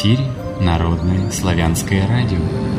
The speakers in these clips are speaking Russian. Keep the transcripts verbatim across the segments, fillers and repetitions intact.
эфире Народное славянское радио.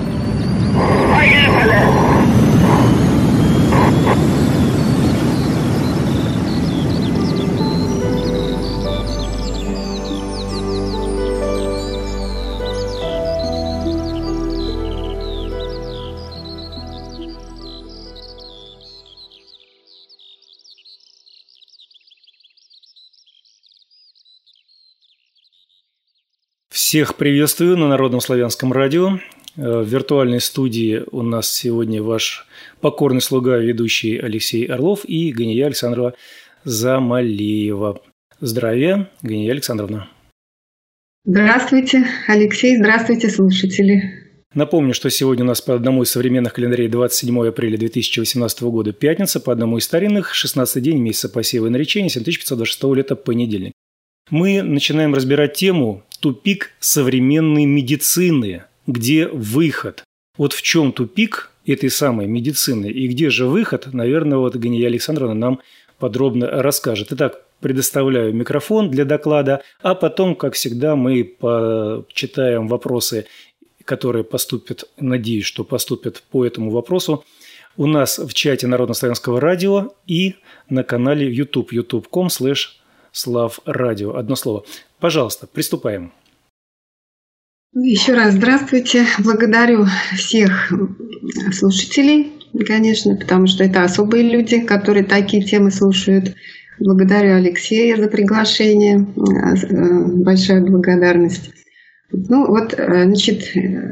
Всех приветствую на Народном славянском радио. В виртуальной студии у нас сегодня ваш покорный слуга, ведущий Алексей Орлов и Гания Александрова Замалеева. Здравия, Гания Александровна. Здравствуйте, Алексей, здравствуйте, слушатели. Напомню, что сегодня у нас по одному из современных календарей двадцать седьмое апреля две тысячи восемнадцатого года пятница, по одному из старинных шестнадцатый день месяца посева и наречения семь тысяч пятьсот двадцать шестого лета понедельник. Мы начинаем разбирать тему «Тупик современной медицины». Где выход? Вот в чем тупик этой самой медицины и где же выход? Наверное, вот Гания Александровна нам подробно расскажет. Итак, предоставляю микрофон для доклада, а потом, как всегда, мы почитаем вопросы, которые поступят, надеюсь, что поступят по этому вопросу у нас в чате Народно-славянского радио и на канале YouTube, youtube точка com слэш славрадио. Одно слово. Пожалуйста, приступаем. Еще раз здравствуйте. Благодарю всех слушателей, конечно, потому что это особые люди, которые такие темы слушают. Благодарю Алексея за приглашение. Большая благодарность. Ну вот, значит,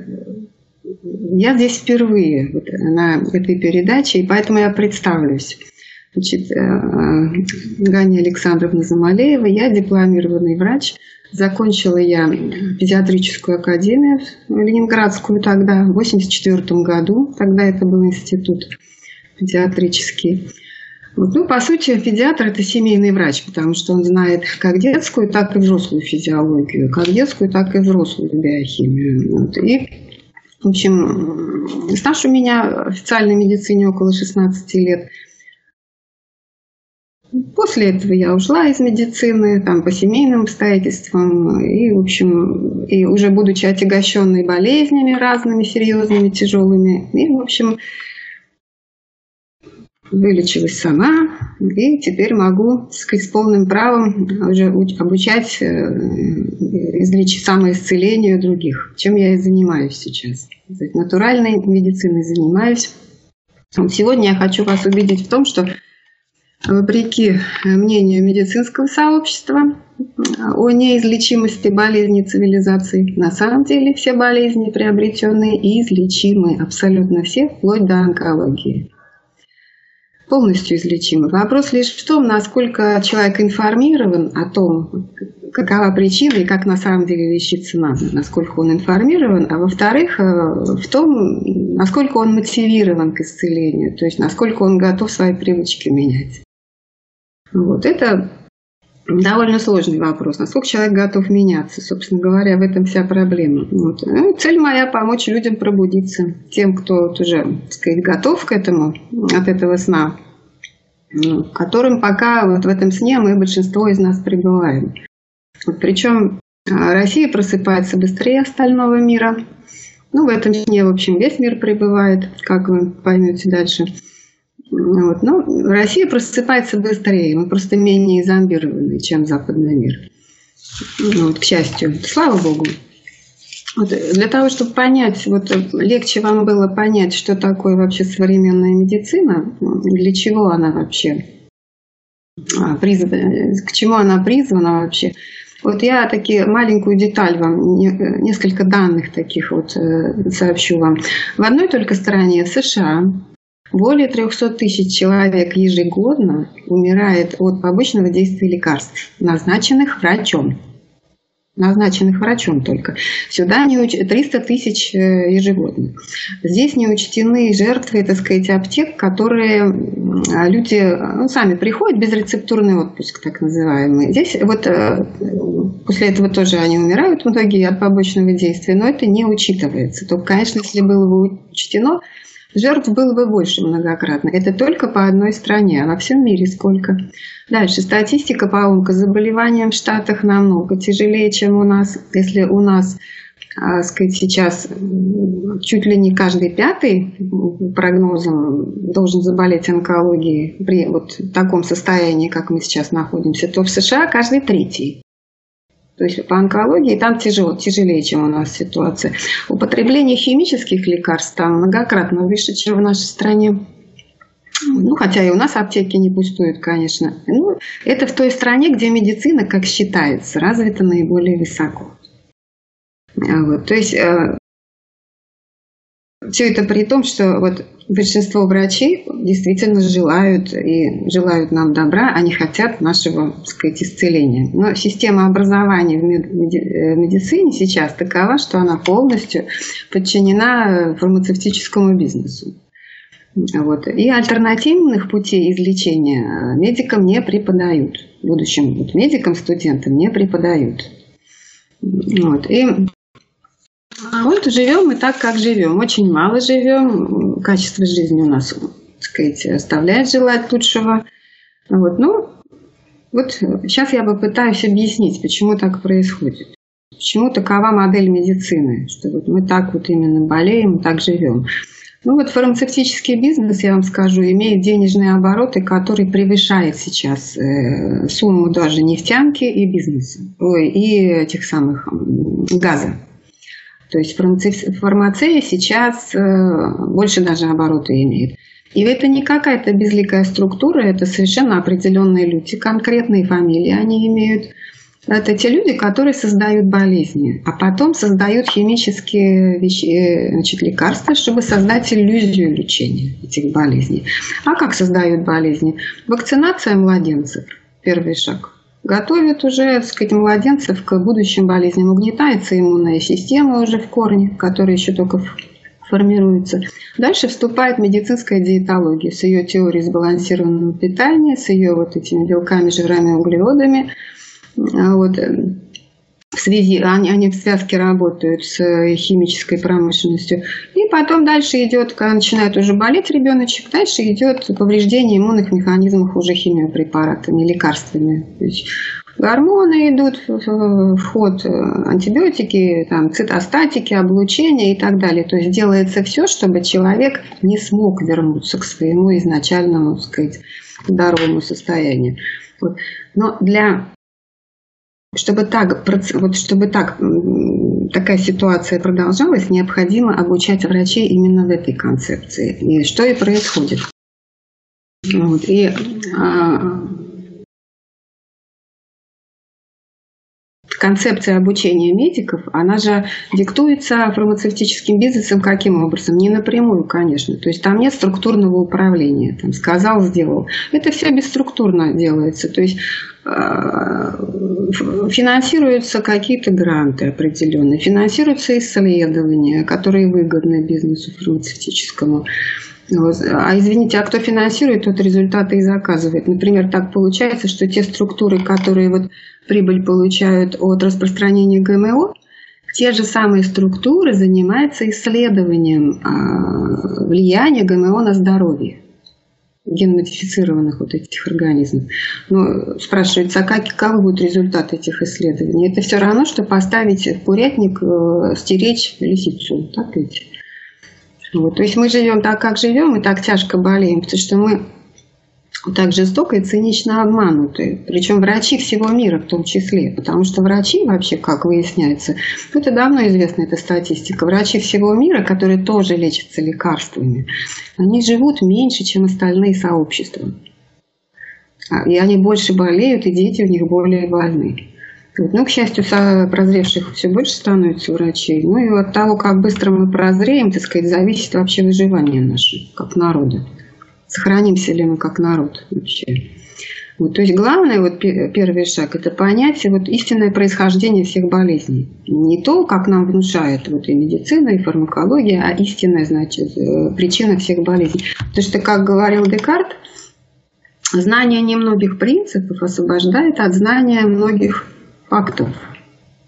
я здесь впервые на этой передаче, и поэтому я представлюсь. Значит, Гания Александровна Замалеева, я дипломированный врач. Закончила я педиатрическую академию ленинградскую тогда, в восемьдесят четвёртом году. Тогда это был институт педиатрический. Вот, ну, по сути, педиатр – это семейный врач, потому что он знает как детскую, так и взрослую физиологию, как детскую, так и взрослую биохимию. Вот. И, в общем, стаж у меня в официальной медицине около шестнадцати лет. После этого я ушла из медицины, там, по семейным обстоятельствам, и, в общем, и уже будучи отягощенной болезнями разными, серьезными, тяжелыми, и, в общем, вылечилась сама, и теперь могу, так сказать, с полным правом уже обучать излеч... самоисцелению других, чем я и занимаюсь сейчас. Натуральной медициной занимаюсь. Вот сегодня я хочу вас убедить в том, что вопреки мнению медицинского сообщества о неизлечимости болезней цивилизации, на самом деле все болезни приобретенные и излечимы, абсолютно все, вплоть до онкологии. Полностью излечимы. Вопрос лишь в том, насколько человек информирован о том, какова причина и как на самом деле лечиться надо, насколько он информирован, а во-вторых, в том, насколько он мотивирован к исцелению, то есть насколько он готов свои привычки менять. Вот это довольно сложный вопрос. Насколько человек готов меняться? Собственно говоря, в этом вся проблема. Вот. Ну, цель моя – помочь людям пробудиться. Тем, кто вот уже, так сказать, готов к этому, от этого сна, ну, которым пока вот в этом сне мы, большинство из нас, пребываем. Вот. Причем Россия просыпается быстрее остального мира. Ну, в этом сне, в общем, весь мир пребывает, как вы поймете дальше. Вот. Но Россия просыпается быстрее, мы просто менее зомбированы, чем западный мир. Вот, к счастью, слава Богу. Вот, для того, чтобы понять, вот, легче вам было понять, что такое вообще современная медицина, для чего она вообще призвана, к чему она призвана вообще. Вот я такие маленькую деталь вам, несколько данных таких вот сообщу вам. В одной только стране, в США, более трехсот тысяч человек ежегодно умирает от побочного действия лекарств, назначенных врачом. Назначенных врачом только. Сюда не уч... триста тысяч ежегодно. Здесь не учтены жертвы, так сказать, аптек, которые люди ну, сами приходят, безрецептурный отпуск, так называемый. Здесь вот после этого тоже они умирают, многие от побочного действия, но это не учитывается. Только, конечно, если было бы учтено, Жертв было бы больше многократно. Это только по одной стране, а во всем мире сколько. Дальше. Статистика по онкозаболеваниям в Штатах намного тяжелее, чем у нас. Если у нас, так сказать, сейчас чуть ли не каждый пятый прогнозом должен заболеть онкологией при вот таком состоянии, как мы сейчас находимся, то в США каждый третий. То есть по онкологии там тяжело, тяжелее, чем у нас ситуация. Употребление химических лекарств там многократно выше, чем в нашей стране. Ну, хотя и у нас аптеки не пустуют, конечно. Ну, это в той стране, где медицина, как считается, развита наиболее высоко. Вот, то есть э, все это при том, что вот большинство врачей действительно желают и желают нам добра, они хотят нашего, так сказать, исцеления. Но система образования в медицине сейчас такова, что она полностью подчинена фармацевтическому бизнесу. Вот. И альтернативных путей излечения медикам не преподают. Будущим вот, медикам, студентам не преподают. Вот. И вот живем мы так, как живем. Очень мало живем. Качество жизни у нас, так сказать, оставляет желать лучшего. Вот. Ну, вот сейчас я попытаюсь объяснить, почему так происходит. Почему такова модель медицины, что вот мы так вот именно болеем, так живем. Ну вот фармацевтический бизнес, я вам скажу, имеет денежные обороты, который превышает сейчас э, сумму даже нефтянки и бизнеса, ой, и этих самых газа. То есть фармация сейчас э, больше даже обороты имеет. И это не какая-то безликая структура, это совершенно определенные люди, конкретные фамилии они имеют. Это те люди, которые создают болезни, а потом создают химические вещи, значит, лекарства, чтобы создать иллюзию лечения этих болезней. А как создают болезни? Вакцинация младенцев – первый шаг. Готовят уже, так сказать, младенцев к будущим болезням. Угнетается иммунная система уже в корне, которая еще только формируется. Дальше вступает медицинская диетология с ее теорией сбалансированного питания, с ее вот этими белками, жирами, углеводами. Вот. В связи, они, они в связке работают с химической промышленностью. И потом дальше идет, когда начинает уже болеть ребеночек, дальше идет повреждение иммунных механизмов уже химиопрепаратами, лекарствами. То есть гормоны идут в ход, антибиотики, там, цитостатики, облучение и так далее. То есть делается все, чтобы человек не смог вернуться к своему изначальному, так сказать, здоровому состоянию. Вот. Но для Чтобы так, вот чтобы так, такая ситуация продолжалась, необходимо обучать врачей именно в этой концепции. И что и происходит. Вот. И, а, концепция обучения медиков, она же диктуется фармацевтическим бизнесом каким образом? Не напрямую, конечно. То есть там нет структурного управления. Там сказал, сделал. Это все бесструктурно делается. То есть финансируются какие-то гранты определенные, финансируются исследования, которые выгодны бизнесу фармацевтическому. А извините, а кто финансирует, тот результаты и заказывает. Например, так получается, что те структуры, которые вот прибыль получают от распространения ГМО, те же самые структуры занимаются исследованием влияния ГМО на здоровье генно-модифицированных вот этих организмов. Но спрашивается, а как, каковы будут результаты этих исследований? Это все равно, что поставить в курятник, стеречь лисицу. Так ведь? Вот. То есть мы живем так, как живем, и так тяжко болеем, потому что мы так жестоко и цинично обмануты. Причем врачи всего мира в том числе. Потому что врачи вообще, как выясняется, это давно известна эта статистика, врачи всего мира, которые тоже лечатся лекарствами, они живут меньше, чем остальные сообщества. И они больше болеют, и дети у них более больны. Ну, к счастью, прозревших все больше становится врачей. Ну и от того, как быстро мы прозреем, так сказать, зависит вообще выживание наше, как народа. Сохранимся ли мы как народ вообще. Вот, то есть главное, вот первый шаг, это понять вот истинное происхождение всех болезней. Не то, как нам внушает вот и медицина, и фармакология, а истинная, значит, причина всех болезней. Потому что, как говорил Декарт, знание немногих принципов освобождает от знания многих фактов.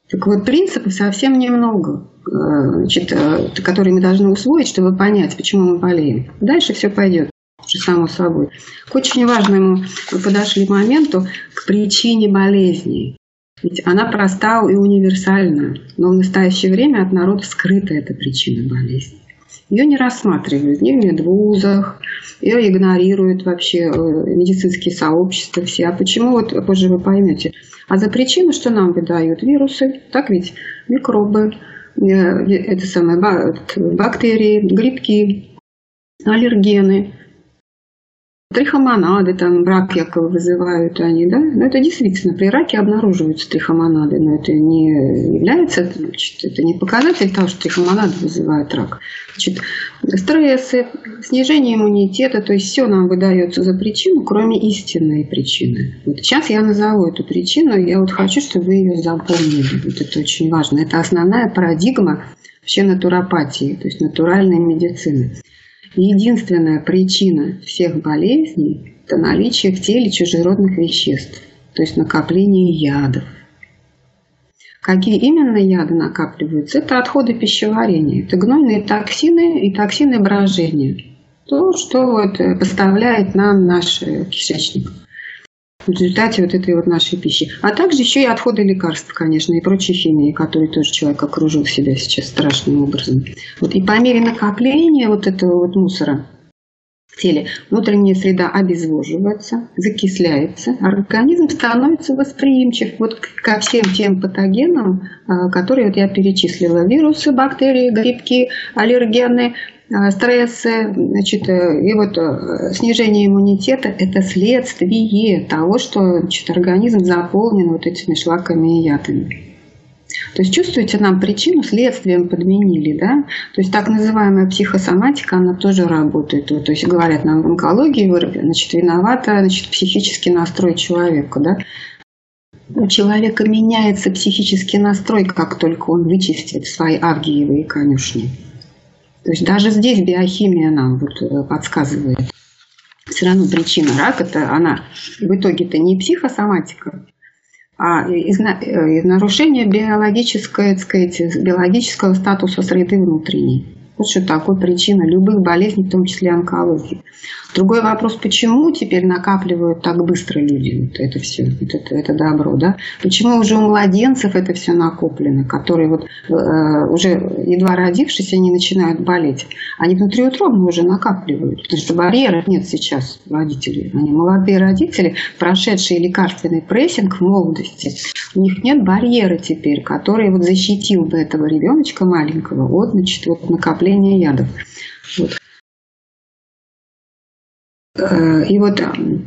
Так вот, принципов совсем немного, значит, которые мы должны усвоить, чтобы понять, почему мы болеем. Дальше все пойдет уже само собой. К очень важному мы подошли моменту, к причине болезни. Ведь она проста и универсальна, но в настоящее время от народа скрыта эта причина болезни. Ее не рассматривают ни в медвузах, ее игнорируют вообще медицинские сообщества все. А почему, вот позже вы поймете. А за причину, что нам выдают вирусы, так ведь микробы, это самое, бактерии, грибки, аллергены, трихомонады, там рак якобы вызывают они, да? Но это действительно, при раке обнаруживаются трихомонады, но это не является, значит, это не показатель того, что трихомонады вызывают рак. Значит, стрессы, снижение иммунитета, то есть все нам выдается за причину, кроме истинной причины. Вот сейчас я назову эту причину, и я вот хочу, чтобы вы ее запомнили. Вот это очень важно. Это основная парадигма вообще натуропатии, то есть натуральной медицины. Единственная причина всех болезней – это наличие в теле чужеродных веществ, то есть накопление ядов. Какие именно яды накапливаются? Это отходы пищеварения, это гнойные токсины и токсины брожения. То, что вот поставляет нам наш кишечник в результате вот этой вот нашей пищи. А также еще и отходы лекарств, конечно, и прочей химии, которые тоже человек окружил себя сейчас страшным образом. Вот, и по мере накопления вот этого вот мусора в теле внутренняя среда обезвоживается, закисляется, организм становится восприимчив вот ко всем тем патогенам, которые вот я перечислила. Вирусы, бактерии, грибки, аллергены, стрессы, значит, и вот снижение иммунитета – это следствие того, что, значит, организм заполнен вот этими шлаками и ядами. То есть, чувствуете, нам причину следствием подменили, да? То есть, так называемая психосоматика, она тоже работает. То есть, говорят нам в онкологии, значит, виновата, значит, психический настрой человека, да? У человека меняется психический настрой, как только он вычистит свои авгиевые конюшни. То есть даже здесь биохимия нам вот подсказывает. Все равно причина рака, это она в итоге-то не психосоматика, а из, из нарушения биологической, так сказать, биологического статуса среды внутренней. Вот что такое причина любых болезней, в том числе онкологии. Другой вопрос, почему теперь накапливают так быстро люди вот это все, вот это, это добро, да? Почему уже у младенцев это все накоплено, которые вот э, уже едва родившись, они начинают болеть. Они внутриутробно уже накапливают, потому что барьеров нет сейчас у родителей. Они молодые родители, прошедшие лекарственный прессинг в молодости, у них нет барьера теперь, который вот защитил бы этого ребеночка маленького от, значит, вот накопления ядов. Вот. И вот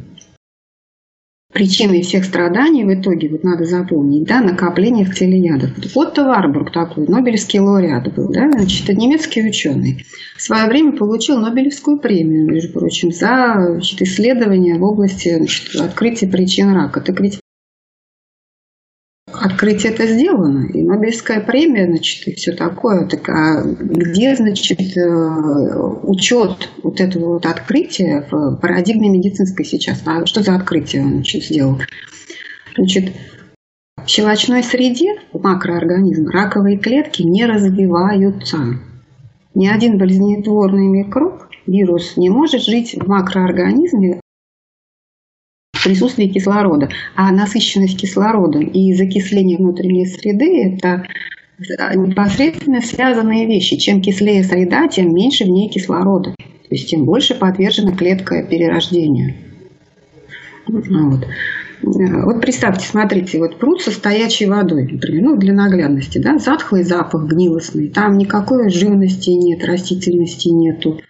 причиной всех страданий в итоге, вот надо запомнить, да, накопление в теле ядов. Отто Варбург такой, нобелевский лауреат был, да, значит, немецкий ученый. В свое время получил Нобелевскую премию, между прочим, за, значит, исследования в области, значит, открытия причин рака. Так ведь открытие это сделано, и Нобелевская премия, значит, и все такое. Так а где, значит, учет вот этого вот открытия в парадигме медицинской сейчас? А что за открытие он, значит, сделал? Значит, в щелочной среде макроорганизма раковые клетки не развиваются. Ни один болезнетворный микроб, вирус, не может жить в макроорганизме в присутствии кислорода. А насыщенность кислородом и закисление внутренней среды – это непосредственно связанные вещи. Чем кислее среда, тем меньше в ней кислорода. То есть тем больше подвержена клетка перерождению. Вот. Вот представьте, смотрите, вот пруд со стоячей водой, например, ну, для наглядности, да, затхлый запах, гнилостный, там никакой живности нет, растительности нету.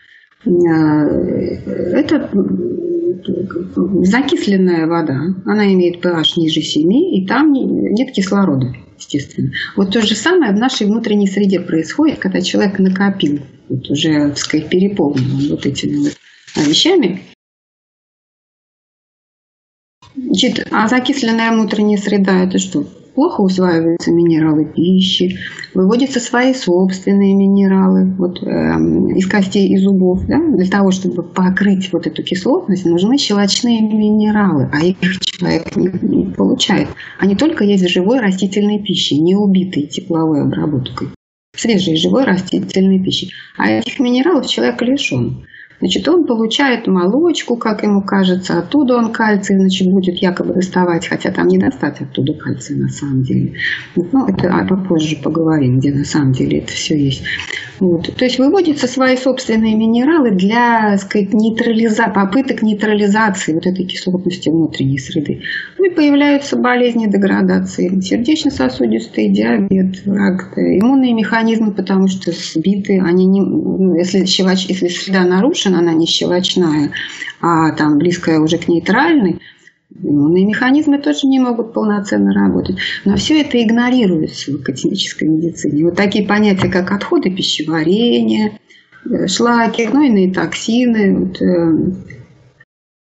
Это закисленная вода, она имеет pH ниже семи, и там нет кислорода, естественно. Вот то же самое в нашей внутренней среде происходит, когда человек накопил, вот уже, так сказать, переполнен вот этими вот вещами. Значит, а закисленная внутренняя среда – это что? плохо усваиваются минералы пищи, выводятся свои собственные минералы вот, э, из костей и зубов. Да? Для того, чтобы покрыть вот эту кислотность, нужны щелочные минералы, а их человек не, не получает. Они только есть в живой растительной пище, не убитой тепловой обработкой. Свежей живой растительной пищи. А этих минералов человек лишен. Значит, он получает молочку, как ему кажется, оттуда он кальций, значит, будет якобы доставать, хотя там не достать оттуда кальций на самом деле. Ну, это а попозже поговорим, где на самом деле это все есть. Вот. То есть выводятся свои собственные минералы для, так сказать, нейтрализа... попыток нейтрализации вот этой кислотности внутренней среды. Ну и появляются болезни деградации, сердечно-сосудистый диабет, рак, иммунные механизмы, потому что сбиты, они не... если, щелоч... если среда нарушена, она не щелочная, а там близкая уже к нейтральной, иммунные механизмы тоже не могут полноценно работать. Но все это игнорируется в академической медицине. Вот такие понятия, как отходы пищеварения, шлаки, гнойные токсины. Вот, э,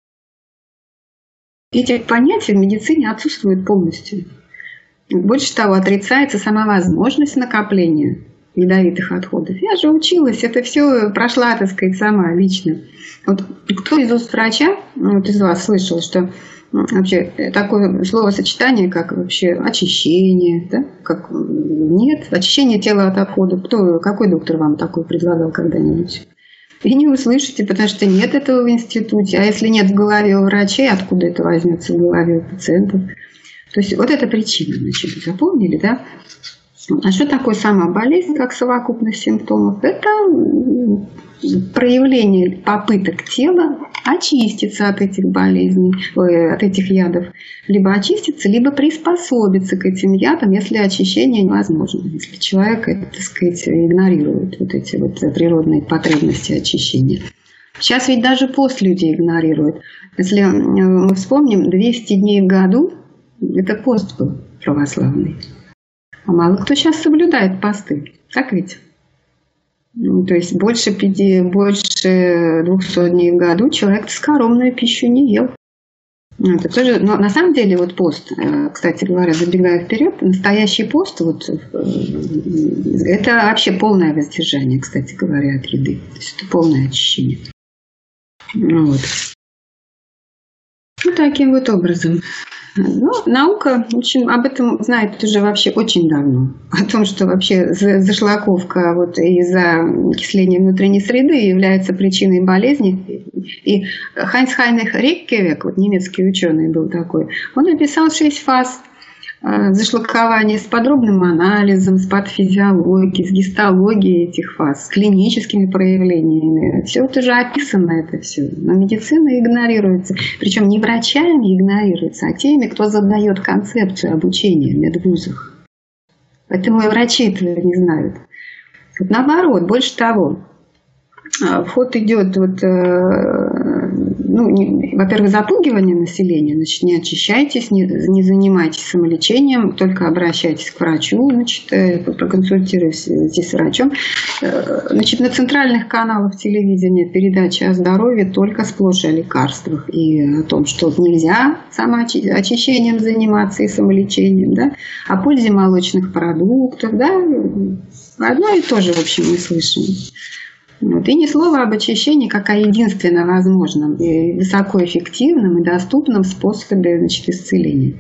эти понятия в медицине отсутствуют полностью. Больше того, отрицается сама возможность накопления ядовитых отходов. Я же училась, это все прошла, так сказать, сама лично. Вот кто из уст врача, вот из вас слышал, что вообще такое словосочетание, как вообще очищение, да? Как, нет, очищение тела от отходов. Кто, какой доктор вам такое предлагал когда-нибудь? И не услышите, потому что нет этого в институте. А если нет в голове у врачей, откуда это возьмется в голове у пациентов? То есть вот эта причина, значит, запомнили, да? А что такое сама болезнь, как совокупность симптомов? Это проявление попыток тела очиститься от этих болезней, ой, от этих ядов. Либо очиститься, либо приспособиться к этим ядам, если очищение невозможно. Если человек, так сказать, игнорирует вот эти вот природные потребности очищения. Сейчас ведь даже пост люди игнорируют. Если мы вспомним, двести дней в году – это пост был православный. А мало кто сейчас соблюдает посты. Так ведь? Ну, то есть больше, пяти, больше двухсот дней в году человек скоромную пищу не ел. Это тоже, но на самом деле вот пост, кстати говоря, забегая вперед, настоящий пост, вот, это вообще полное воздержание, кстати говоря, от еды. То есть это полное очищение. Вот. Ну, таким вот образом. Ну, наука очень, об этом знает уже вообще очень давно. О том, что вообще зашлаковка вот из-за окисления внутренней среды является причиной болезни. И Хайнц Хайнрих Риккевек, вот немецкий ученый был такой, он написал шесть фаз зашлакования с подробным анализом, с патофизиологией, с гистологией этих фаз, с клиническими проявлениями. Все это уже описано, это все. Но медицина игнорируется. Причем не врачами игнорируется, а теми, кто задает концепцию обучения в медвузах. Поэтому и врачи этого не знают. Вот наоборот, больше того. В ход идет, вот, ну, во-первых, запугивание населения, значит, не очищайтесь, не, не занимайтесь самолечением, только обращайтесь к врачу, значит, проконсультируйтесь с врачом. Значит, на центральных каналах телевидения передачи о здоровье только сплошь о лекарствах и о том, что нельзя самоочищением заниматься и самолечением, да, о пользе молочных продуктов, да, одно и то же, в общем, мы слышим. Вот. И ни слова об очищении как о единственно возможном, и высокоэффективном и доступном способе, значит, исцеления.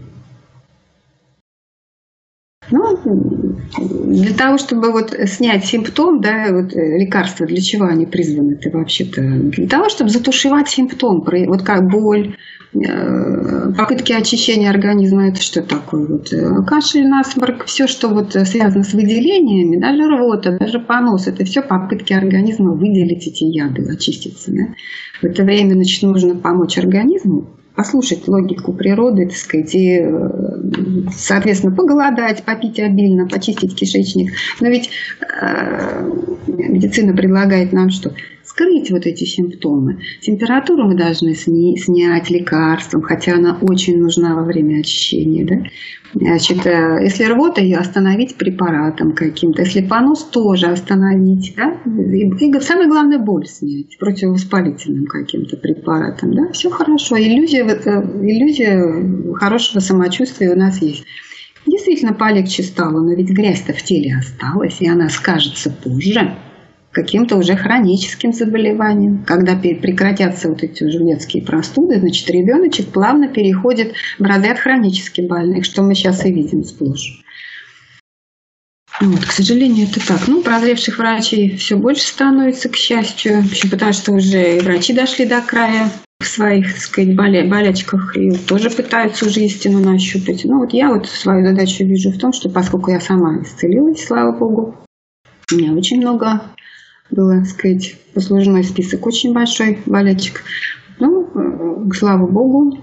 Ну, для того, чтобы вот снять симптом, да, вот лекарства для чего они призваны-то вообще-то? Для того, чтобы затушевать симптом, вот как боль, попытки очищения организма, это что такое? Вот кашель, насморк, все, что вот связано с выделениями, даже рвота, даже понос, это все попытки организма выделить эти яды, очиститься. Да? В это время, значит, нужно помочь организму послушать логику природы, так сказать, и, соответственно, поголодать, попить обильно, почистить кишечник. Но ведь э, медицина предлагает нам что? Скрыть вот эти симптомы. Температуру мы должны сни- снять лекарством, хотя она очень нужна во время очищения. Да? Значит, э, если рвота, ее остановить препаратом каким-то. Если понос, тоже остановить. Да? И, и самое главное, боль снять противовоспалительным каким-то препаратом. Да? Все хорошо. Иллюзия, иллюзия хорошего самочувствия у нас есть. Действительно полегче стало, но ведь грязь-то в теле осталась, и она скажется позже каким-то уже хроническим заболеванием. Когда прекратятся вот эти уже детские простуды, значит, ребеночек плавно переходит в разряд хронически больных, что мы сейчас и видим сплошь. Вот, к сожалению, это так. Ну, прозревших врачей все больше становится, к счастью, в общем, потому что уже и врачи дошли до края в своих, так сказать, боля- болячках и тоже пытаются уже истину нащупать. Ну, вот я вот свою задачу вижу в том, что поскольку я сама исцелилась, слава богу, у меня очень много было, так сказать, послужной список очень большой болячек. Ну, слава богу,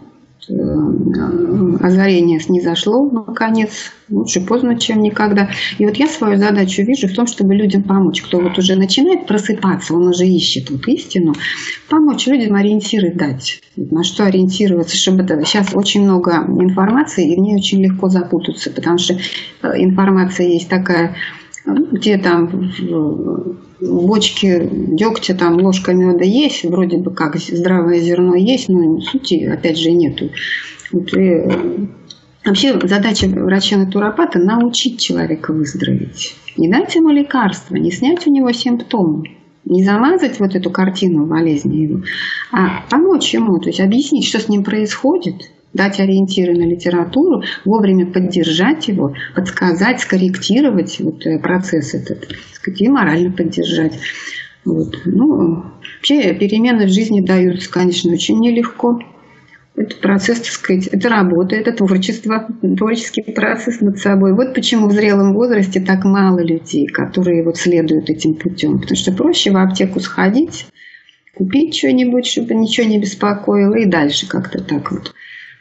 озарение снизошло, наконец, лучше поздно, чем никогда. И вот я свою задачу вижу в том, чтобы людям помочь. Кто вот уже начинает просыпаться, он уже ищет вот истину, помочь людям ориентиры дать. На что ориентироваться, чтобы это... Сейчас очень много информации, и в ней очень легко запутаться, потому что информация есть такая, где там в бочке дегтя там ложка меда есть, вроде бы как здравое зерно есть, но сути опять же нету. Вот, и вообще задача врача-натуропата — научить человека выздороветь. Не дать ему лекарства, не снять у него симптомы, не замазать вот эту картину болезни его, а помочь ему, то есть объяснить, что с ним происходит, дать ориентиры на литературу, вовремя поддержать его, подсказать, скорректировать вот процесс этот, так сказать, и морально поддержать. Вот. Ну, вообще перемены в жизни даются, конечно, очень нелегко. Это процесс, так сказать, это работа, это творчество, творческий процесс над собой. Вот почему в зрелом возрасте так мало людей, которые вот следуют этим путем. Потому что проще в аптеку сходить, купить что-нибудь, чтобы ничего не беспокоило, и дальше как-то так вот.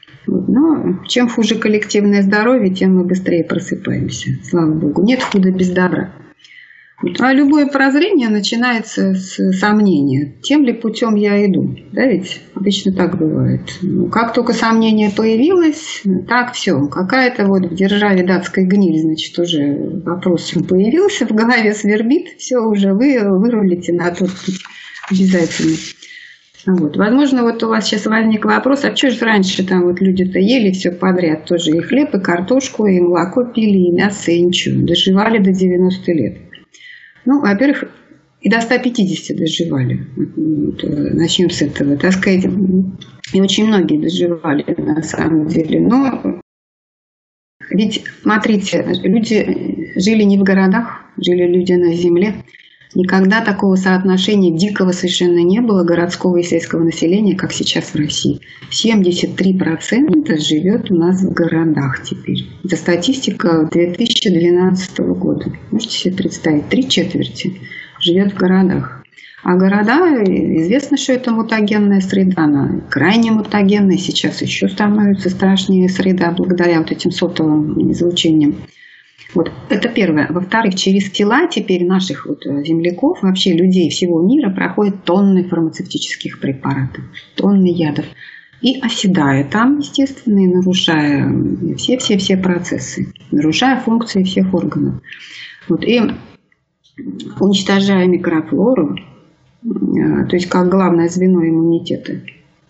Но чем хуже коллективное здоровье, тем мы быстрее просыпаемся. Слава Богу. Нет худа без добра. А любое прозрение начинается с сомнения. Тем ли путем я иду? Да, ведь обычно так бывает. Ну, как только сомнение появилось, так все. Какая-то вот в державе датская гниль, значит, уже вопрос появился, в голове свербит, все уже вы вырулите на тот путь обязательно. Вот. Возможно, вот у вас сейчас возник вопрос, а что же раньше там вот люди-то ели все подряд, тоже и хлеб, и картошку, и молоко пили, и мясо, и ничего, доживали до девяноста лет. Ну, во-первых, и до ста пятидесяти доживали. Вот, начнем с этого, так сказать, и очень многие доживали на самом деле. Но ведь, смотрите, люди жили не в городах, жили люди на земле. Никогда такого соотношения дикого совершенно не было городского и сельского населения, как сейчас в России. семьдесят три процента живет у нас в городах теперь. Это статистика две тысячи двенадцатого года. Можете себе представить, три четверти живет в городах. А города, известно, что это мутагенная среда, она крайне мутагенная, сейчас еще становится страшнее среда благодаря вот этим сотовым излучениям. Вот, это первое. Во-вторых, через тела теперь наших вот земляков, вообще людей всего мира, проходят тонны фармацевтических препаратов, тонны ядов. И оседая там, естественно, и нарушая все-все-все процессы, нарушая функции всех органов. Вот, и уничтожая микрофлору, то есть как главное звено иммунитета.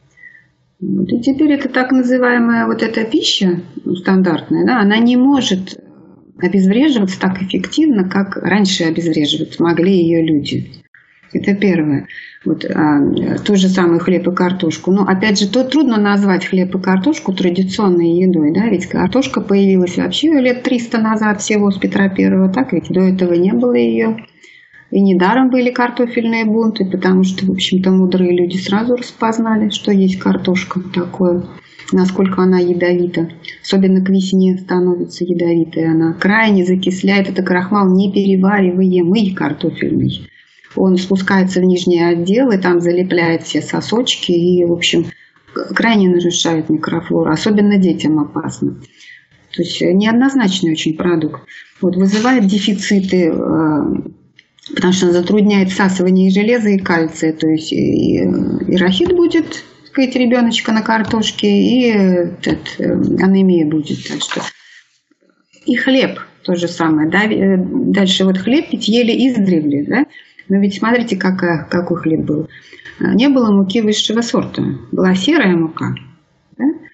Вот, и теперь это так называемая вот эта пища стандартная, да, она не может обезвреживаться так эффективно, как раньше обезвреживать могли ее люди. Это первое. Вот, а, тот же самый хлеб и картошку. Но опять же, то трудно назвать хлеб и картошку традиционной едой. Да? Ведь картошка появилась вообще лет триста назад всего с Петра Первого. Так ведь до этого не было ее. И недаром были картофельные бунты, потому что, в общем-то, мудрые люди сразу распознали, что есть картошка такое. Насколько она ядовита. Особенно к весне становится ядовитой. Она крайне закисляет. Это крахмал неперевариваемый картофельный. Он спускается в нижний отдел и там залепляет все сосочки. И, в общем, крайне нарушает микрофлору. Особенно детям опасно. То есть неоднозначный очень продукт. Вот, вызывает дефициты, потому что он затрудняет всасывание и железа, и кальция. То есть и, и рахит будет... ребеночка на картошке, и этот, анемия будет. Так что. И хлеб то же самое. Да? Дальше вот хлеб ведь ели издревле. Да? Но ведь смотрите, какая, какой хлеб был. Не было муки высшего сорта. Была серая мука. Да?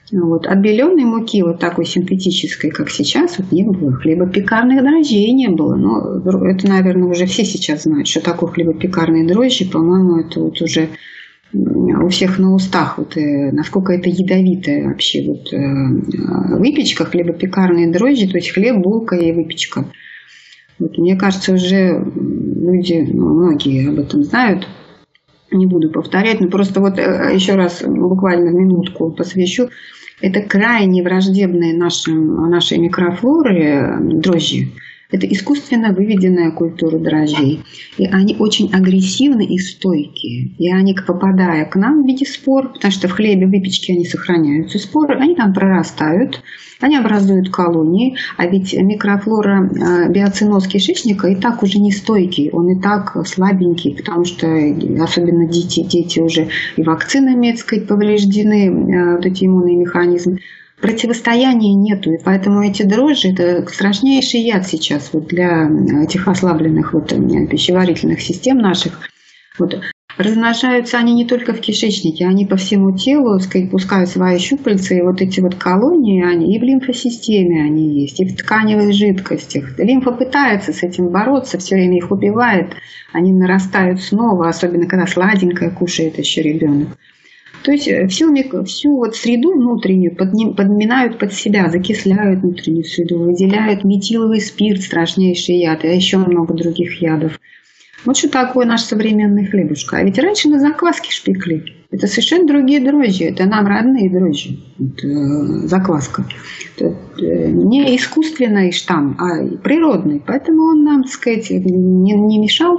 Вот. Отбеленной муки, вот такой синтетической, как сейчас, вот не было. Хлебопекарных дрожжей не было. Но это, наверное, уже все сейчас знают, что такое хлебопекарные дрожжи. По-моему, это вот уже у всех на устах, вот, э, насколько это ядовитая вообще вот, э, выпечка, хлебопекарные дрожжи, то есть хлеб, булка и выпечка. Вот, мне кажется, уже люди, ну, многие об этом знают. Не буду повторять, но просто вот еще раз буквально минутку посвящу. Это крайне враждебные нашим, нашей микрофлоре дрожжи. Это искусственно выведенная культура дрожжей. И они очень агрессивны и стойкие. И они, попадая к нам в виде спор, потому что в хлебе, в выпечке они сохраняются, споры, они там прорастают, они образуют колонии. А ведь микрофлора, биоциноз кишечника и так уже не стойкий, он и так слабенький, потому что особенно дети, дети уже и вакцинами, так сказать, повреждены, вот эти иммунные механизмы. Противостояния нету, и поэтому эти дрожжи – это страшнейший яд сейчас вот для этих ослабленных вот пищеварительных систем наших. Вот. Размножаются они не только в кишечнике, они по всему телу, сказать, пускают свои щупальца, и вот эти вот колонии, они и в лимфосистеме они есть, и в тканевых жидкостях. Лимфа пытается с этим бороться, все время их убивает, они нарастают снова, особенно когда сладенькое кушает еще ребенок. То есть всю, всю вот среду внутреннюю подминают под себя, закисляют внутреннюю среду, выделяют метиловый спирт, страшнейший яд, и еще много других ядов. Вот что такое наш современный хлебушка. А ведь раньше на закваске шпекли. Это совершенно другие дрожжи, это нам родные дрожжи. Это закваска. Это не искусственный штамм, а природный. Поэтому он нам, так сказать, не, не мешал.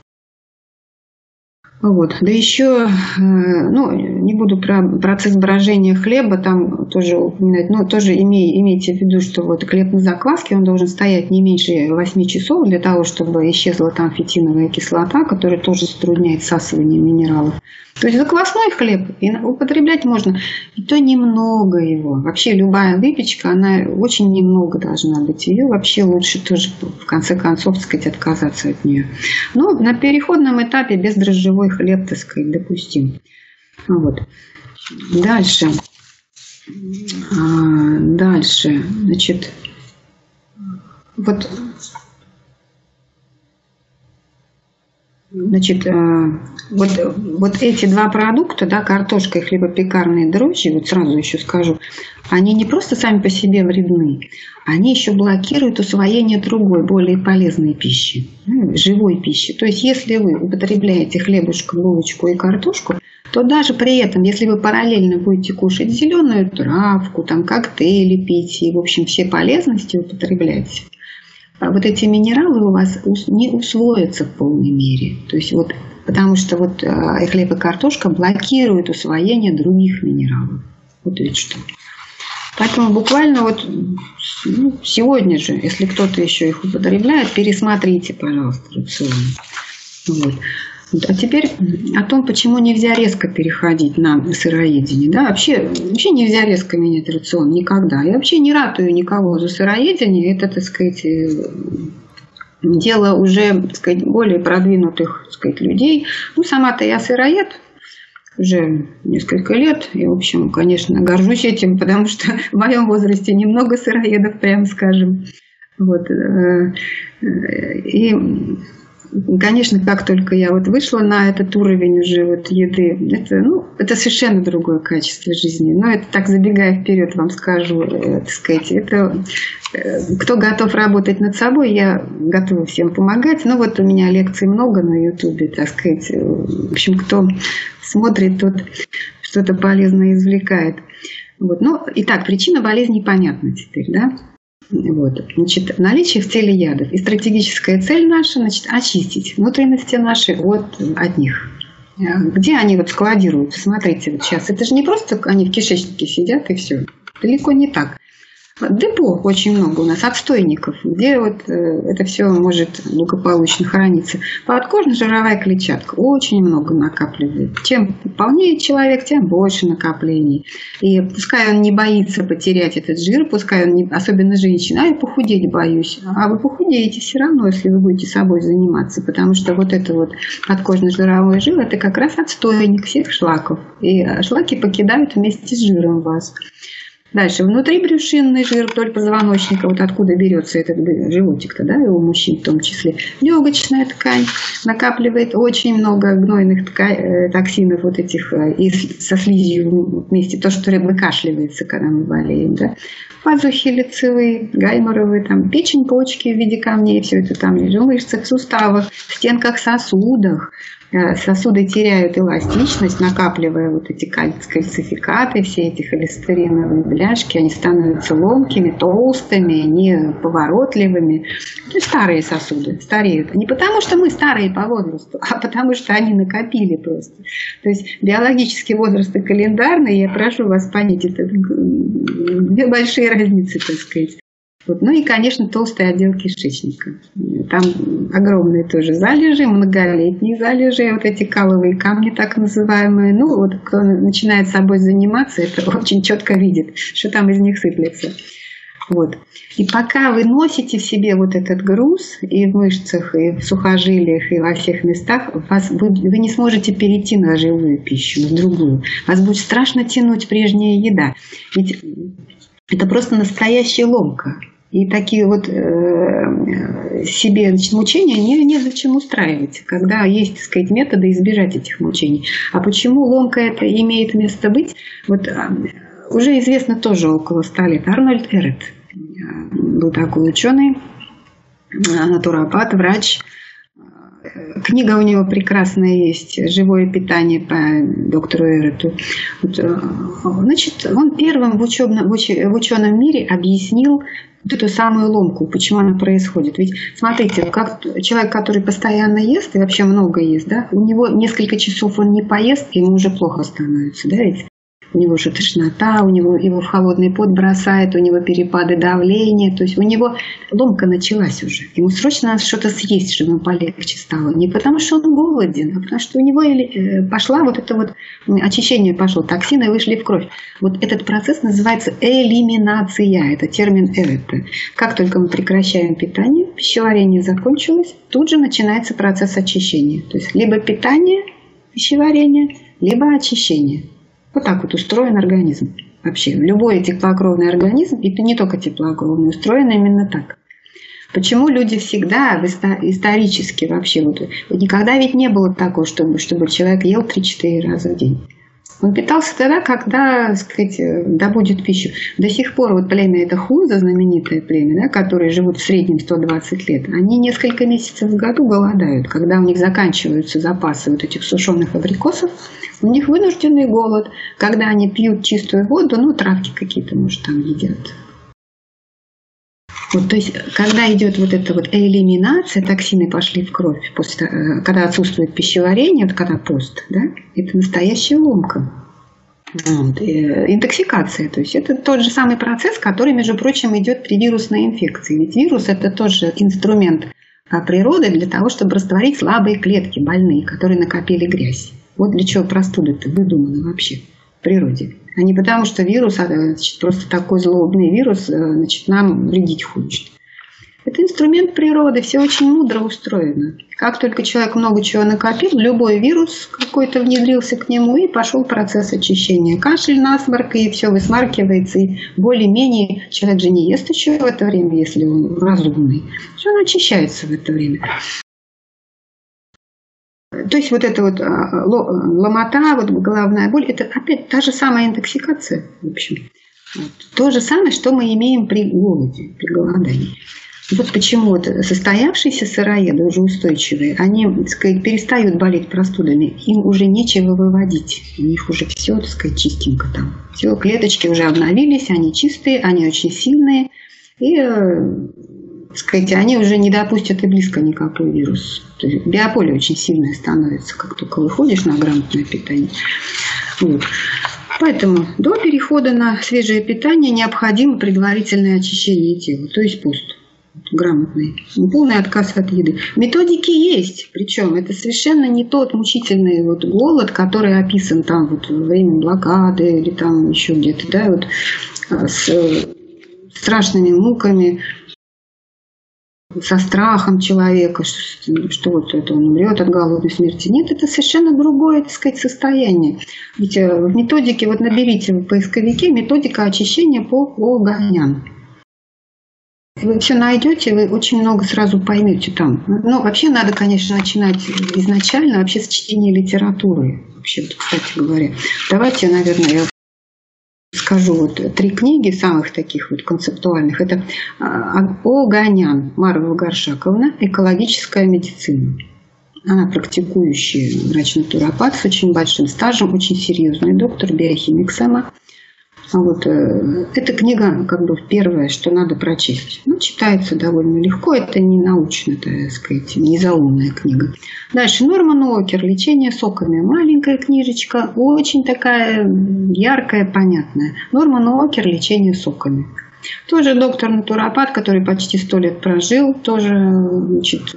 Вот. Да еще, ну, не буду про процесс брожения хлеба там тоже упоминать, но тоже имей, имейте в виду, что вот хлеб на закваске, он должен стоять не меньше восьми часов для того, чтобы исчезла там фитиновая кислота, которая тоже затрудняет всасывание минералов. То есть заквасной хлеб употреблять можно, и то немного его. Вообще любая выпечка, она очень немного должна быть. Ее вообще лучше тоже, в конце концов, так сказать, отказаться от нее. Но на переходном этапе бездрожжевой хлеб, так сказать, допустим. Вот. Дальше. А, дальше. Значит, вот... Значит, вот, вот эти два продукта, да, картошка и хлебопекарные дрожжи, вот сразу еще скажу, они не просто сами по себе вредны, они еще блокируют усвоение другой, более полезной пищи, живой пищи. То есть, если вы употребляете хлебушку, булочку и картошку, то даже при этом, если вы параллельно будете кушать зеленую травку, там, коктейли пить и, в общем, все полезности употребляете, вот эти минералы у вас не усвоятся в полной мере. То есть вот, потому что вот и хлеб и картошка блокируют усвоение других минералов. Вот ведь что. Поэтому буквально вот ну, сегодня же, если кто-то еще их употребляет, пересмотрите, пожалуйста, рацион. Вот. А теперь о том, почему нельзя резко переходить на сыроедение. Да? Вообще, вообще нельзя резко менять рацион никогда. Я вообще не ратую никого за сыроедение. Это, так сказать, дело уже, так сказать, более продвинутых, так сказать, людей. Ну, сама-то я сыроед уже несколько лет. И, в общем, конечно, горжусь этим, потому что в моем возрасте немного сыроедов, прямо скажем. Вот. И... Конечно, как только я вот вышла на этот уровень уже вот еды, это, ну, это совершенно другое качество жизни. Но это так, забегая вперед, вам скажу, так сказать, это кто готов работать над собой, я готова всем помогать. Ну вот у меня лекций много на Ютубе, так сказать. В общем, кто смотрит, тот что-то полезное извлекает. Вот. Ну, итак, причина болезни понятна теперь, да? Вот. Значит, наличие в теле ядов. И стратегическая цель наша, значит, очистить внутренности наши от, от них. Где они вот складируются? Смотрите, вот сейчас. Это же не просто они в кишечнике сидят и все. Далеко не так. депо очень много у нас, отстойников, где вот это все может благополучно храниться. Подкожно-жировая клетчатка очень много накапливает. Чем полнее человек, тем больше накоплений. И пускай он не боится потерять этот жир, пускай он не, особенно женщина, а я похудеть боюсь. А вы похудеете все равно, если вы будете собой заниматься, потому что вот это вот подкожно-жировой жир, это как раз отстойник всех шлаков. И шлаки покидают вместе с жиром вас. Дальше, внутрибрюшинный жир вдоль позвоночника, вот откуда берется этот животик-то, да, и у мужчин в том числе. Легочная ткань накапливает очень много гнойных ткань, токсинов вот этих и со слизью вместе, то, что выкашливается, когда мы болеем, да. Пазухи лицевые, гайморовые, там, печень, почки в виде камней, все это там лежит в мышцах, суставах, в стенках сосудах. Сосуды теряют эластичность, накапливая вот эти кальцификаты, все эти холестериновые бляшки, они становятся ломкими, толстыми, неповоротливыми. Ну, старые сосуды стареют. Не потому, что мы старые по возрасту, а потому, что они накопили просто. То есть биологический возраст и календарный, я прошу вас понять, это две большие разницы, так сказать. Вот. Ну и, конечно, толстый отдел кишечника. Там огромные тоже залежи, многолетние залежи, вот эти каловые камни так называемые. Ну вот кто начинает собой заниматься, это очень четко видит, что там из них сыплется. Вот. И пока вы носите в себе вот этот груз и в мышцах, и в сухожилиях, и во всех местах, вас, вы, вы не сможете перейти на живую пищу, на другую. Вас будет страшно тянуть прежняя еда. Ведь это просто настоящая ломка. И такие вот э, себе, значит, мучения не, незачем устраивать, когда есть, так сказать, методы избежать этих мучений. А почему ломка это имеет место быть? Вот э, уже известно тоже около ста лет. Арнольд Эрет был такой ученый, натуропат, врач. Книга у него прекрасная есть, «Живое питание» по доктору Эрету. Вот, значит, он первым в учебном, в ученом мире объяснил вот эту самую ломку, почему она происходит. Ведь смотрите, как человек, который постоянно ест и вообще много ест, да, у него несколько часов он не поест, и ему уже плохо становится, да, ведь у него уже тошнота, у него его в холодный пот бросает, у него перепады давления, то есть у него ломка началась уже. Ему срочно надо что-то съесть, чтобы ему полегче стало. Не потому что он голоден, а потому что у него пошла вот это вот очищение пошло, токсины вышли в кровь. Вот этот процесс называется элиминация, это термин Эрета. Как только мы прекращаем питание, пищеварение закончилось, тут же начинается процесс очищения. То есть либо питание, пищеварение, либо очищение. Вот так вот устроен организм. Вообще, любой теплокровный организм, и не только теплокровный, устроен именно так. Почему люди всегда, исторически вообще, вот, никогда ведь не было такого, чтобы, чтобы человек ел три-четыре раза в день. Он питался тогда, когда, так сказать, добудет пищу. До сих пор вот племя это Хунза, знаменитое племя, да, которые живут в среднем сто двадцать лет, они несколько месяцев в году голодают. Когда у них заканчиваются запасы вот этих сушеных абрикосов, у них вынужденный голод. Когда они пьют чистую воду, ну, травки какие-то, может, там едят. Вот, то есть, когда идет вот эта вот элиминация, токсины пошли в кровь, после, когда отсутствует пищеварение, вот когда пост, да, это настоящая ломка. Вот, интоксикация, то есть это тот же самый процесс, который, между прочим, идет при вирусной инфекции. Ведь вирус – это тоже инструмент природы для того, чтобы растворить слабые клетки, больные, которые накопили грязь. Вот для чего простуда-то выдумана вообще в природе. А не потому, что вирус, значит, просто такой злобный вирус, значит, нам вредить хочет. Это инструмент природы, все очень мудро устроено. Как только человек много чего накопил, любой вирус какой-то внедрился к нему, и пошел процесс очищения. Кашель, насморк, и все высмаркивается, и более-менее человек же не ест еще в это время, если он разумный. Он очищается в это время. То есть вот эта вот ломота, вот головная боль, это опять та же самая интоксикация, в общем. Вот. То же самое, что мы имеем при голоде, при голодании. Вот почему вот состоявшиеся сыроеды, уже устойчивые, они, так сказать, перестают болеть простудами, им уже нечего выводить. У них уже все, так сказать, чистенько там. Все, клеточки уже обновились, они чистые, они очень сильные. И, так сказать, они уже не допустят и близко никакой вирус. То есть биополе очень сильное становится, как только выходишь на грамотное питание. Вот. Поэтому до перехода на свежее питание необходимо предварительное очищение тела, то есть пост грамотный, полный отказ от еды. Методики есть, причем это совершенно не тот мучительный вот голод, который описан там вот во время блокады или там еще где-то, да, вот с страшными муками, со страхом человека, что, что вот это он умрет от голодной смерти. Нет, это совершенно другое, так сказать, состояние. Ведь в методике, вот наберите в поисковике методика очищения по Оганян. Вы все найдете, вы очень много сразу поймете там. Ну, вообще надо, конечно, начинать изначально вообще с чтения литературы. Вообще, вот, кстати говоря. Давайте, наверное, я скажу вот три книги самых таких вот концептуальных. Это Оганян Марва Горшаковна «Экологическая медицина». Она практикующий врач-натуропат с очень большим стажем, очень серьезный доктор, биохимик сама. Вот, эта книга как бы первая, что надо прочесть. Ну, читается довольно легко, это не научная, так сказать, не заумная книга. Дальше Норман Уокер «Лечение соками». Маленькая книжечка, очень такая яркая, понятная. Норман Уокер «Лечение соками». Тоже доктор-натуропат, который почти сто лет прожил, тоже, значит,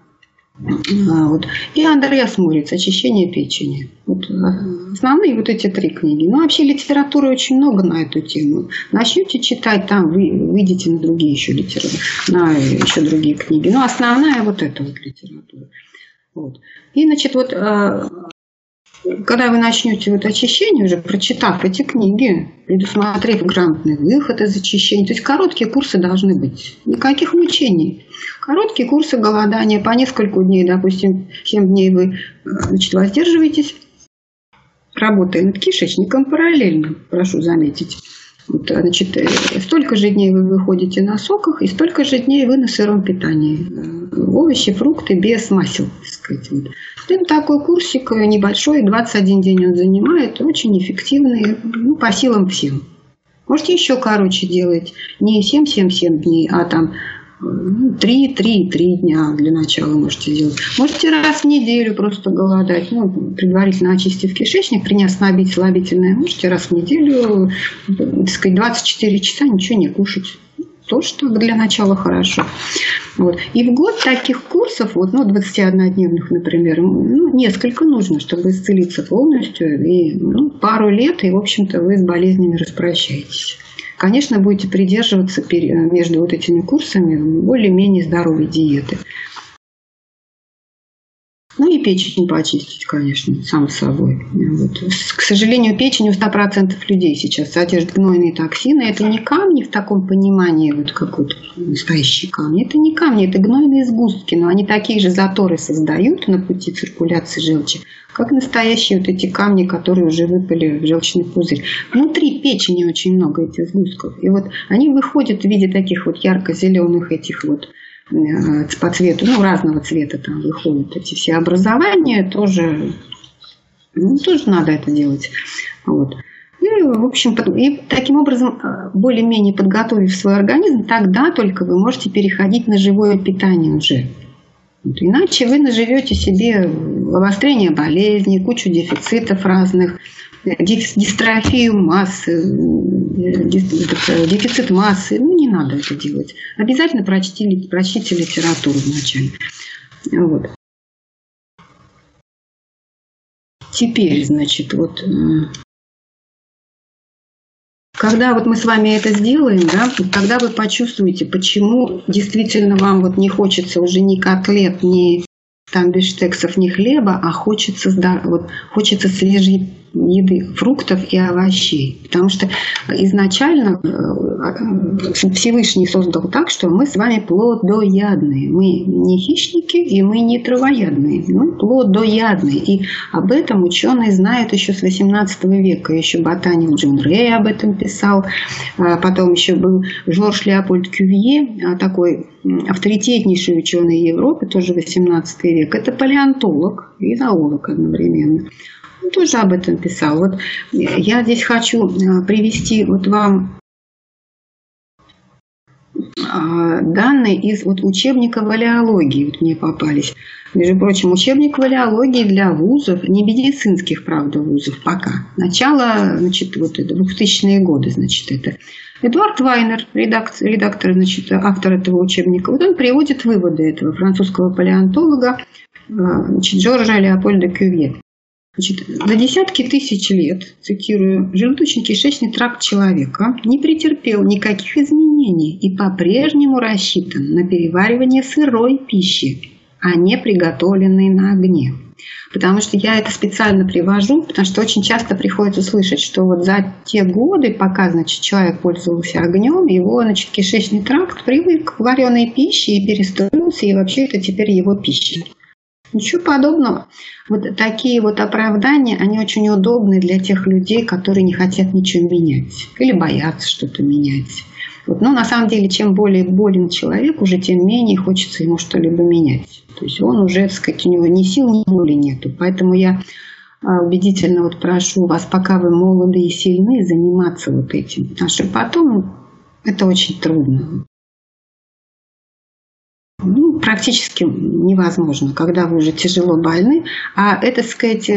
вот. И Андреас Муриц «Очищение печени». Вот основные вот эти три книги. Ну, вообще литературы очень много на эту тему. Начнете читать, там вы выйдете на другие еще литературы, на еще другие книги. Но основная вот эта вот литература. Вот. И, значит, вот когда вы начнете вот очищение, уже прочитав эти книги, предусмотрев грамотный выход из очищения, то есть короткие курсы должны быть, никаких мучений. Короткие курсы голодания по несколько дней, допустим, семь дней вы, значит, воздерживаетесь, работая над кишечником параллельно, прошу заметить. Вот, значит, столько же дней вы выходите на соках, и столько же дней вы на сыром питании. Овощи, фрукты без масел, так сказать. Вот. Это такой курсик небольшой, двадцать один день он занимает, очень эффективный, ну, по силам всем. Можете еще короче делать, не семь-семь-семь дней, а там три-три-три дня для начала можете делать. Можете раз в неделю просто голодать, ну, предварительно очистив кишечник, приняв слабительное, можете раз в неделю, так сказать, двадцать четыре часа ничего не кушать. Тоже так для начала хорошо. Вот. И в год таких курсов, вот, ну, двадцатиоднодневных, например, ну, несколько нужно, чтобы исцелиться полностью. И, ну, пару лет, и, в общем-то, вы с болезнями распрощаетесь. Конечно, будете придерживаться между вот этими курсами более-менее здоровой диеты. Ну и печень почистить, конечно, само собой. Вот. К сожалению, печень у ста процентов людей сейчас содержит гнойные токсины. Это не камни в таком понимании, вот как вот настоящие камни. Это не камни, это гнойные сгустки. Но они такие же заторы создают на пути циркуляции желчи, как настоящие вот эти камни, которые уже выпали в желчный пузырь. Внутри печени очень много этих сгустков. И вот они выходят в виде таких вот ярко-зеленых этих вот по цвету, ну, разного цвета там выходят эти все образования, тоже, ну, тоже надо это делать. Вот. И, в общем, и таким образом, более-менее подготовив свой организм, тогда только вы можете переходить на живое питание уже. Вот. Иначе вы наживете себе обострение болезней, кучу дефицитов разных, дистрофию массы, дефицит массы. Ну, не надо это делать. Обязательно прочтите, прочтите литературу вначале. Вот. Теперь, значит, вот, когда вот мы с вами это сделаем, да, тогда вы почувствуете, почему действительно вам вот не хочется уже ни котлет, ни там бифштексов, ни хлеба, а хочется, вот, хочется свежей еды, фруктов и овощей. Потому что изначально Всевышний создал так, что мы с вами плодоядные. Мы не хищники и мы не травоядные. Мы плодоядные. И об этом ученые знают еще с восемнадцатого века. Еще ботаник Джон Рэй об этом писал. Потом еще был Жорж Леопольд Кювье, такой авторитетнейший ученый Европы, тоже восемнадцатый век. Это палеонтолог и зоолог одновременно. Он тоже об этом писал. Вот я здесь хочу привести вот вам данные из вот учебника валеологии. Вот мне попались. Между прочим, учебник валеологии для вузов, не медицинских, правда, вузов пока. Начало, значит, вот двухтысячные годы, значит, это. Эдуард Вайнер, редактор, редактор, значит, автор этого учебника, вот он приводит выводы этого французского палеонтолога, значит, Жоржа Леопольда Кювье. Значит, за десятки тысяч лет, цитирую, желудочно-кишечный тракт человека не претерпел никаких изменений и по-прежнему рассчитан на переваривание сырой пищи, а не приготовленной на огне. Потому что я это специально привожу, потому что очень часто приходится слышать, что вот за те годы, пока, значит, человек пользовался огнем, его, значит, кишечный тракт привык к вареной пище и перестроился, и вообще это теперь его пища. Ничего подобного. Вот такие вот оправдания, они очень удобны для тех людей, которые не хотят ничего менять или боятся что-то менять. Вот. Но на самом деле, чем более болен человек, уже тем менее хочется ему что-либо менять. То есть он уже, так сказать, у него ни сил, ни воли нету. Поэтому я убедительно вот прошу вас, пока вы молоды и сильны, заниматься вот этим. Потому что потом это очень трудно. Ну, практически невозможно, когда вы уже тяжело больны. А это, так сказать,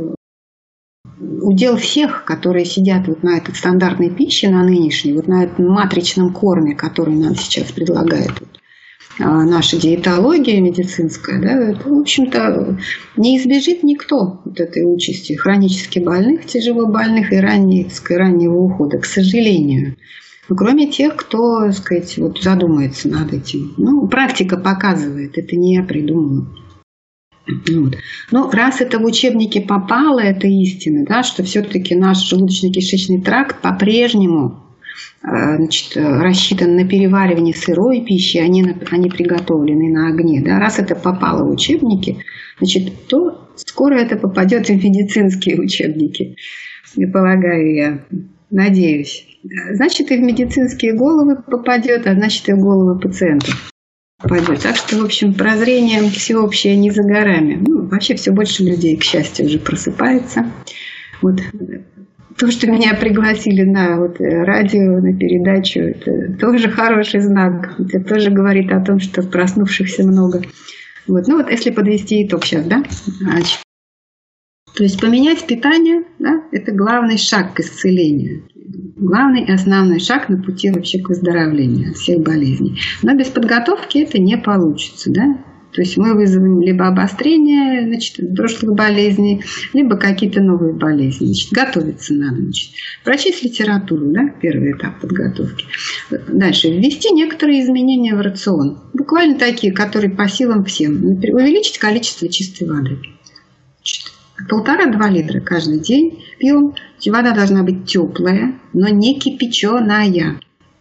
удел всех, которые сидят вот на этой стандартной пище, на нынешней, вот на этом матричном корме, который нам сейчас предлагает вот наша диетология медицинская, да, это, в общем-то, не избежит никто вот этой участи хронически больных, тяжело больных и ранней, так сказать, раннего ухода, к сожалению. Но кроме тех, кто, так сказать, вот задумается над этим. Ну, практика показывает, это не я придумала. Вот. Но раз это в учебнике попало, это истина, да, что все-таки наш желудочно-кишечный тракт по-прежнему, значит, рассчитан на переваривание сырой пищи, а не, на, а не приготовленной на огне. Да. Раз это попало в учебники, значит, то скоро это попадет в медицинские учебники. Я полагаю, я надеюсь. Значит, и в медицинские головы попадет, а значит, и в головы пациентов попадет. Так что, в общем, прозрение всеобщее не за горами. Ну, вообще все больше людей, к счастью, уже просыпается. Вот. То, что меня пригласили на вот, радио, на передачу, это тоже хороший знак. Это тоже говорит о том, что проснувшихся много. Вот. Ну вот, если подвести итог сейчас, да? Значит, то есть поменять питание, да, это главный шаг к исцелению. Главный и основной шаг на пути вообще к выздоровлению от всех болезней. Но без подготовки это не получится, да? То есть мы вызовем либо обострение, значит, прошлых болезней, либо какие-то новые болезни. Значит, готовиться надо. Значит, прочесть литературу, да, первый этап подготовки. Дальше ввести некоторые изменения в рацион. Буквально такие, которые по силам всем. Например, увеличить количество чистой воды. Полтора-два литра каждый день пьем. Вода должна быть теплая, но не кипяченая.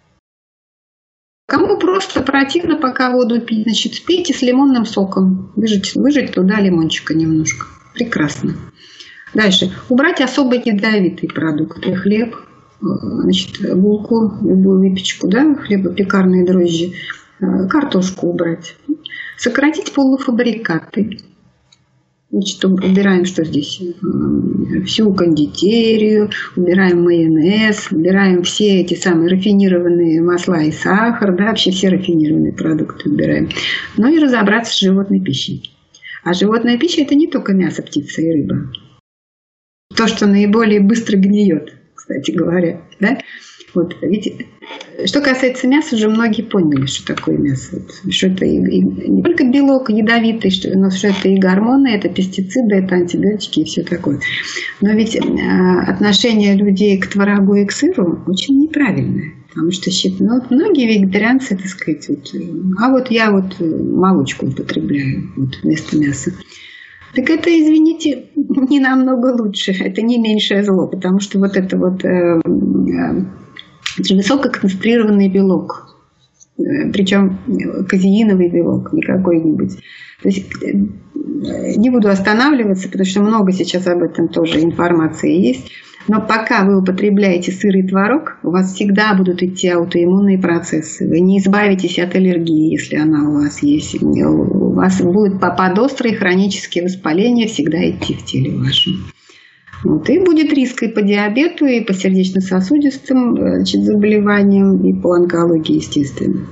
Кому просто противно пока воду пить, значит, пейте с лимонным соком. Выжать, выжать туда лимончика немножко. Прекрасно. Дальше. Убрать особо ядовитые продукты. Хлеб, значит, булку, любую выпечку, да, хлебопекарные дрожжи. Картошку убрать. Сократить полуфабрикаты. Значит, убираем, что здесь? Всю кондитерию, убираем майонез, убираем все эти самые рафинированные масла и сахар, да, вообще все рафинированные продукты убираем. Ну и разобраться с животной пищей. А животная пища – это не только мясо, птица и рыба. То, что наиболее быстро гниет, кстати говоря, да? Вот, видите, что касается мяса, уже многие поняли, что такое мясо. Что это и, и, не только белок ядовитый, что, но что это и гормоны, это пестициды, это антибиотики и все такое. Но ведь э, отношение людей к творогу и к сыру очень неправильное. Потому что ну, многие вегетарианцы, так сказать, вот, а вот я вот молочку употребляю вот, вместо мяса. Так это, извините, не намного лучше, это не меньшее зло, потому что вот это вот... Э, э, высококонцентрированный белок, причем казеиновый белок, не какой-нибудь. То есть не буду останавливаться, потому что много сейчас об этом тоже информации есть. Но пока вы употребляете сыр и творог, у вас всегда будут идти аутоиммунные процессы. Вы не избавитесь от аллергии, если она у вас есть. У вас будут подострые хронические воспаления всегда идти в теле вашем. Вот. И будет риск и по диабету, и по сердечно-сосудистым, значит, заболеваниям, и по онкологии, естественно.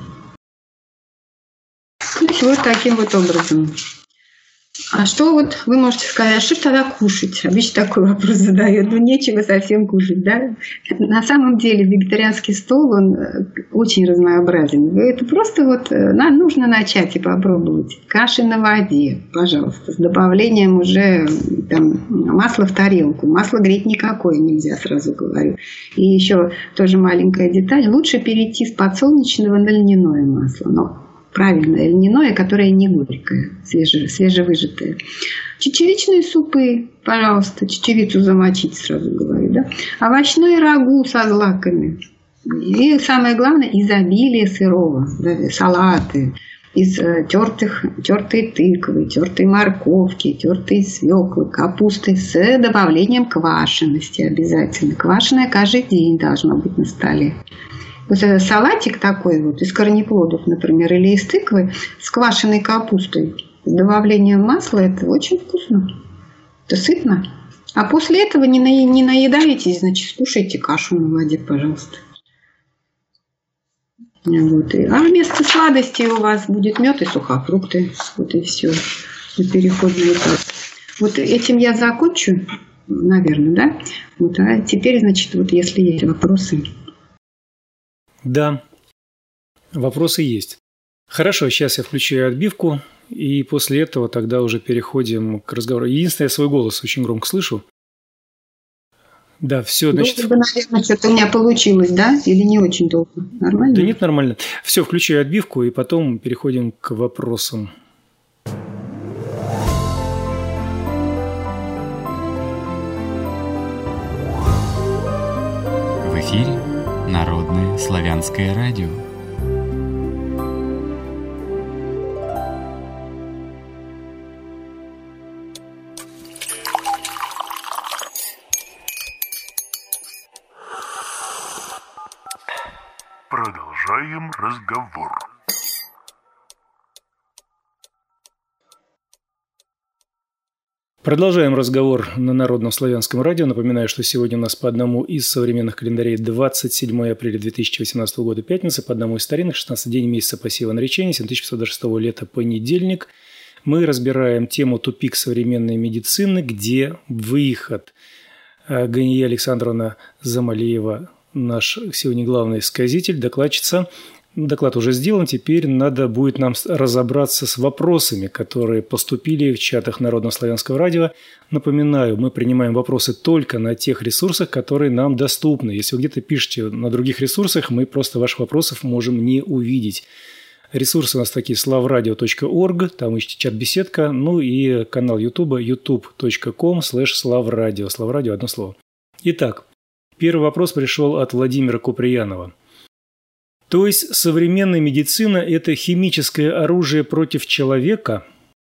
То есть вот таким вот образом. А что вот вы можете сказать, а что тогда кушать? Обычно такой вопрос задают. Ну, нечего совсем кушать, да? На самом деле вегетарианский стол, он очень разнообразен. Это просто вот нам нужно начать и попробовать. Каши на воде, пожалуйста, с добавлением уже там, масла в тарелку. Масло греть никакое нельзя, сразу говорю. И еще тоже маленькая деталь. Лучше перейти с подсолнечного на льняное масло. Но правильное льняное, которое не горькое, свеже, свежевыжатое. Чечевичные супы, пожалуйста, чечевицу замочить, сразу говорю, да. Овощное рагу со злаками. И самое главное, изобилие сырого, да, салаты из тертых, тертой тыквы, тертой морковки, тертой свеклы, капусты с добавлением квашености обязательно. Квашеная каждый день должна быть на столе. Вот этот салатик такой вот из корнеплодов, например, или из тыквы с квашеной капустой, с добавлением масла, это очень вкусно. Это сытно. А после этого не, на, не наедаетесь, значит, скушайте кашу на воде, пожалуйста. Вот. А вместо сладостей у вас будет мед и сухофрукты. Вот и все. Переходный этап. Вот этим я закончу, наверное, да? Вот. А теперь, значит, вот если есть вопросы... Да, вопросы есть. Хорошо, сейчас я включаю отбивку, и после этого тогда уже переходим к разговору. Единственное, я свой голос очень громко слышу. Да, все, значит... Долго, наверное, что-то у меня получилось, да? Или не очень долго? Нормально? Да нет, нормально. Все, включаю отбивку, и потом переходим к вопросам. В эфире Народное славянское радио. Продолжаем разговор. Продолжаем разговор на Народном славянском радио. Напоминаю, что сегодня у нас по одному из современных календарей двадцать седьмое апреля две тысячи восемнадцатого года, пятница, по одному из старинных, шестнадцатый день месяца посева наречения, семь тысяч пятьсот двадцать шестого лета, понедельник. Мы разбираем тему «Тупик современной медицины», где выход. Гания Александровна Замалеева, наш сегодня главный сказитель, докладчица. Доклад уже сделан, теперь надо будет нам разобраться с вопросами, которые поступили в чатах Народно-славянского радио. Напоминаю, мы принимаем вопросы только на тех ресурсах, которые нам доступны. Если вы где-то пишете на других ресурсах, мы просто ваших вопросов можем не увидеть. Ресурсы у нас такие: славрадио точка орг, там ищите чат-беседка, ну и канал Ютуба ютуб точка ком слэш славрадио. Славрадио одно слово. Итак, первый вопрос пришел от Владимира Куприянова. То есть современная медицина – это химическое оружие против человека?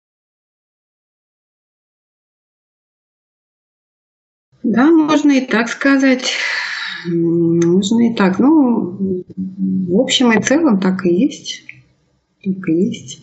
Да, можно и так сказать. Можно и так. Ну, в общем и целом так и есть. Так и есть.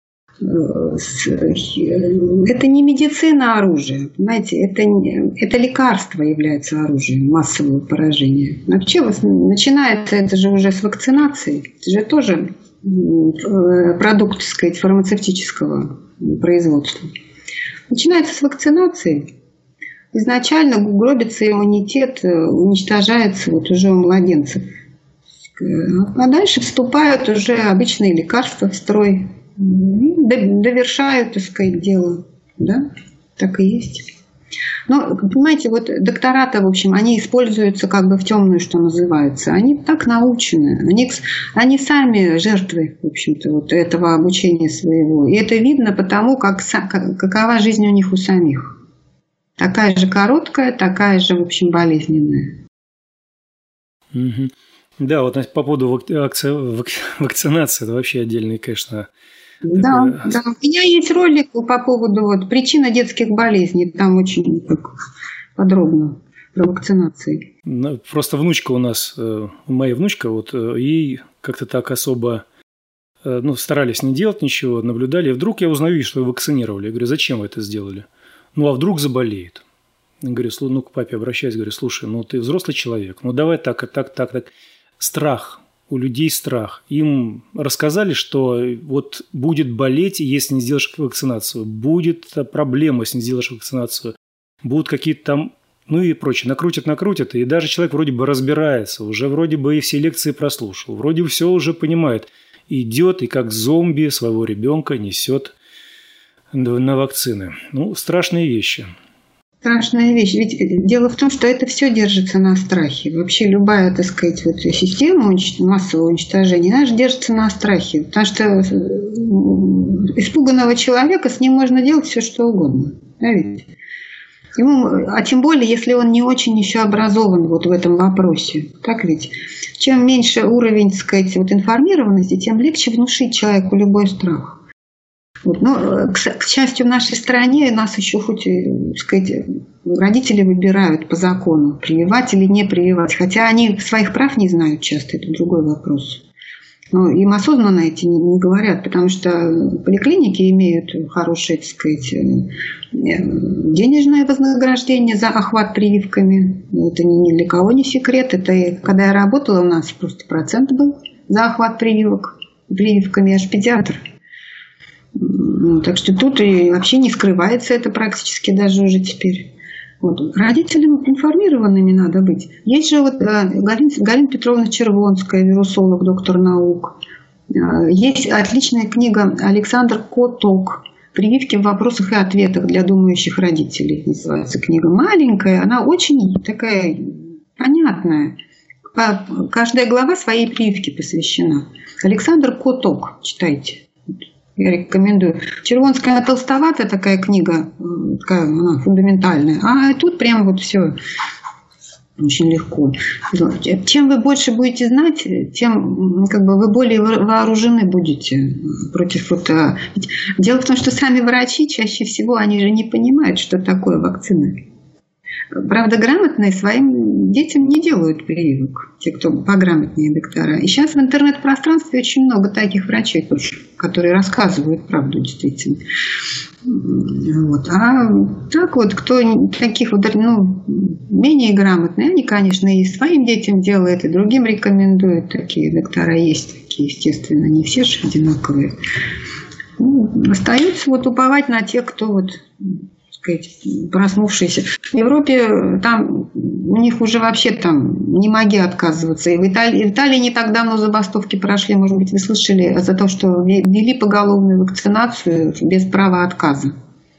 Это не медицина оружие, понимаете, это, это лекарство является оружием массового поражения. Вообще начинается это же уже с вакцинации, это же тоже продукт, так сказать, фармацевтического производства. Начинается с вакцинации. Изначально гробится иммунитет, уничтожается вот уже у младенцев. А дальше вступают уже обычные лекарства в строй. Довершают, так сказать, дело. Да? Так и есть. Но, понимаете, вот доктора-то, в общем, они используются как бы в темную, что называется. Они так научены. Они, они сами жертвы, в общем-то, вот этого обучения своего. И это видно потому, как, какова жизнь у них у самих. Такая же короткая, такая же, в общем, болезненная. Угу. Да, вот по поводу вакцинации, это вообще отдельный, конечно... Да, да, у меня есть ролик по поводу вот, причины детских болезней, там очень так, подробно про вакцинации. Просто внучка у нас, моя внучка, вот ей как-то так особо, ну, старались не делать ничего, наблюдали, и вдруг я узнаю, что ее вакцинировали. Я говорю, зачем вы это сделали? Ну, а вдруг заболеет? говорю, ну, к папе обращаюсь, говорю, слушай, ну, ты взрослый человек, ну, давай так, так, так, так. Страх. У людей страх. Им рассказали, что вот будет болеть, если не сделаешь вакцинацию. Будет проблема, если не сделаешь вакцинацию. Будут какие-то там, ну и прочее. Накрутят, накрутят. И даже человек вроде бы разбирается. Уже вроде бы и все лекции прослушал. Вроде бы все уже понимает. Идет и как зомби своего ребенка несет на вакцины. Ну, страшные вещи. Страшная вещь. Ведь дело в том, что это все держится на страхе. Вообще любая, так сказать, вот система массового уничтожения, она же держится на страхе. Потому что испуганного человека, с ним можно делать все, что угодно. Да, ведь? Ему, а тем более, если он не очень еще образован вот в этом вопросе. Так ведь? Чем меньше уровень, так сказать, вот информированности, тем легче внушить человеку любой страх. Вот. Но, к, к счастью, в нашей стране нас еще хоть, так сказать, родители выбирают по закону, прививать или не прививать. Хотя они своих прав не знают часто, это другой вопрос. Но им осознанно эти не, не говорят, потому что поликлиники имеют хорошее, так сказать, денежное вознаграждение за охват прививками. Это ни для кого не секрет. Это когда я работала, у нас просто процент был за охват прививок. Прививками я же педиатр. Ну, так что тут и вообще не скрывается это практически даже уже теперь. Вот. Родителям информированными надо быть. Есть же вот Галина, Галина Петровна Червонская, вирусолог, доктор наук. Есть отличная книга Александр Коток «Прививки в вопросах и ответах для думающих родителей». Называется книга. Маленькая, она очень такая понятная. Каждая глава своей прививке посвящена. Александр Коток, читайте. Я рекомендую. Червонская, она толстоватая такая книга, такая она фундаментальная. А тут прям вот все очень легко. Чем вы больше будете знать, тем как бы вы более вооружены будете против вот. Ведь дело в том, что сами врачи чаще всего они же не понимают, что такое вакцина. Правда, грамотные своим детям не делают прививок, те, кто пограмотнее доктора. И сейчас в интернет-пространстве очень много таких врачей тоже, которые рассказывают правду действительно. Вот. А так вот, кто таких вот, ну, менее грамотные, они, конечно, и своим детям делают, и другим рекомендуют. Такие доктора есть, такие, естественно, не все же одинаковые. Ну, остается вот уповать на тех, кто вот, проснувшиеся. В Европе там у них уже вообще там не моги отказываться. И в Италии, в Италии не так давно забастовки прошли, может быть, вы слышали, за то, что ввели поголовную вакцинацию без права отказа.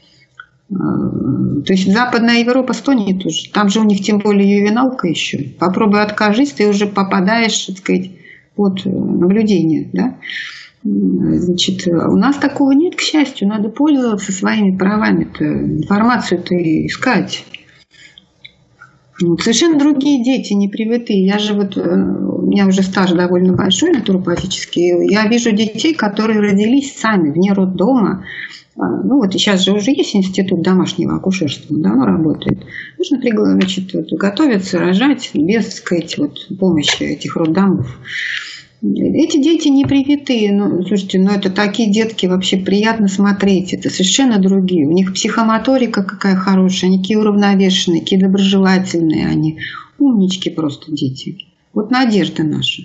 То есть Западная Европа стонет уже. Там же у них тем более ювеналка еще. Попробуй откажись, ты уже попадаешь, так сказать, под наблюдение, да? Значит, у нас такого нет, к счастью. Надо пользоваться своими правами-то, информацию-то искать. Совершенно другие дети, не привитые. Я же вот, у меня уже стаж довольно большой натуропатический. Я вижу детей, которые родились сами, вне роддома. Ну вот и сейчас же уже есть институт домашнего акушерства, давно работает. Нужно, значит, готовиться, рожать без, так сказать, вот, помощи этих роддомов. Эти дети не привитые, ну, слушайте, ну это такие детки, вообще приятно смотреть, это совершенно другие. У них психомоторика какая хорошая, они какие уравновешенные, какие доброжелательные, они умнички просто дети. Вот надежда наша.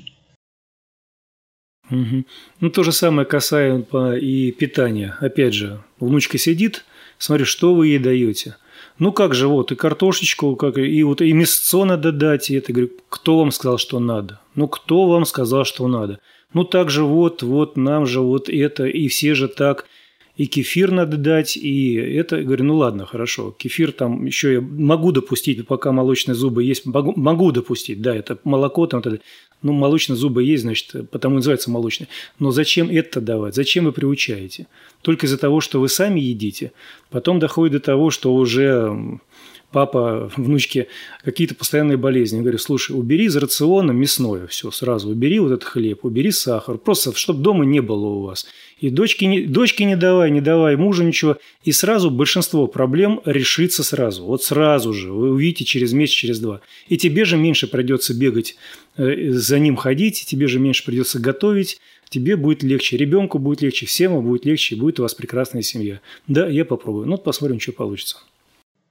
Угу. Ну, то же самое касаемо и питания. Опять же, внучка сидит, смотри, что вы ей даете. Ну как же, вот и картошечку, как, и вот и мясцо надо дать, и это, говорю, кто вам сказал, что надо? Ну кто вам сказал, что надо? Ну так же вот, вот нам же вот это, и все же так, и кефир надо дать, и это, говорю, ну ладно, хорошо, кефир там еще я могу допустить, пока молочные зубы есть, могу, могу допустить, да, это молоко там, ну молочные зубы есть, значит, потому называется молочный. Но зачем это давать? Зачем вы приучаете? Только из-за того, что вы сами едите. Потом доходит до того, что уже папа, внучке какие-то постоянные болезни. Я говорю, слушай, убери из рациона мясное все сразу. Убери вот этот хлеб, убери сахар. Просто, чтобы дома не было у вас. И дочке не, дочке не давай, не давай мужу ничего. И сразу большинство проблем решится сразу. Вот сразу же. Вы увидите через месяц, через два. И тебе же меньше придется бегать, за ним ходить. Тебе же меньше придется готовить. Тебе будет легче. Ребенку будет легче. Всем будет легче. И будет у вас прекрасная семья. Да, я попробую. Ну, посмотрим, что получится.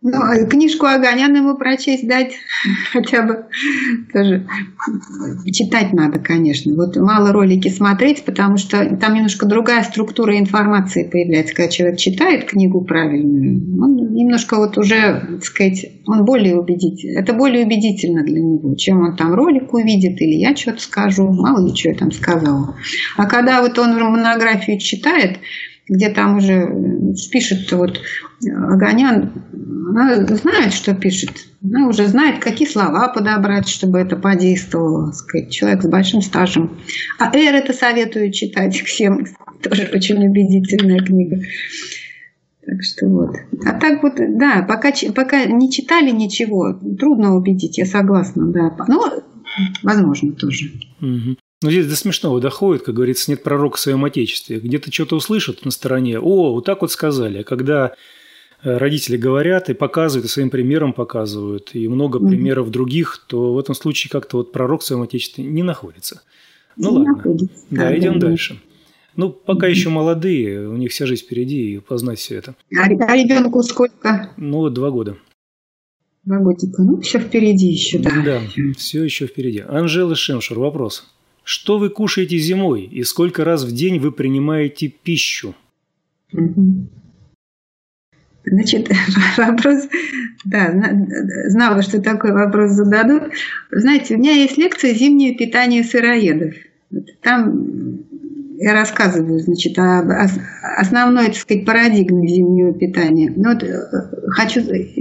Ну, книжку Оганян ему прочесть дать хотя бы тоже. Читать надо, конечно. Вот мало ролики смотреть, потому что там немножко другая структура информации появляется. Когда человек читает книгу правильную, он немножко вот уже, так сказать, он более убедительный. Это более убедительно для него, чем он там ролик увидит или я что-то скажу. Мало ли, что я там сказала. А когда вот он монографию читает, где там уже пишет вот Оганян, она знает, что пишет. Она уже знает, какие слова подобрать, чтобы это подействовало. Сказать, человек с большим стажем. А «Эр» это советую читать всем. Тоже очень убедительная книга. Так что вот. А так вот, да, пока, пока не читали ничего, трудно убедить, я согласна, да. Но возможно тоже. Угу. Ну, здесь до смешного доходит, как говорится, нет пророка в своем отечестве. Где-то что-то услышат на стороне, о, вот так вот сказали. А когда родители говорят и показывают, и своим примером показывают, и много mm-hmm. примеров других, то в этом случае как-то вот пророк в своем отечестве не находится. Ну, не ладно. Находится. Да, да, идем да. дальше. Ну, пока mm-hmm. еще молодые, у них вся жизнь впереди, и познать все это. А ребенку сколько? Ну, вот два года. Два годика. Ну, все впереди еще, да. Да, все еще впереди. Анжела Шемшур, вопрос. Что вы кушаете зимой и сколько раз в день вы принимаете пищу? Значит, вопрос, да, знала, что такой вопрос зададут. Знаете, у меня есть лекция «Зимнее питание сыроедов». Там я рассказываю, значит, об основной, так сказать, парадигме зимнего питания. Но вот хочу...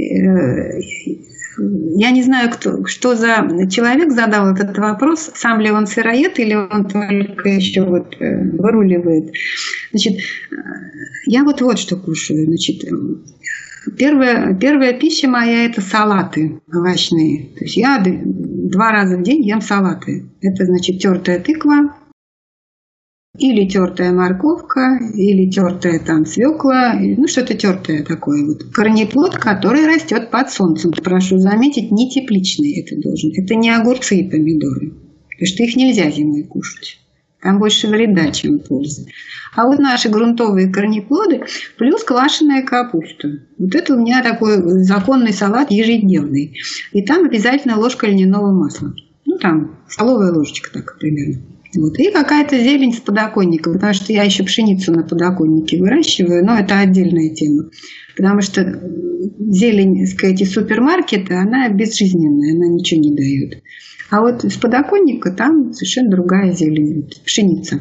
Я не знаю, кто, что за человек задал этот вопрос, сам ли он сыроед или он только еще вот выруливает. Значит, я вот вот что кушаю. Значит, первая, первая пища моя – это салаты овощные. То есть я два раза в день ем салаты. Это, значит, тертая тыква, или тертая морковка, или тертая там свекла, ну что-то тертое такое. Вот. Корнеплод, который растет под солнцем. Прошу заметить, не тепличный это должен. Это не огурцы и помидоры. Потому что их нельзя зимой кушать. Там больше вреда, чем пользы. А вот наши грунтовые корнеплоды плюс квашеная капуста. Вот это у меня такой законный салат ежедневный. И там обязательно ложка льняного масла. Ну там столовая ложечка так примерно. Вот. И какая-то зелень с подоконника, потому что я еще пшеницу на подоконнике выращиваю, но это отдельная тема. Потому что зелень, так сказать, из супермаркета, она безжизненная, она ничего не дает. А вот с подоконника там совершенно другая зелень, пшеница.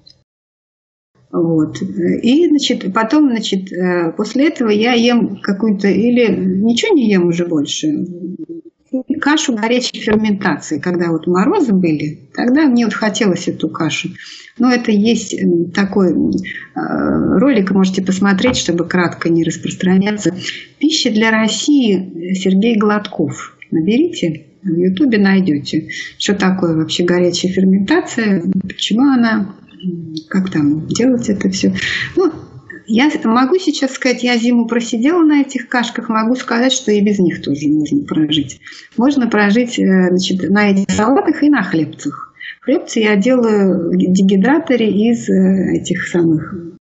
Вот. И, значит, потом, значит, после этого я ем какую-то, или ничего не ем уже больше, кашу горячей ферментации. Когда вот морозы были, тогда мне вот хотелось эту кашу. Но это есть такой ролик, можете посмотреть, чтобы кратко не распространяться. «Пища для России» Сергей Гладков. Наберите, в Ютубе найдете, что такое вообще горячая ферментация, почему она, как там делать это все. Ну, я могу сейчас сказать, я зиму просидела на этих кашках, могу сказать, что и без них тоже можно прожить. Можно прожить, значит, на этих салатах и на хлебцах. Хлебцы я делаю в дегидраторе из этих самых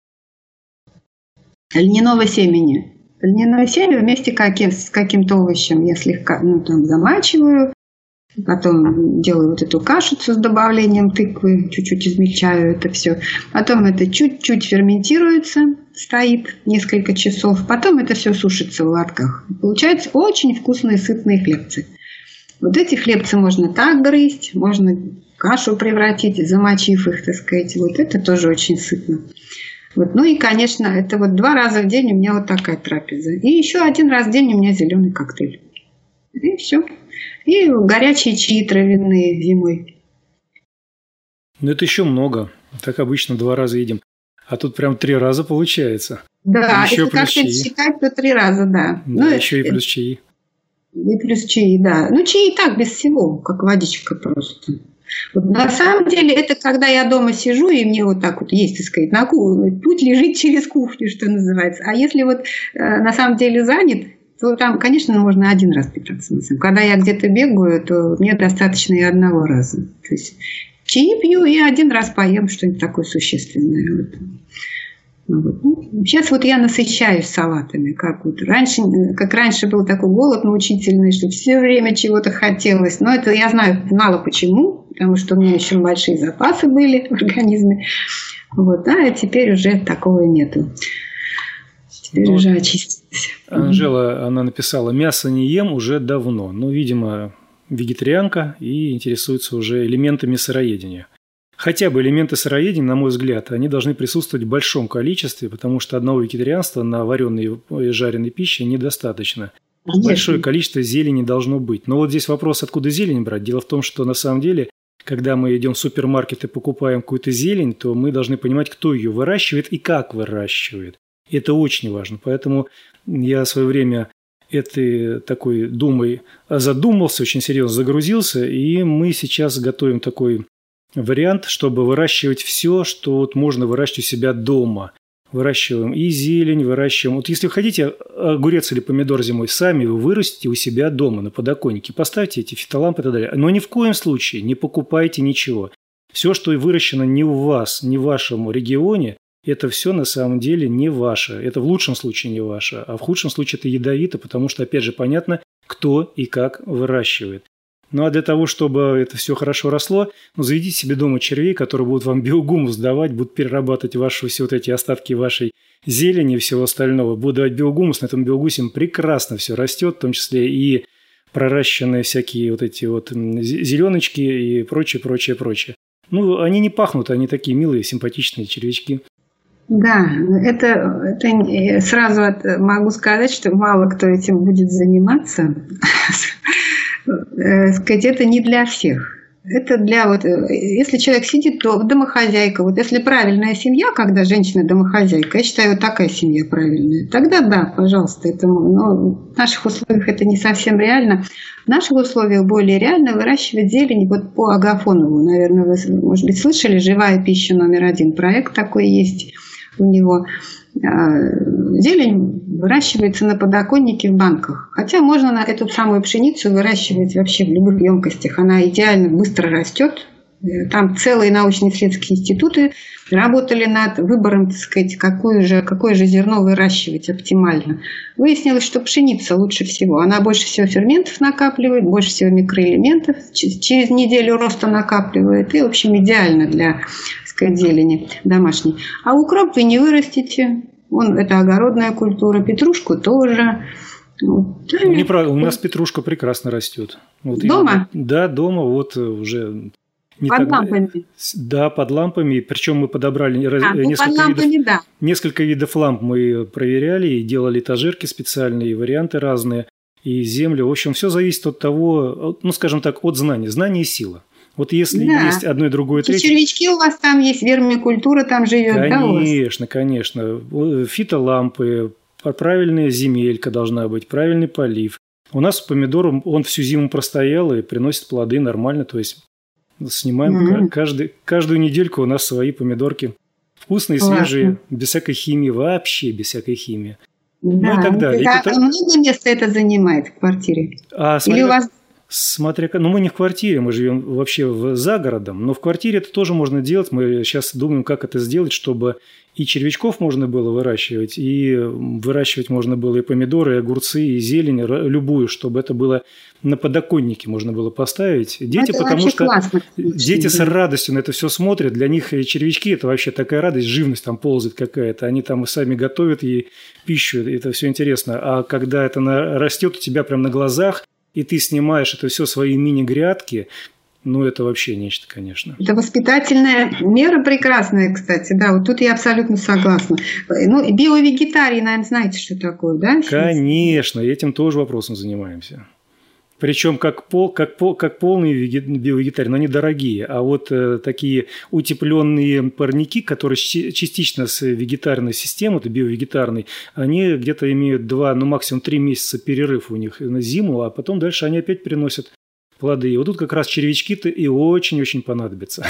льняного семени. Льняное семя вместе каким, с каким-то овощем я слегка ну, там, замачиваю. Потом делаю вот эту кашицу с добавлением тыквы, чуть-чуть измельчаю это все. Потом это чуть-чуть ферментируется, стоит несколько часов. Потом это все сушится в лотках. Получаются очень вкусные, сытные хлебцы. Вот эти хлебцы можно так грызть, можно в кашу превратить, замочив их, так сказать. Вот это тоже очень сытно. Вот. Ну и, конечно, это вот два раза в день у меня вот такая трапеза. И еще один раз в день у меня зеленый коктейль. И все. И горячие чаи травяные зимой. Ну, это еще много. Так обычно два раза едим. А тут прям три раза получается. Да, еще если как-то считать, то три раза, да. Да, ну, еще и плюс чаи. И плюс чаи, да. Ну, чаи так, без всего, как водичка просто. Вот на самом деле, это когда я дома сижу, и мне вот так вот есть, так сказать, на кухне, путь лежит через кухню, что называется. А если вот э, на самом деле занят, то там, конечно, можно один раз питаться. Когда я где-то бегаю, то мне достаточно и одного раза. То есть чаи пью и один раз поем что-нибудь такое существенное. Вот. Вот. Ну, сейчас вот я насыщаюсь салатами. Как, вот раньше, как раньше был такой голод мучительный, что все время чего-то хотелось. Но это я знаю мало почему, потому что у меня еще большие запасы были в организме. Вот, а теперь уже такого нету. Теперь ну, уже очистились. Анжела, она написала: мясо не ем уже давно. Ну, видимо, вегетарианка и интересуется уже элементами сыроедения. Хотя бы элементы сыроедения, на мой взгляд, они должны присутствовать в большом количестве, потому что одного вегетарианства на вареной и жареной пище недостаточно. Конечно. Большое количество зелени должно быть. Но вот здесь вопрос, откуда зелень брать. Дело в том, что на самом деле, когда мы идем в супермаркет и покупаем какую-то зелень, то мы должны понимать, кто ее выращивает и как выращивает. Это очень важно. Поэтому я в свое время этой такой думой задумался, очень серьезно загрузился, и мы сейчас готовим такой вариант, чтобы выращивать все, что вот можно выращивать у себя дома. Выращиваем и зелень, выращиваем. Вот если вы хотите огурец или помидор зимой, сами вы вырастите у себя дома на подоконнике, поставьте эти фитолампы и так далее. Но ни в коем случае не покупайте ничего. Все, что выращено не у вас, не в вашем регионе, это все на самом деле не ваше. Это в лучшем случае не ваше, а в худшем случае это ядовито, потому что, опять же, понятно, кто и как выращивает. Ну, а для того, чтобы это все хорошо росло, ну, заведите себе дома червей, которые будут вам биогумус давать, будут перерабатывать ваши все вот эти остатки вашей зелени и всего остального. Будут давать биогумус, на этом биогусе прекрасно все растет, в том числе и проращенные всякие вот эти вот зеленочки и прочее, прочее, прочее. Ну, они не пахнут, они такие милые, симпатичные червячки. Да, это, это сразу могу сказать, что мало кто этим будет заниматься. Сказать, это не для всех. Это для вот, если человек сидит, то домохозяйка. Вот если правильная семья, когда женщина домохозяйка, я считаю, вот такая семья правильная, тогда да, пожалуйста, это, но в наших условиях это не совсем реально. В наших условиях более реально выращивать зелень вот по Агафонову. Наверное, вы, может быть, слышали, «Живая пища» номер один. Проект такой есть у него. Зелень выращивается на подоконнике в банках. Хотя можно на эту самую пшеницу выращивать вообще в любых емкостях. Она идеально быстро растет. Там целые научно-исследовательские институты работали над выбором, так сказать, какое же, какое же зерно выращивать оптимально. Выяснилось, что пшеница лучше всего. Она больше всего ферментов накапливает, больше всего микроэлементов. Через неделю роста накапливает. И, в общем, идеально для, так сказать, зелени домашней. А укроп вы не вырастите. Он, это огородная культура. Петрушку тоже. Неправда, у нас петрушка прекрасно растет. Вот дома? И, да, дома. Вот уже... Не под так... лампами. Да, под лампами. Причем мы подобрали а, ну, несколько, лампами, видов, да. несколько видов ламп. Мы проверяли и делали этажерки специальные, варианты разные, и землю. В общем, все зависит от того, ну, скажем так, от знаний. Знание и сила. Вот если да. есть одно и другое, третье... Червячки у вас там есть, вермикультура там живет, конечно, да, у вас? Конечно, конечно. Фитолампы, правильная земелька должна быть, правильный полив. У нас помидор, он всю зиму простоял и приносит плоды нормально, то есть... Снимаем mm-hmm. каждый, каждую недельку у нас свои помидорки. Вкусные, свежие, Ладно. без всякой химии, вообще без всякой химии. Да. Ну и так далее. А это... много места это занимает в квартире? А, смотря, Или у вас... смотря, ну мы не в квартире, мы живем вообще в, за городом, но в квартире это тоже можно делать. Мы сейчас думаем, как это сделать, чтобы и червячков можно было выращивать, и выращивать можно было и помидоры, и огурцы, и зелень, любую, чтобы это было на подоконнике можно было поставить. Дети, это потому что классно, дети да. с радостью на это все смотрят. Для них червячки – это вообще такая радость, живность там ползает какая-то. Они там сами готовят ей пищу, это все интересно. А когда это растет у тебя прямо на глазах, и ты снимаешь это все свои мини-грядки, ну, это вообще нечто, конечно. Это воспитательная мера прекрасная, кстати. Да, вот тут я абсолютно согласна. Ну, биовегетарий, наверное, знаете, что такое, да? Конечно, этим тоже вопросом занимаемся. Причем как, пол, как, пол, как полные биовегетарии, но они дорогие. А вот э, такие утепленные парники, которые частично с вегетарной системы, это биовегетарный, они где-то имеют два, ну максимум три месяца перерыв у них на зиму, а потом дальше они опять приносят плоды. И вот тут как раз червячки-то и очень-очень понадобятся.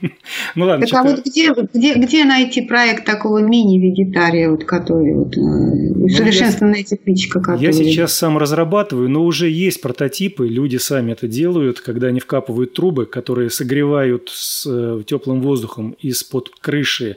Ну ладно. Так, а вот где, где, где найти проект такого мини-вегетария, вот, который вот, усовершенствованная тепличка? Я сейчас сам разрабатываю, но уже есть прототипы, люди сами это делают, когда они вкапывают трубы, которые согревают с теплым воздухом из-под крыши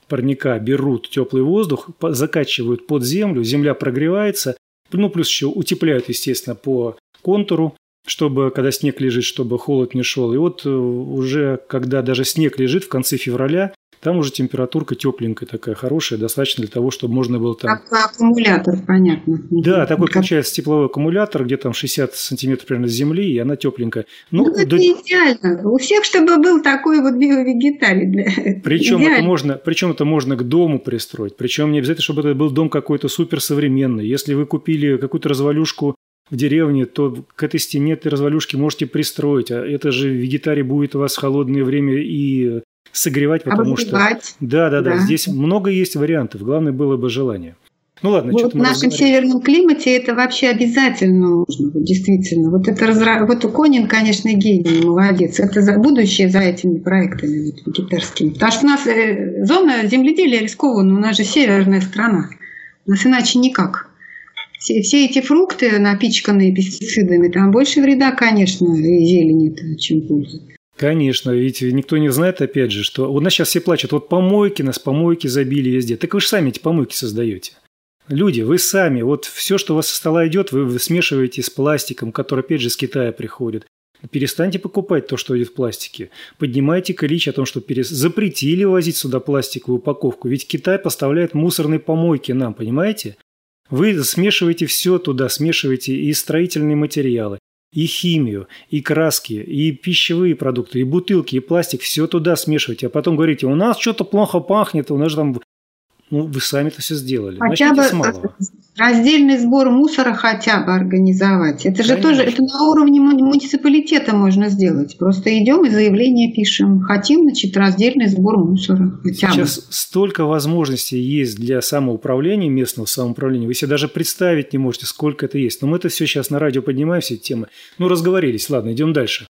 парника берут теплый воздух, закачивают под землю, земля прогревается, ну, плюс еще утепляют, естественно, по контуру, чтобы, когда снег лежит, чтобы холод не шел. И вот уже, когда даже снег лежит в конце февраля, там уже температурка тепленькая такая, хорошая, достаточно для того, чтобы можно было там... Как аккумулятор, понятно. Да, такой получается тепловой аккумулятор, где там шестьдесят сантиметров примерно земли, и она тепленькая. Ну, ну это до... идеально. У всех, чтобы был такой вот биовегетарий. Для... Причем это, можно, причем это можно к дому пристроить. Причем не обязательно, чтобы это был дом какой-то суперсовременный. Если вы купили какую-то развалюшку в деревне, то к этой стене этой развалюшки можете пристроить. А это же вегетарий будет у вас в холодное время и... согревать, потому Обогревать. что... Да, да, да, да. Здесь много есть вариантов. Главное было бы желание. Ну ладно, вот в нашем северном климате это вообще обязательно нужно, действительно. Вот это разра... вот Конин, конечно, гений, молодец. Это за... будущее за этими проектами вот, вегетарскими. Потому что у нас зона земледелия рискованная, у нас же северная страна. У нас иначе никак. Все, все эти фрукты, напичканные пестицидами, там больше вреда, конечно, и зелени, чем пользы. Конечно, ведь никто не знает, опять же, что у нас сейчас все плачут, вот помойки, нас помойки забили везде. Так вы же сами эти помойки создаете. Люди, вы сами, вот все, что у вас со стола идет, вы, вы смешиваете с пластиком, который, опять же, с Китая приходит. Перестаньте покупать то, что идет в пластике. Поднимайте клич о том, что перес... запретили возить сюда пластиковую упаковку. Ведь Китай поставляет мусорные помойки нам, понимаете? Вы смешиваете все туда, смешиваете и строительные материалы, и химию, и краски, и пищевые продукты, и бутылки, и пластик, все туда смешиваете. А потом говорите, у нас что-то плохо пахнет, у нас же там... Ну, вы сами это все сделали. Хотя Начните бы раздельный сбор мусора хотя бы организовать. Это же Конечно. тоже это на уровне муниципалитета можно сделать. Просто идем и заявление пишем. Хотим, значит, раздельный сбор мусора. Хотя Сейчас бы. столько возможностей есть для самоуправления, местного самоуправления. Вы себе даже представить не можете, сколько это есть. Но мы это все сейчас на радио поднимаем, все эти темы. Ну, разговорились. Ладно, идем дальше.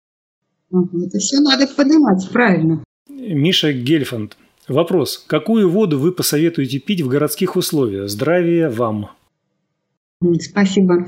Это все надо поднимать, правильно. Миша Гельфанд. Вопрос. Какую воду вы посоветуете пить в городских условиях? Здравия вам. Спасибо.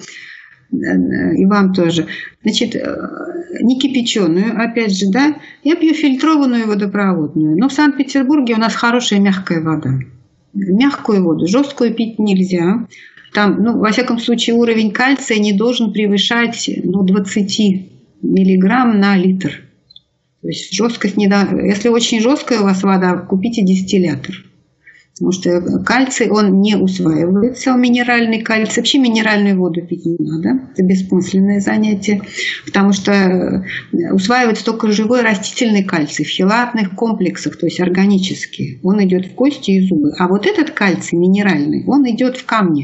И вам тоже. Значит, не кипяченую, опять же, да. Я пью фильтрованную водопроводную. Но в Санкт-Петербурге у нас хорошая мягкая вода. Мягкую воду, жесткую пить нельзя. Там, ну, во всяком случае, уровень кальция не должен превышать ну, двадцать миллиграмм на литр. То есть жесткость не да... Если очень жесткая у вас вода, купите дистиллятор. Потому что кальций, он не усваивается, минеральный кальций. Вообще минеральную воду пить не надо. Это бессмысленное занятие. Потому что усваивается только живой растительный кальций в хелатных комплексах, то есть органический. Он идет в кости и зубы. А вот этот кальций минеральный, он идет в камни.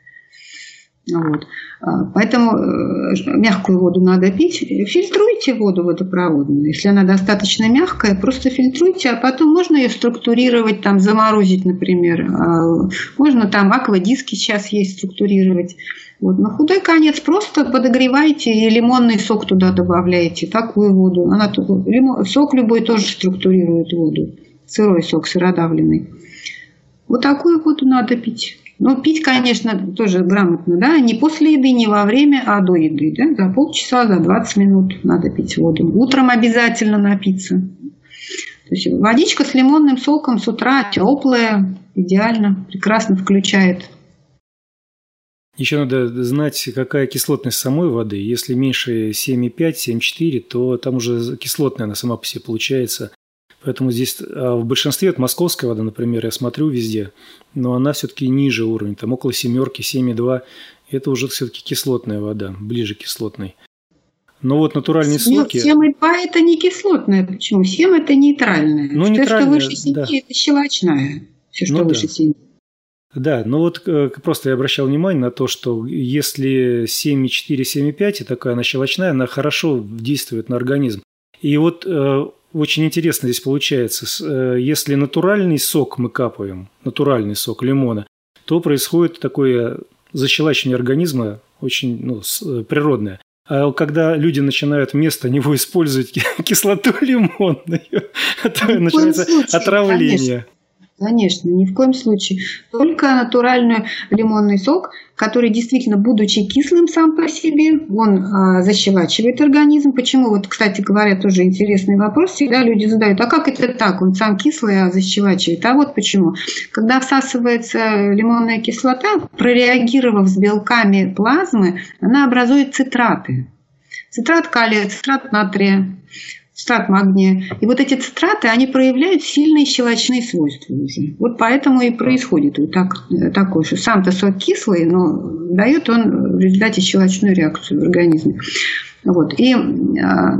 Вот. Поэтому мягкую воду надо пить. Фильтруйте воду водопроводную. Если она достаточно мягкая, просто фильтруйте, а потом можно ее структурировать, там, заморозить, например. Можно там аквадиски сейчас есть структурировать. Вот. На худой конец просто подогревайте и лимонный сок туда добавляете. Такую воду. Она, сок любой тоже структурирует воду. Сырой сок, сыродавленный. Вот такую воду надо пить. Ну, пить, конечно, тоже грамотно, да, не после еды, не во время, а до еды, да, за полчаса, за двадцать минут надо пить воду. Утром обязательно напиться. То есть водичка с лимонным соком с утра теплая, идеально, прекрасно включает. Еще надо знать, какая кислотность самой воды. Если меньше семь и пять, семь и четыре, то там уже кислотная она сама по себе получается. Поэтому здесь а в большинстве, это московская вода, например, я смотрю везде, но она все-таки ниже уровня, там около семерки, семь и два, это уже все-таки кислотная вода, ближе к кислотной. Но вот натуральные соки... семь и два это не кислотная, почему? семь это нейтральная. Ну, Все, нейтральная, что выше семи, да. это щелочная. Все, что ну, выше да. семи. Да, ну вот просто я обращал внимание на то, что если семь и четыре, семь и пять, и такая она щелочная, она хорошо действует на организм. И вот... Очень интересно здесь получается, если натуральный сок мы капаем, натуральный сок лимона, то происходит такое защелачивание организма очень ну, природное. А когда люди начинают вместо него использовать кислоту лимонную, то начинается отравление. Конечно, ни в коем случае. Только натуральный лимонный сок, который действительно, будучи кислым сам по себе, он а, защелачивает организм. Почему? Вот, кстати говоря, тоже интересный вопрос. Всегда люди задают, а как это так? Он сам кислый, а защелачивает. А вот почему. Когда всасывается лимонная кислота, прореагировав с белками плазмы, она образует цитраты. Цитрат калия, цитрат натрия, цитрат магния. И вот эти цитраты, они проявляют сильные щелочные свойства уже. Вот поэтому и происходит вот так, такое, что сам-то сок кислый, но дает он в результате щелочную реакцию в организме. Вот. И а,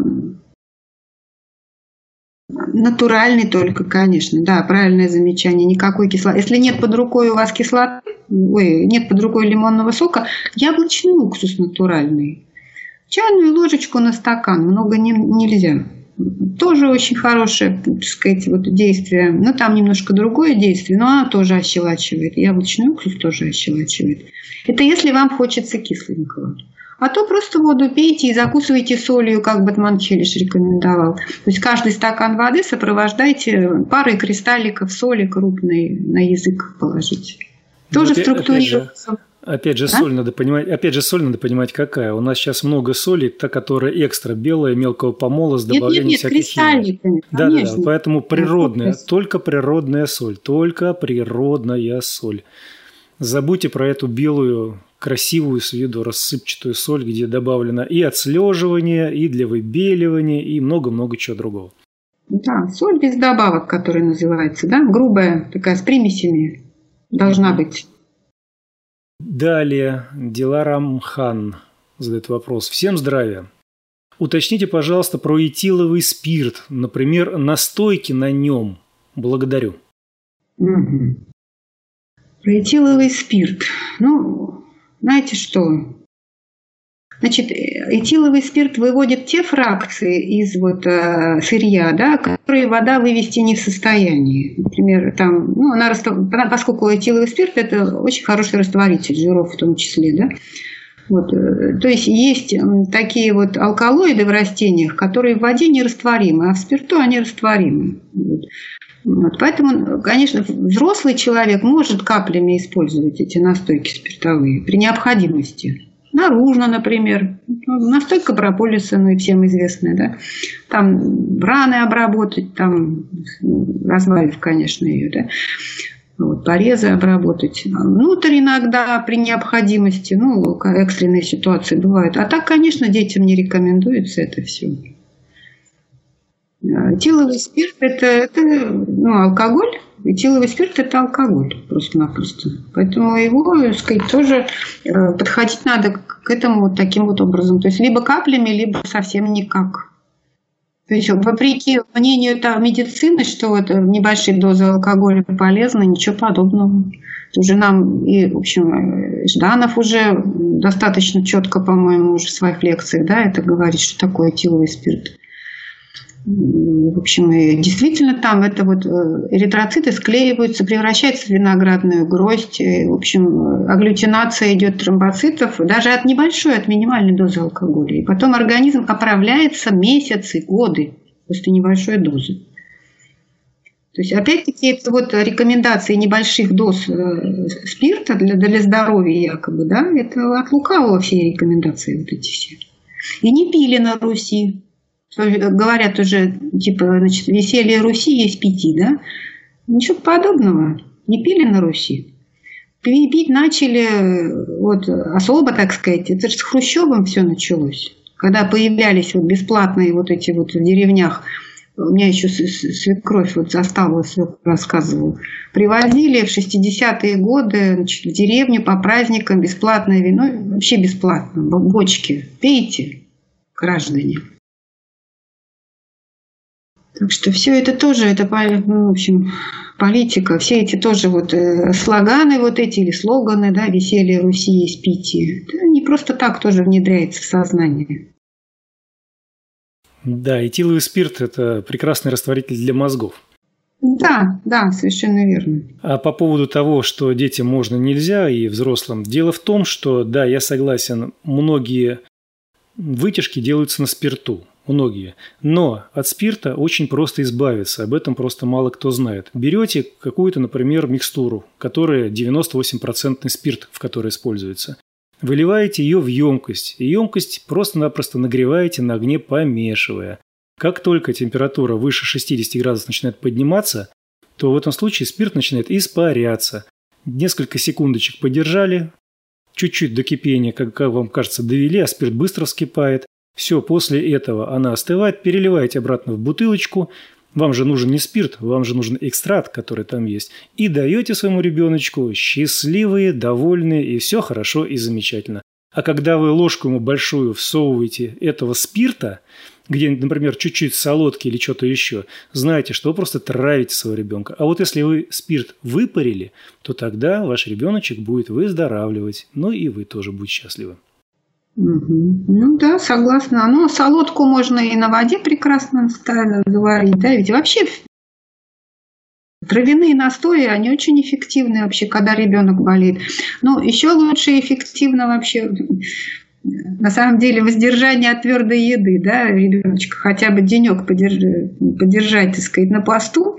натуральный только, конечно, да, правильное замечание, никакой кислоты. Если нет под рукой у вас кислоты, ой, нет под рукой лимонного сока, яблочный уксус натуральный. Чайную ложечку на стакан, много не, нельзя. Тоже очень хорошее, так сказать, вот действие. Но там немножко другое действие, но она тоже ощелачивает. Яблочный уксус тоже ощелачивает. Это если вам хочется кисленького. А то просто воду пейте и закусывайте солью, как Бэтмен Челиш рекомендовал. То есть каждый стакан воды сопровождайте парой кристалликов соли крупной на язык положите. Тоже вот структурируется. Опять же, а? соль надо понимать, опять же, соль надо понимать какая. У нас сейчас много соли, та, которая экстра белая, мелкого помола с добавлением нет, нет, нет, всяких химий. Да, да, да, поэтому природная, только природная соль, только природная соль. Забудьте про эту белую, красивую с виду рассыпчатую соль, где добавлено и отслеживание, и для выбеливания, и много-много чего другого. Да, соль без добавок, которая называется, да, грубая, такая с примесями должна быть. Далее Диларам Хан задает вопрос. Всем здравия. Уточните, пожалуйста, про этиловый спирт. Например, настойки на нем. Благодарю. Угу. Про этиловый спирт. Ну, знаете что? Значит, этиловый спирт выводит те фракции из вот, э, сырья, да, которые вода вывести не в состоянии. Например, там, ну, она, поскольку этиловый спирт – это очень хороший растворитель жиров в том числе, да. Вот, э, то есть есть такие вот алкалоиды в растениях, которые в воде нерастворимы, а в спирту они растворимы. Вот. Вот, поэтому, конечно, взрослый человек может каплями использовать эти настойки спиртовые при необходимости. Наружно, например. Настойка прополиса, ну и всем известная, да. Там раны обработать, там развалив, конечно, ее, да. Вот, порезы обработать. Внутрь иногда при необходимости, ну, экстренные ситуации бывают. А так, конечно, детям не рекомендуется это все. Этиловый спирт – это, это ну, алкоголь. Этиловый спирт – это алкоголь просто-напросто. Поэтому его, так сказать, тоже подходить надо к этому вот таким вот образом. То есть либо каплями, либо совсем никак. То есть вопреки мнению там, медицины, что вот небольшие дозы алкоголя полезны, ничего подобного. Уже нам и, в общем, Жданов уже достаточно четко, по-моему, уже в своих лекциях, да, это говорит, что такое этиловый спирт. В общем, действительно там это вот эритроциты склеиваются, превращаются в виноградную гроздь. В общем, агглютинация идет тромбоцитов даже от небольшой, от минимальной дозы алкоголя. И потом организм оправляется месяцы, годы после небольшой дозы. То есть, опять-таки, это вот рекомендации небольших доз спирта для, для здоровья якобы, да, это от лукавого все рекомендации вот эти все. И не пили на Руси. Говорят уже, типа, значит, веселье Руси есть пяти, да? Ничего подобного. Не пили на Руси. Пить начали вот, особо, так сказать. Это же с Хрущевым все началось. Когда появлялись вот бесплатные вот эти вот в деревнях. У меня еще свекровь вот застала, рассказывал. Привозили в шестидесятые годы, значит, в деревню по праздникам бесплатное вино. Вообще бесплатно. Бочки. Пейте, граждане. Так что все это тоже, это, ну, в общем, политика, все эти тоже вот э, слоганы вот эти или слоганы, да, веселье Руси есть питье, это не просто так тоже внедряется в сознание. Да, этиловый спирт – это прекрасный растворитель для мозгов. Да, да, совершенно верно. А по поводу того, что детям можно, нельзя и взрослым, дело в том, что, да, я согласен, многие вытяжки делаются на спирту. многие. Но от спирта очень просто избавиться, об этом просто мало кто знает. Берете какую-то, например, микстуру, которая девяносто восемь процентов спирт, в которой используется. Выливаете ее в емкость, и емкость просто-напросто нагреваете на огне, помешивая. Как только температура выше шестьдесят градусов начинает подниматься, то в этом случае спирт начинает испаряться. Несколько секундочек подержали, чуть-чуть до кипения, как, как вам кажется, довели, а спирт быстро вскипает. Все, после этого она остывает, переливаете обратно в бутылочку. Вам же нужен не спирт, вам же нужен экстракт, который там есть. И даете своему ребеночку счастливые, довольные, и все хорошо и замечательно. А когда вы ложку ему большую всовываете этого спирта, где, например, чуть-чуть солодки или что-то еще, знаете, что вы просто травите своего ребенка. А вот если вы спирт выпарили, то тогда ваш ребеночек будет выздоравливать, ну и вы тоже будете счастливы. Угу. Ну да, согласна. Ну, солодку можно и на воде прекрасно заварить, да, ведь вообще травяные настои, они очень эффективны вообще, когда ребенок болеет. Но еще лучше эффективно вообще, на самом деле, воздержание от твердой еды, да, ребеночка хотя бы денек подержать, подержать, так сказать, на посту,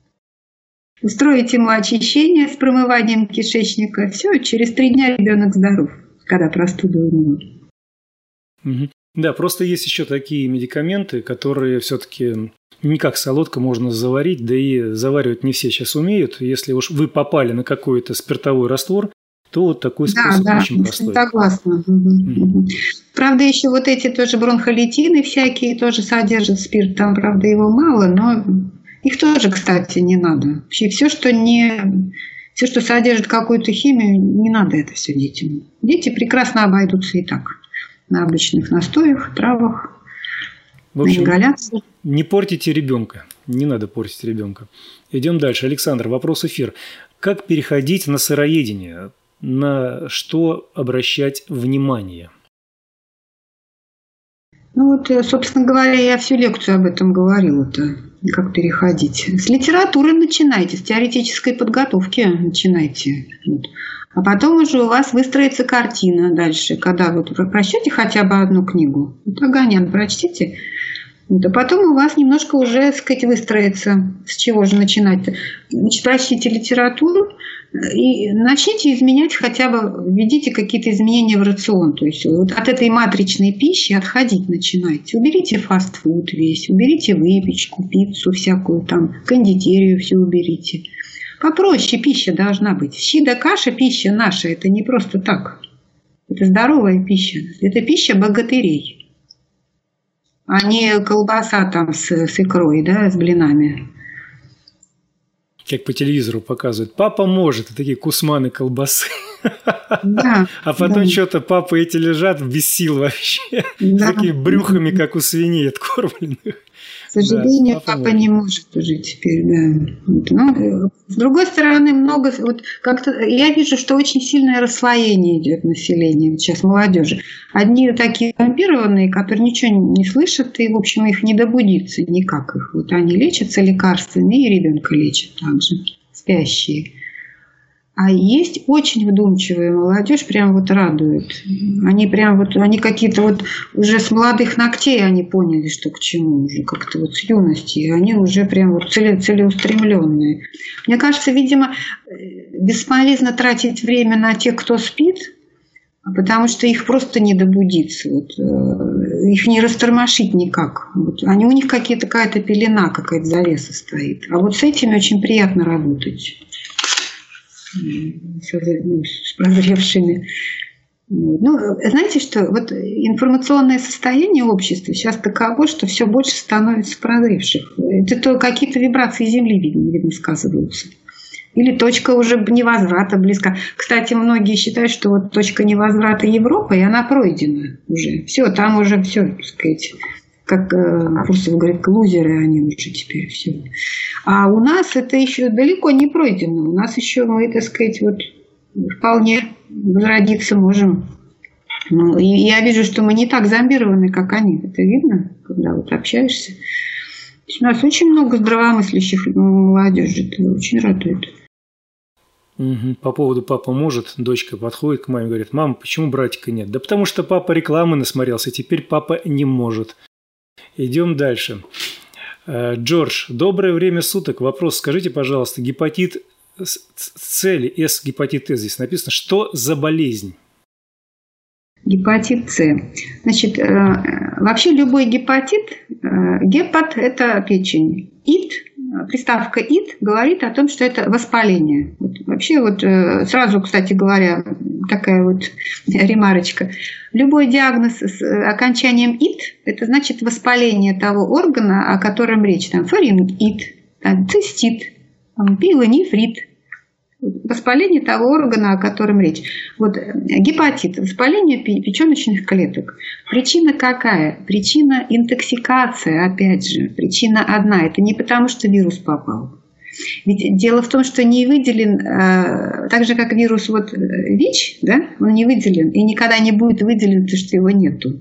устроить ему очищение с промыванием кишечника, все, через три дня ребенок здоров, когда простуда у него. Угу. Да, просто есть еще такие медикаменты, которые все-таки не как солодка можно заварить, да и заваривать не все сейчас умеют. Если уж вы попали на какой-то спиртовой раствор, то вот такой способ да, очень да, простой. Согласна. Угу. Правда, еще вот эти тоже бронхолитины всякие тоже содержат спирт. Там, правда, его мало, но их тоже, кстати, не надо. Вообще все, что не... Все, что содержит какую-то химию, не надо это все детям. Дети прекрасно обойдутся и так. На обычных настоях, травах, в общем, на ингаляции. Не портите ребенка. Не надо портить ребенка. Идем дальше. Александр, вопрос эфир. Как переходить на сыроедение? На что обращать внимание? Ну вот, собственно говоря, я всю лекцию об этом говорила-то. Как переходить. С литературы начинайте, с теоретической подготовки начинайте. Вот. А потом уже у вас выстроится картина дальше, когда вы прочтете хотя бы одну книгу. Вот Оганян прочтите. Вот. А потом у вас немножко уже, так сказать, выстроится. С чего же начинать-то? Значит, прочтите литературу и начните изменять хотя бы, введите какие-то изменения в рацион. То есть вот от этой матричной пищи отходить начинайте. Уберите фастфуд весь, уберите выпечку, пиццу всякую там, кондитерию все уберите. Попроще пища должна быть. Щи да каша, пища наша, это не просто так. Это здоровая пища. Это пища богатырей. А не колбаса там с, с икрой, да, с блинами. Как по телевизору показывают. Папа может. И такие кусманы колбасы. Да, а потом да. что-то папы эти лежат без сил вообще. Да. С такими брюхами, как у свиней откормленных. К сожалению, да, папа, папа не может уже теперь, да. Вот. Но, с другой стороны, много... Вот как-то, я вижу, что очень сильное расслоение идет населения сейчас, молодежи. Одни такие зомбированные, которые ничего не слышат, и, в общем, их не добудится никак. Их. Вот они лечатся лекарствами, и ребенка лечат также, спящие. А есть очень вдумчивая молодежь, прям вот радует. Они прям вот, они какие-то вот уже с молодых ногтей они поняли, что к чему уже, как-то вот с юности. И они уже прям вот целе, целеустремленные. Мне кажется, видимо, бесполезно тратить время на тех, кто спит, потому что их просто не добудится. Вот, их не растормошить никак. Вот, они, у них какие-то, какая-то пелена, какая-то завеса стоит. А вот с этими очень приятно работать. С прозревшими. Ну, знаете что, вот информационное состояние общества сейчас таково, что все больше становится прозревших. Это то какие-то вибрации Земли, видно, видно сказываются. Или точка уже невозврата близка. Кстати, многие считают, что вот точка невозврата Европы, и она пройдена уже. Все, там уже все, так сказать, как Фурсов говорит, лузеры они уже теперь все. А у нас это еще далеко не пройдено. У нас еще мы, так сказать, вот вполне возродиться можем. Ну, и я вижу, что мы не так зомбированы, как они. Это видно, когда вот общаешься. У нас очень много здравомыслящих молодежи. Это очень радует. Угу. По поводу «папа может», дочка подходит к маме и говорит: мама, почему братика нет? Да потому что папа рекламы насмотрелся, теперь папа не может. Идем дальше. Джордж, доброе время суток. Вопрос, скажите, пожалуйста, гепатит С или С, гепатит С здесь написано, что за болезнь? Гепатит С. Значит, вообще любой гепатит, гепат – это печень. Ит, приставка ит говорит о том, что это воспаление. Вот, вообще вот сразу, кстати говоря, такая вот ремарочка. Любой диагноз с окончанием ит – это значит воспаление того органа, о котором речь. Там фарингит, там, цистит, там, пилонефрит. Воспаление того органа, о котором речь. Вот гепатит, воспаление печеночных клеток. Причина какая? Причина интоксикация, опять же. Причина одна. Это не потому, что вирус попал. Ведь дело в том, что не выделен, так же как вирус вот ВИЧ, да, он не выделен и никогда не будет выделен, потому что его нету.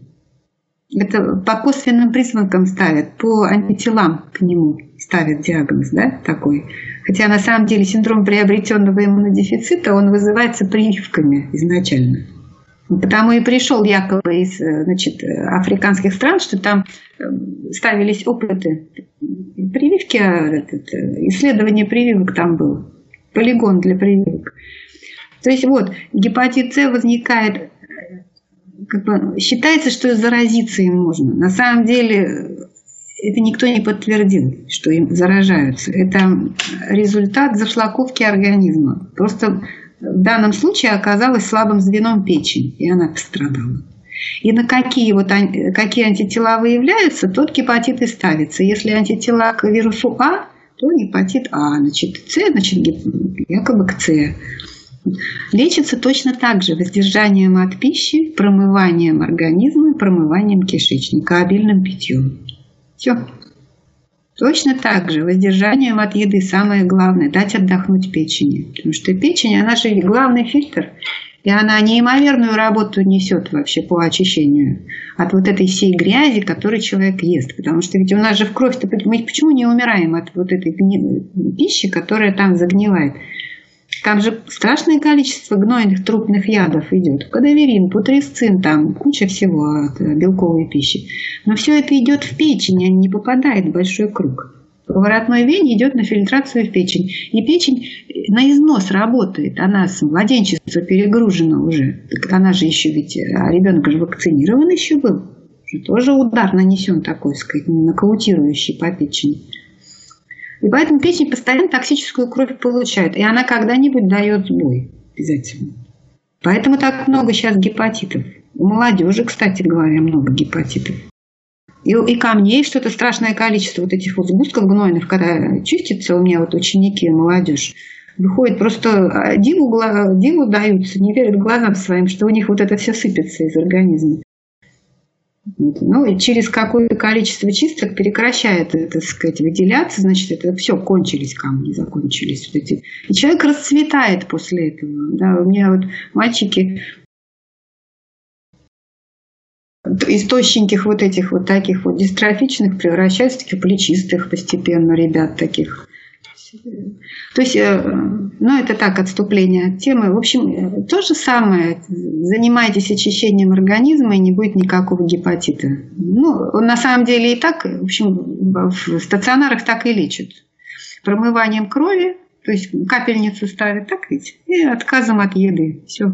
Это по косвенным признакам ставят, по антителам к нему ставят диагноз, да, такой. Хотя на самом деле синдром приобретенного иммунодефицита, он вызывается прививками изначально. Потому и пришел якобы из, значит, африканских стран, что там ставились опыты прививки, исследование прививок там было, полигон для прививок. То есть вот гепатит С возникает, как бы, считается, что заразиться им можно. На самом деле это никто не подтвердил, что им заражаются. Это результат зашлаковки организма. Просто в данном случае оказалась слабым звеном печень, и она пострадала. И на какие, вот, какие антитела выявляются, тот гепатит и ставится. Если антитела к вирусу А, то гепатит А. Значит, С, значит, якобы к С. Лечится точно так же воздержанием от пищи, промыванием организма, промыванием кишечника, обильным питьем. Все. Точно так же воздержанием от еды самое главное – дать отдохнуть печени. Потому что печень, она же главный фильтр, и она неимоверную работу несет вообще по очищению от вот этой всей грязи, которую человек ест. Потому что ведь у нас же в кровь-то, мы почему не умираем от вот этой пищи, которая там загнивает? Там же страшное количество гнойных трупных ядов идет. Кадаверин, путресцин, там куча всего от белковой пищи. Но все это идет в печень, а не попадает в большой круг. По воротной вене идет на фильтрацию в печень. И печень на износ работает. Она с младенчества перегружена уже. Так она же еще ведь, а ребенок же вакцинирован еще был. Тоже удар нанесен такой, сказать, нокаутирующий по печени. И поэтому печень постоянно токсическую кровь получает. И она когда-нибудь дает сбой. Обязательно. Поэтому так много сейчас гепатитов. У молодежи, кстати говоря, много гепатитов. И, и камней что-то страшное количество вот этих вот сгустков гнойных, когда чистятся у меня вот ученики, молодежь, выходит просто диву, диву даются, не верят глазам своим, что у них вот это все сыпется из организма. Ну, и через какое-то количество чисток прекращает, так сказать, выделяться, значит, это все, кончились камни, закончились вот эти. И человек расцветает после этого. Да, у меня вот мальчики из тощеньких вот этих вот таких вот дистрофичных превращаются в таких плечистых постепенно ребят таких. То есть, ну, это так, отступление от темы. В общем, то же самое. Занимайтесь очищением организма, и не будет никакого гепатита. Ну, он на самом деле и так, в общем, в стационарах так и лечат. Промыванием крови, то есть капельницу ставят, так ведь, и отказом от еды. Все.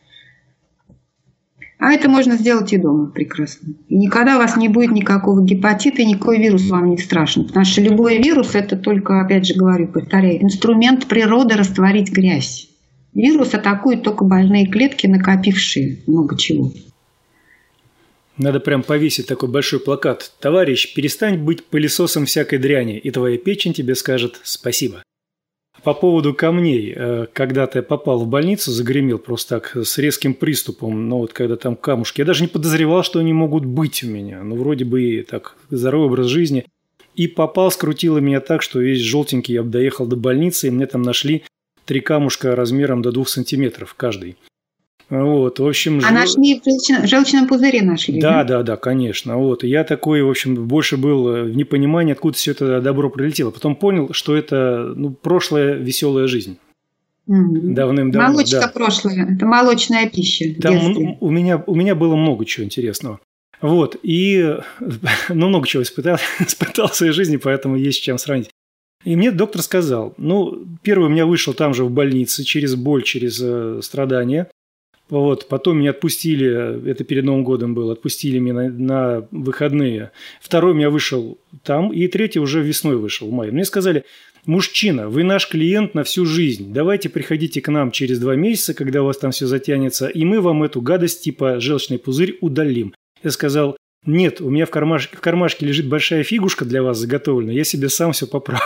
А это можно сделать и дома прекрасно. И никогда у вас не будет никакого гепатита, и никакой вирус вам не страшен. Потому что любой вирус – это только, опять же говорю, повторяю, инструмент природы растворить грязь. Вирус атакует только больные клетки, накопившие много чего. Надо прям повесить такой большой плакат. Товарищ, перестань быть пылесосом всякой дряни, и твоя печень тебе скажет спасибо. По поводу камней. Когда-то я попал в больницу, загремел просто так, с резким приступом. Но вот когда там камушки, я даже не подозревал, что они могут быть у меня. Ну, вроде бы и так, здоровый образ жизни. И попал, скрутило меня так, что весь желтенький, я доехал до больницы, и мне там нашли три камушка размером до двух сантиметров каждый. Вот, в общем... А жел... нашли в желчном пузыре нашли, да? Да, да, да, конечно. Вот. И я такой, в общем, больше был в непонимании, откуда все это добро прилетело. Потом понял, что это, ну, прошлая веселая жизнь. Mm-hmm. Давным-давно. Молочка да. прошлое. Это молочная пища. Там у меня, у меня было много чего интересного. Вот, и ну, много чего испытал, испытал в своей жизни, поэтому есть с чем сравнить. И мне доктор сказал, ну, первый у меня вышел там же в больнице, через боль, через э, страдания. Вот, потом меня отпустили, это перед Новым годом было, отпустили меня на, на выходные. Второй у меня вышел там, и третий уже весной вышел, в мае. Мне сказали, мужчина, вы наш клиент на всю жизнь, давайте приходите к нам через два месяца, когда у вас там все затянется, и мы вам эту гадость типа желчный пузырь удалим. Я сказал, нет, у меня в кармашке, в кармашке лежит большая фигушка для вас заготовлена, я себе сам все поправлю.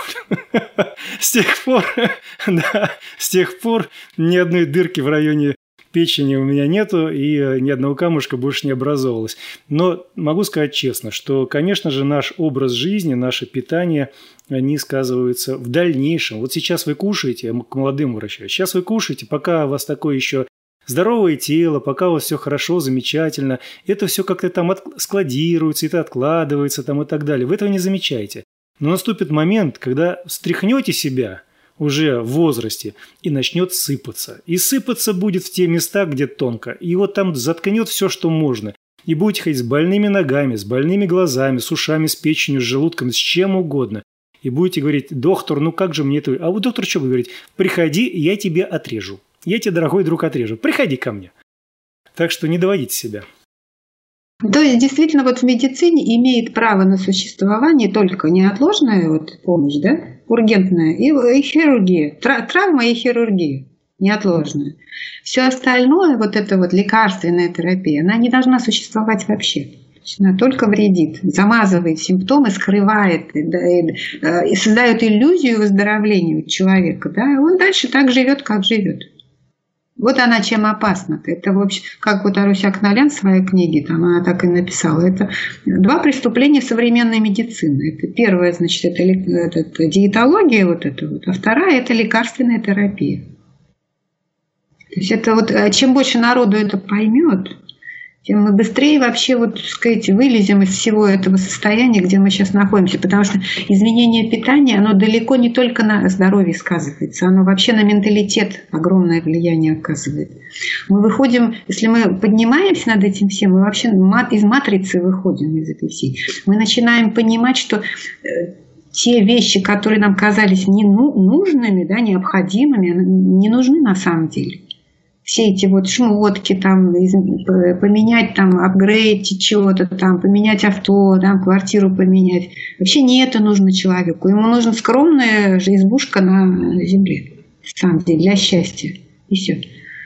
С тех пор, да, с тех пор ни одной дырки в районе печени у меня нету, и ни одного камушка больше не образовалось. Но могу сказать честно, что, конечно же, наш образ жизни, наше питание, они сказываются в дальнейшем. Вот сейчас вы кушаете, я к молодым обращаюсь, сейчас вы кушаете, пока у вас такое еще здоровое тело, пока у вас все хорошо, замечательно, это все как-то там от... складируется, это откладывается там и так далее. Вы этого не замечаете. Но наступит момент, когда встряхнете себя уже в возрасте и начнет сыпаться. И сыпаться будет в те места, где тонко. И вот там заткнет все, что можно. И будете ходить с больными ногами, с больными глазами, с ушами, с печенью, с желудком, с чем угодно. И будете говорить, доктор, ну как же мне это... А вот доктор что будет говорить? Приходи, я тебе отрежу. Я тебе, дорогой друг, отрежу. Приходи ко мне. Так что не доводите себя. То есть, действительно, вот в медицине имеет право на существование только неотложная вот помощь, да, ургентная, и, и хирургия, тра- травма и хирургия, неотложная. Все остальное, вот эта вот лекарственная терапия, она не должна существовать вообще. Она только вредит, замазывает симптомы, скрывает, да, и создает иллюзию выздоровления у человека. Да, он дальше так живет, как живет. Вот она чем опасна. Это, в общем, как вот Арусяк Налян в своей книге, там она так и написала, это два преступления современной медицины. Это первое, значит, это, это, это диетология, вот это вот, а вторая – это лекарственная терапия. То есть это вот, чем больше народу это поймет, тем мы быстрее вообще, вот, так сказать, вылезем из всего этого состояния, где мы сейчас находимся. Потому что изменение питания, оно далеко не только на здоровье сказывается, оно вообще на менталитет огромное влияние оказывает. Мы выходим, если мы поднимаемся над этим всем, мы вообще из матрицы выходим из этой всей. Мы начинаем понимать, что те вещи, которые нам казались ненужными, да, необходимыми, не нужны на самом деле. Все эти вот шмотки, там, поменять там, апгрейд чего-то, там, поменять авто, там, квартиру поменять. Вообще не это нужно человеку. Ему нужна скромная же избушка на земле, на самом деле, для счастья. И все.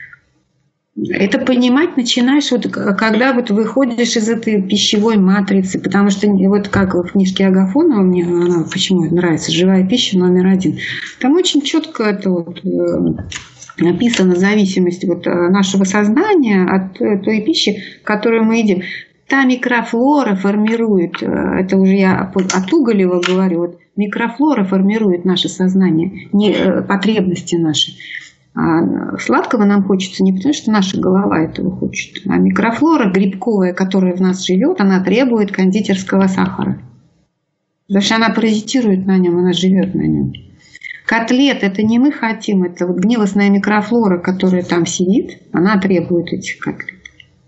Это понимать начинаешь, вот, когда вот выходишь из этой пищевой матрицы, потому что вот как в книжке Агафонова, мне она почему нравится, «Живая пища» номер один, там очень четко это вот написана зависимость вот нашего сознания от той пищи, которую мы едим. Та микрофлора формирует, это уже я от Уголева говорю, вот микрофлора формирует наше сознание, не потребности наши. А сладкого нам хочется не потому, что наша голова этого хочет, а микрофлора грибковая, которая в нас живет, она требует кондитерского сахара. Потому что она паразитирует на нем, она живет на нем. Котлет – это не мы хотим, это вот гнилостная микрофлора, которая там сидит, она требует этих котлет.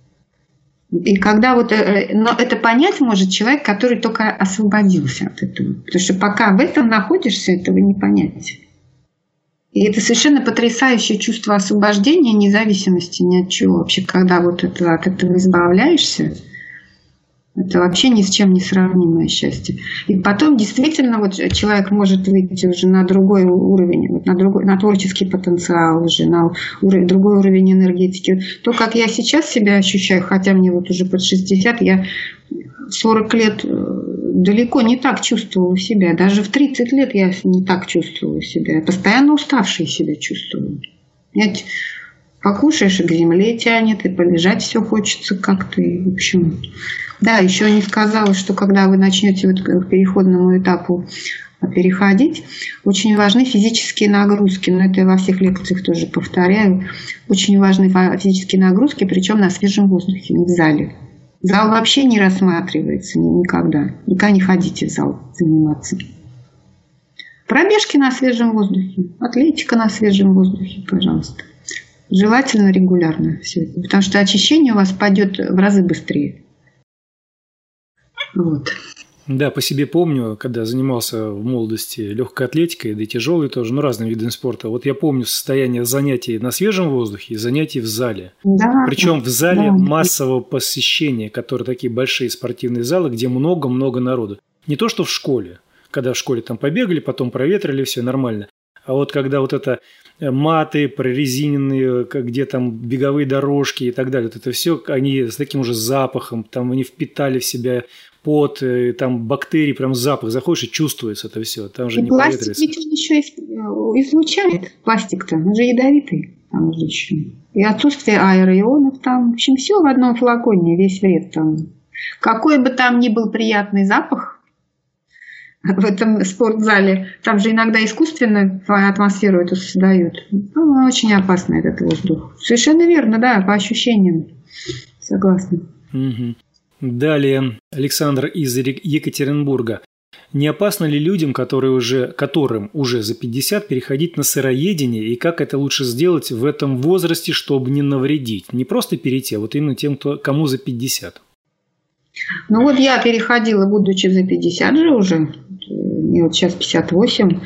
И когда вот, но это понять может человек, который только освободился от этого. Потому что пока в этом находишься, этого не понять. И это совершенно потрясающее чувство освобождения, независимости ни от чего. Вообще, когда вот это, от этого избавляешься, это вообще ни с чем не сравнимое счастье. И потом действительно вот человек может выйти уже на другой уровень, вот на, другой, на творческий потенциал, уже на уровень, другой уровень энергетики. То, как я сейчас себя ощущаю, хотя мне вот уже под шестьдесят, я сорок лет далеко не так чувствовала себя. Даже в тридцать лет я не так чувствовала себя. Я постоянно уставшей себя чувствовала. Покушаешь, и к земле тянет, и полежать все хочется как-то. И, в общем, да, еще не сказала, что когда вы начнете вот к переходному этапу переходить, очень важны физические нагрузки. Но это я во всех лекциях тоже повторяю. Очень важны физические нагрузки, причем на свежем воздухе, не в зале. Зал вообще не рассматривается никогда. Никогда не ходите в зал заниматься. Пробежки на свежем воздухе, атлетика на свежем воздухе, пожалуйста. Желательно регулярно все это, потому что очищение у вас пойдет в разы быстрее. Вот. Да, по себе помню, когда занимался в молодости легкой атлетикой, да и тяжелой тоже, ну, разными видами спорта. Вот я помню состояние занятий на свежем воздухе и занятий в зале. Да, Причем в зале да. массового посещения, которые такие большие спортивные залы, где много-много народу. Не то, что в школе, когда в школе там побегали, потом проветрили, все нормально. А вот когда вот это маты прорезиненные, где там беговые дорожки и так далее, вот это все, они с таким уже запахом, там они впитали в себя пот, там бактерии, прям запах, заходишь и чувствуется это все, там же и не пластик проветривается. ведь он еще излучает, пластик-то, он же ядовитый, там же еще. И отсутствие аэроионов там, в общем, все в одном флаконе, весь вред там. Какой бы там ни был приятный запах в этом спортзале, там же иногда искусственно атмосферу эту создают. Ну, очень опасный этот воздух. Совершенно верно, да, по ощущениям. Согласна. Угу. Далее, Александр из Екатеринбурга. Не опасно ли людям, которые уже, которым уже за пятьдесят, переходить на сыроедение, и как это лучше сделать в этом возрасте, чтобы не навредить? Не просто перейти, а вот именно тем, кто, кому за пятьдесят. Ну вот я переходила, будучи за пятьдесят же уже, мне вот сейчас пятьдесят восемь.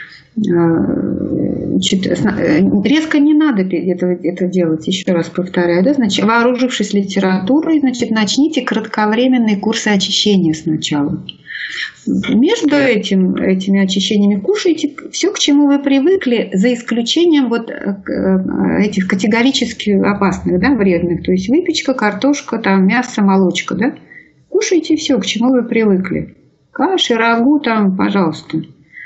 Значит, резко не надо это, это делать, еще раз повторяю, да? Значит, вооружившись литературой, значит, начните кратковременные курсы очищения сначала. Между этим, этими очищениями кушайте все, к чему вы привыкли, за исключением вот этих категорически опасных, да, вредных, то есть выпечка, картошка, там, мясо, молочка, да? Кушайте все, к чему вы привыкли. Каши, рагу, там, пожалуйста.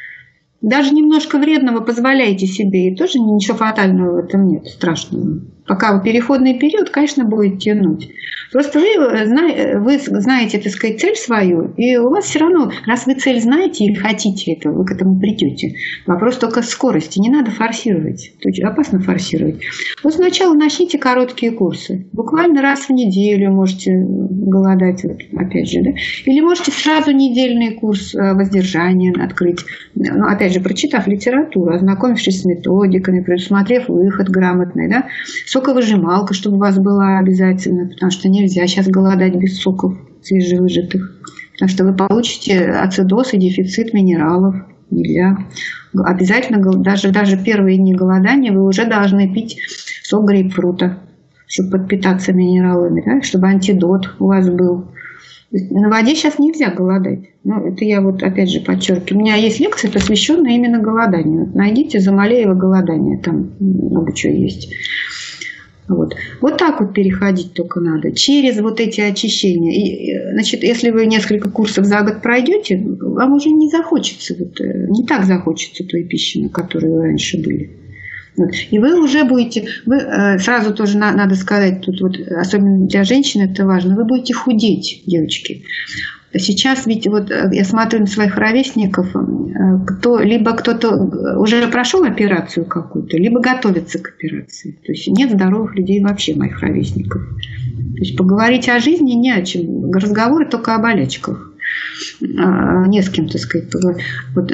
Даже немножко вредного позволяйте себе, и тоже ничего фатального в этом нет, страшного. Пока вы переходный период, конечно, будет тянуть. Просто вы, вы знаете, так сказать, цель свою, и у вас все равно, раз вы цель знаете и хотите этого, вы к этому придете. Вопрос только скорости, не надо форсировать, опасно форсировать. Вот сначала начните короткие курсы, буквально раз в неделю можете голодать, вот, опять же, да? Или можете сразу недельный курс воздержания открыть, ну, опять же, прочитав литературу, ознакомившись с методиками, предусмотрев выход грамотный, да? Соковыжималка, чтобы у вас была обязательно, потому что нельзя сейчас голодать без соков свежевыжатых, потому что вы получите ацидоз и дефицит минералов. Нельзя. Обязательно, даже, даже первые дни голодания вы уже должны пить сок грейпфрута, чтобы подпитаться минералами, да? Чтобы антидот у вас был. На воде сейчас нельзя голодать. Ну, это я вот опять же подчеркиваю. У меня есть лекция, посвященная именно голоданию. Вот найдите Замалеева голодание, там много чего есть. Вот. Вот так вот переходить только надо, через вот эти очищения. И, значит, если вы несколько курсов за год пройдете, вам уже не захочется, вот, не так захочется той пищи, на которой вы раньше были. Вот. И вы уже будете, вы сразу тоже на, надо сказать, тут вот, особенно для женщин это важно, вы будете худеть, девочки. Сейчас ведь вот я смотрю на своих ровесников, кто, либо кто-то уже прошел операцию какую-то, либо готовится к операции. То есть нет здоровых людей вообще, моих ровесников. То есть поговорить о жизни не о чем. Разговоры только о болячках. Не с кем, так сказать, поговорить. Вот.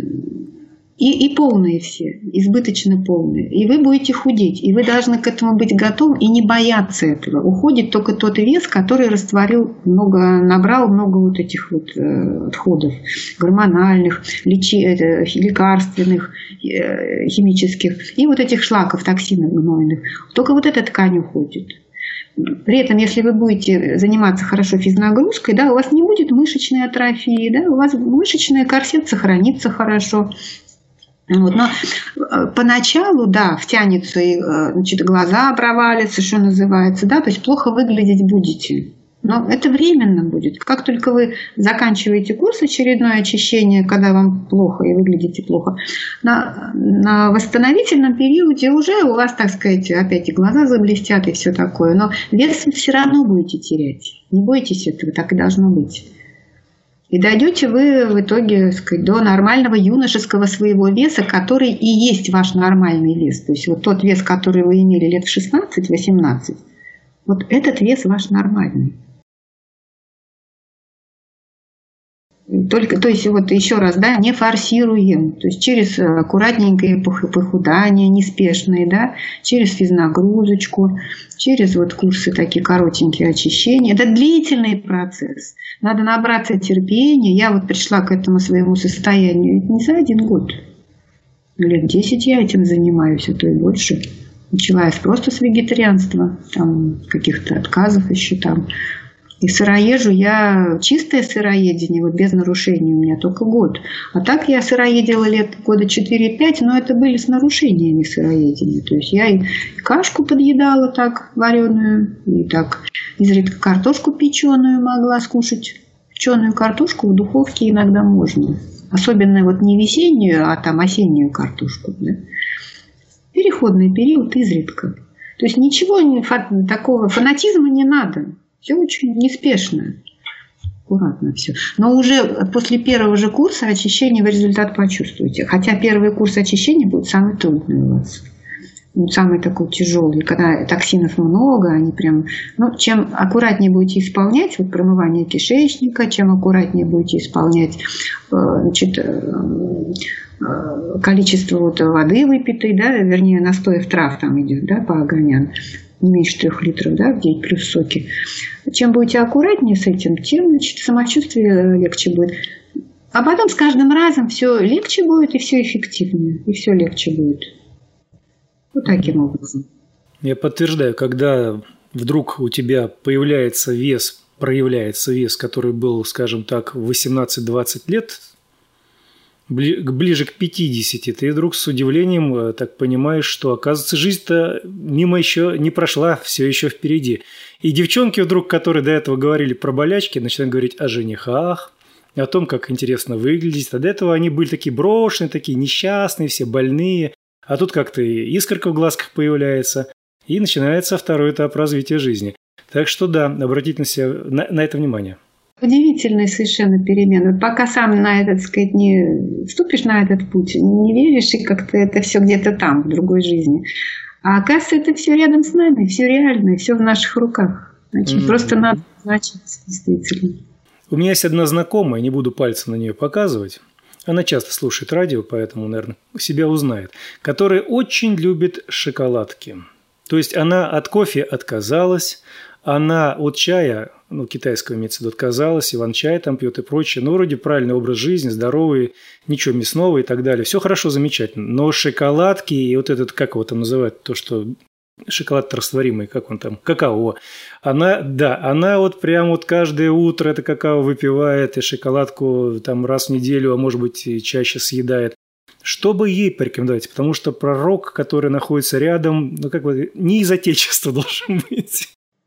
И, и полные все, избыточно полные. И вы будете худеть. И вы должны к этому быть готовы и не бояться этого. Уходит только тот вес, который растворил много, набрал много вот этих вот э, отходов гормональных, лечи, э, лекарственных, э, химических и вот этих шлаков, токсинов гнойных. Только вот эта ткань уходит. При этом, если вы будете заниматься хорошо физнагрузкой, да, у вас не будет мышечной атрофии, да, у вас мышечный корсет сохранится хорошо. Вот, но поначалу, да, втянется, и, значит, глаза провалятся, что называется, да, то есть плохо выглядеть будете. Но это временно будет. Как только вы заканчиваете курс, очередное очищение, когда вам плохо и выглядите плохо, на, на восстановительном периоде уже у вас, так сказать, опять и глаза заблестят и все такое. Но вес вы все равно будете терять. Не бойтесь этого, так и должно быть. И дойдете вы в итоге, так сказать, до нормального юношеского своего веса, который и есть ваш нормальный вес. То есть вот тот вес, который вы имели лет в шестнадцать-восемнадцать, вот этот вес ваш нормальный. Только, то есть, вот еще раз, да, не форсируем, то есть через аккуратненькое похудание, неспешное, да, через физнагрузочку, через вот курсы такие коротенькие очищения. Это длительный процесс. Надо набраться терпения. Я вот пришла к этому своему состоянию не за один год. Лет десять я этим занимаюсь, а то и больше. Начала я просто с вегетарианства, там каких-то отказов еще там. И сыроежу я, чистое сыроедение, вот без нарушений у меня только год. А так я сыроедила лет года четыре-пять, но это были с нарушениями сыроедения. То есть я и кашку подъедала так вареную, и так изредка картошку печеную могла скушать. Печеную картошку в духовке иногда можно. Особенно вот не весеннюю, а там осеннюю картошку. Да? Переходный период изредка. То есть ничего не, такого фанатизма не надо. Все очень неспешно, аккуратно все. Но уже после первого же курса очищения вы результат почувствуете. Хотя первый курс очищения будет самый трудный у вас. Самый такой тяжелый, когда токсинов много, они прям... Ну, чем аккуратнее будете исполнять вот, промывание кишечника, чем аккуратнее будете исполнять значит, количество вот воды выпитой, да, вернее, настоев трав там идет, да, по Оганян, не меньше трех литров, да, в день плюс соки. Чем будете аккуратнее с этим, тем, значит, самочувствие легче будет. А потом с каждым разом все легче будет и все эффективнее, и все легче будет. Вот таким образом. Я подтверждаю, когда вдруг у тебя появляется вес, проявляется вес, который был, скажем так, в восемнадцать-двадцать лет, ближе к пятидесяти, ты вдруг с удивлением так понимаешь, что, оказывается, жизнь-то мимо еще не прошла, все еще впереди. И девчонки вдруг, которые до этого говорили про болячки, начинают говорить о женихах, о том, как интересно выглядеть. А до этого они были такие брошенные, такие несчастные, все больные. А тут как-то искорка в глазках появляется, и начинается второй этап развития жизни. Так что да, обратите на, себя, на, на это внимание. Удивительные совершенно перемены. Пока сам на этот, так сказать, не вступишь на этот путь, не веришь, и как-то это все где-то там, в другой жизни. А оказывается, это все рядом с нами, все реально, все в наших руках. Значит, mm-hmm. просто надо значиться, действительно. У меня есть одна знакомая, не буду пальцем на нее показывать. Она часто слушает радио, поэтому, наверное, себя узнает. Которая очень любит шоколадки. То есть она от кофе отказалась, она от чая, ну, китайского имеется в виду, отказалась, иван-чай там пьет и прочее. Ну, вроде правильный образ жизни, здоровый, ничего мясного и так далее. Все хорошо, замечательно. Но шоколадки и вот этот, как его там называют, то, что шоколад растворимый, как он там, какао. Она, да, она вот прям вот каждое утро это какао выпивает и шоколадку там раз в неделю, а может быть и чаще съедает. Что бы ей порекомендовать? Потому что пророк, который находится рядом, ну как бы не из отечества должен быть.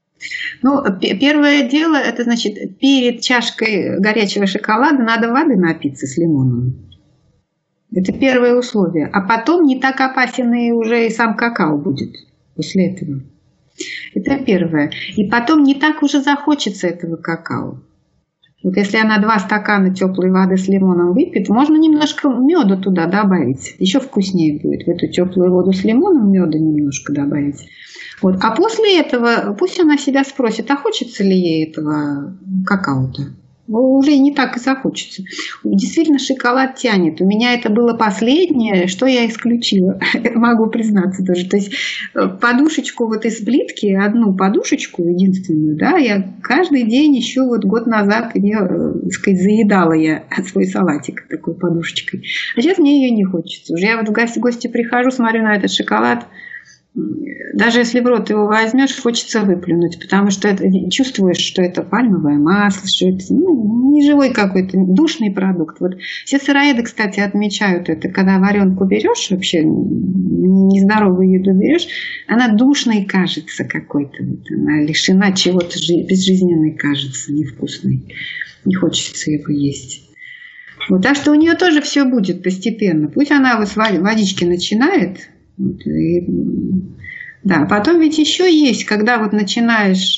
Ну, первое дело, это значит, перед чашкой горячего шоколада надо воды напиться с лимоном. Это первое условие. А потом не так опасен и уже и сам какао будет после этого. Это первое. И потом не так уже захочется этого какао. Вот если она два стакана теплой воды с лимоном выпьет, можно немножко меда туда добавить. Еще вкуснее будет. В эту теплую воду с лимоном меда немножко добавить. Вот. А после этого пусть она себя спросит, а хочется ли ей этого какао-то. Уже не так и захочется. Действительно, шоколад тянет. У меня это было последнее, что я исключила. Могу признаться тоже. То есть подушечку вот из плитки, одну подушечку единственную, да, я каждый день еще вот год назад ее, так сказать, заедала я свой салатик такой подушечкой. А сейчас мне ее не хочется. Уже я вот в гости, гости прихожу, смотрю на этот шоколад. Даже если в рот его возьмешь, хочется выплюнуть, потому что это, чувствуешь, что это пальмовое масло, что это ну, не живой какой-то, душный продукт. Вот все сыроеды, кстати, отмечают это, когда варенку берешь, вообще нездоровую еду берешь, она душной кажется какой-то, вот, она лишена чего-то безжизненной кажется, невкусной, не хочется его есть. Вот, так что у нее тоже все будет постепенно. Пусть она вот с водички начинает. Вот, и, да, потом ведь еще есть, когда вот начинаешь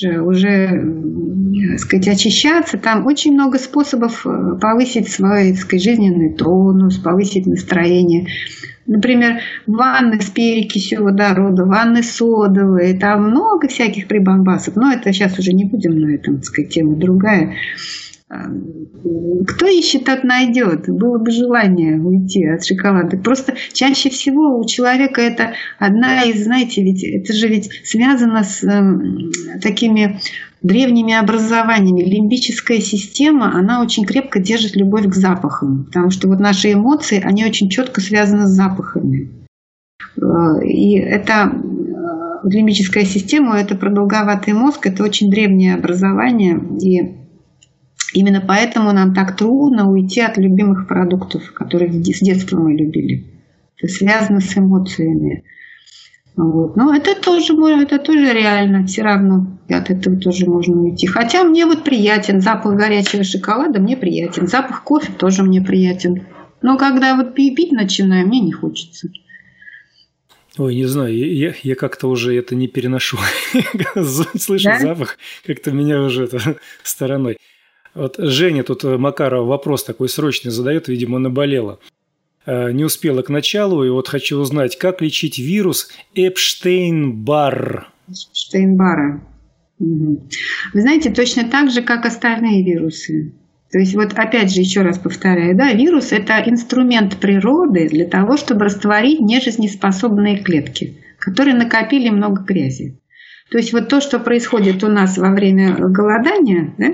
уже, так сказать, очищаться, там очень много способов повысить свой, так сказать, жизненный тонус, повысить настроение. Например, ванны с перекисью водорода, ванны содовые, там много всяких прибамбасов. Но это сейчас уже не будем на этом, так сказать, тема другая. Кто ищет, тот найдет. Было бы желание уйти от шоколада. Просто чаще всего у человека это одна из, знаете, ведь это же ведь связано с э, такими древними образованиями. Лимбическая система, она очень крепко держит любовь к запахам. Потому что вот наши эмоции, они очень четко связаны с запахами. И это лимбическая система, это продолговатый мозг, это очень древнее образование. И именно поэтому нам так трудно уйти от любимых продуктов, которые с детства мы любили. Это связано с эмоциями. Вот. Но это тоже, это тоже реально, все равно от этого тоже можно уйти. Хотя мне вот приятен запах горячего шоколада, мне приятен. Запах кофе тоже мне приятен. Но когда вот пить начинаю, мне не хочется. Ой, не знаю, я, я как-то уже это не переношу. Слышу да? запах, как-то меня уже это стороной. Вот Женя тут Макарова вопрос такой срочный задает, видимо, наболела. Не успела к началу, и вот хочу узнать, как лечить вирус Эпштейн-Барр. Эпштейн-Барра. Угу. Вы знаете, точно так же, как остальные вирусы. То есть вот опять же, еще раз повторяю, да, вирус – это инструмент природы для того, чтобы растворить нежизнеспособные клетки, которые накопили много грязи. То есть вот то, что происходит у нас во время голодания, да,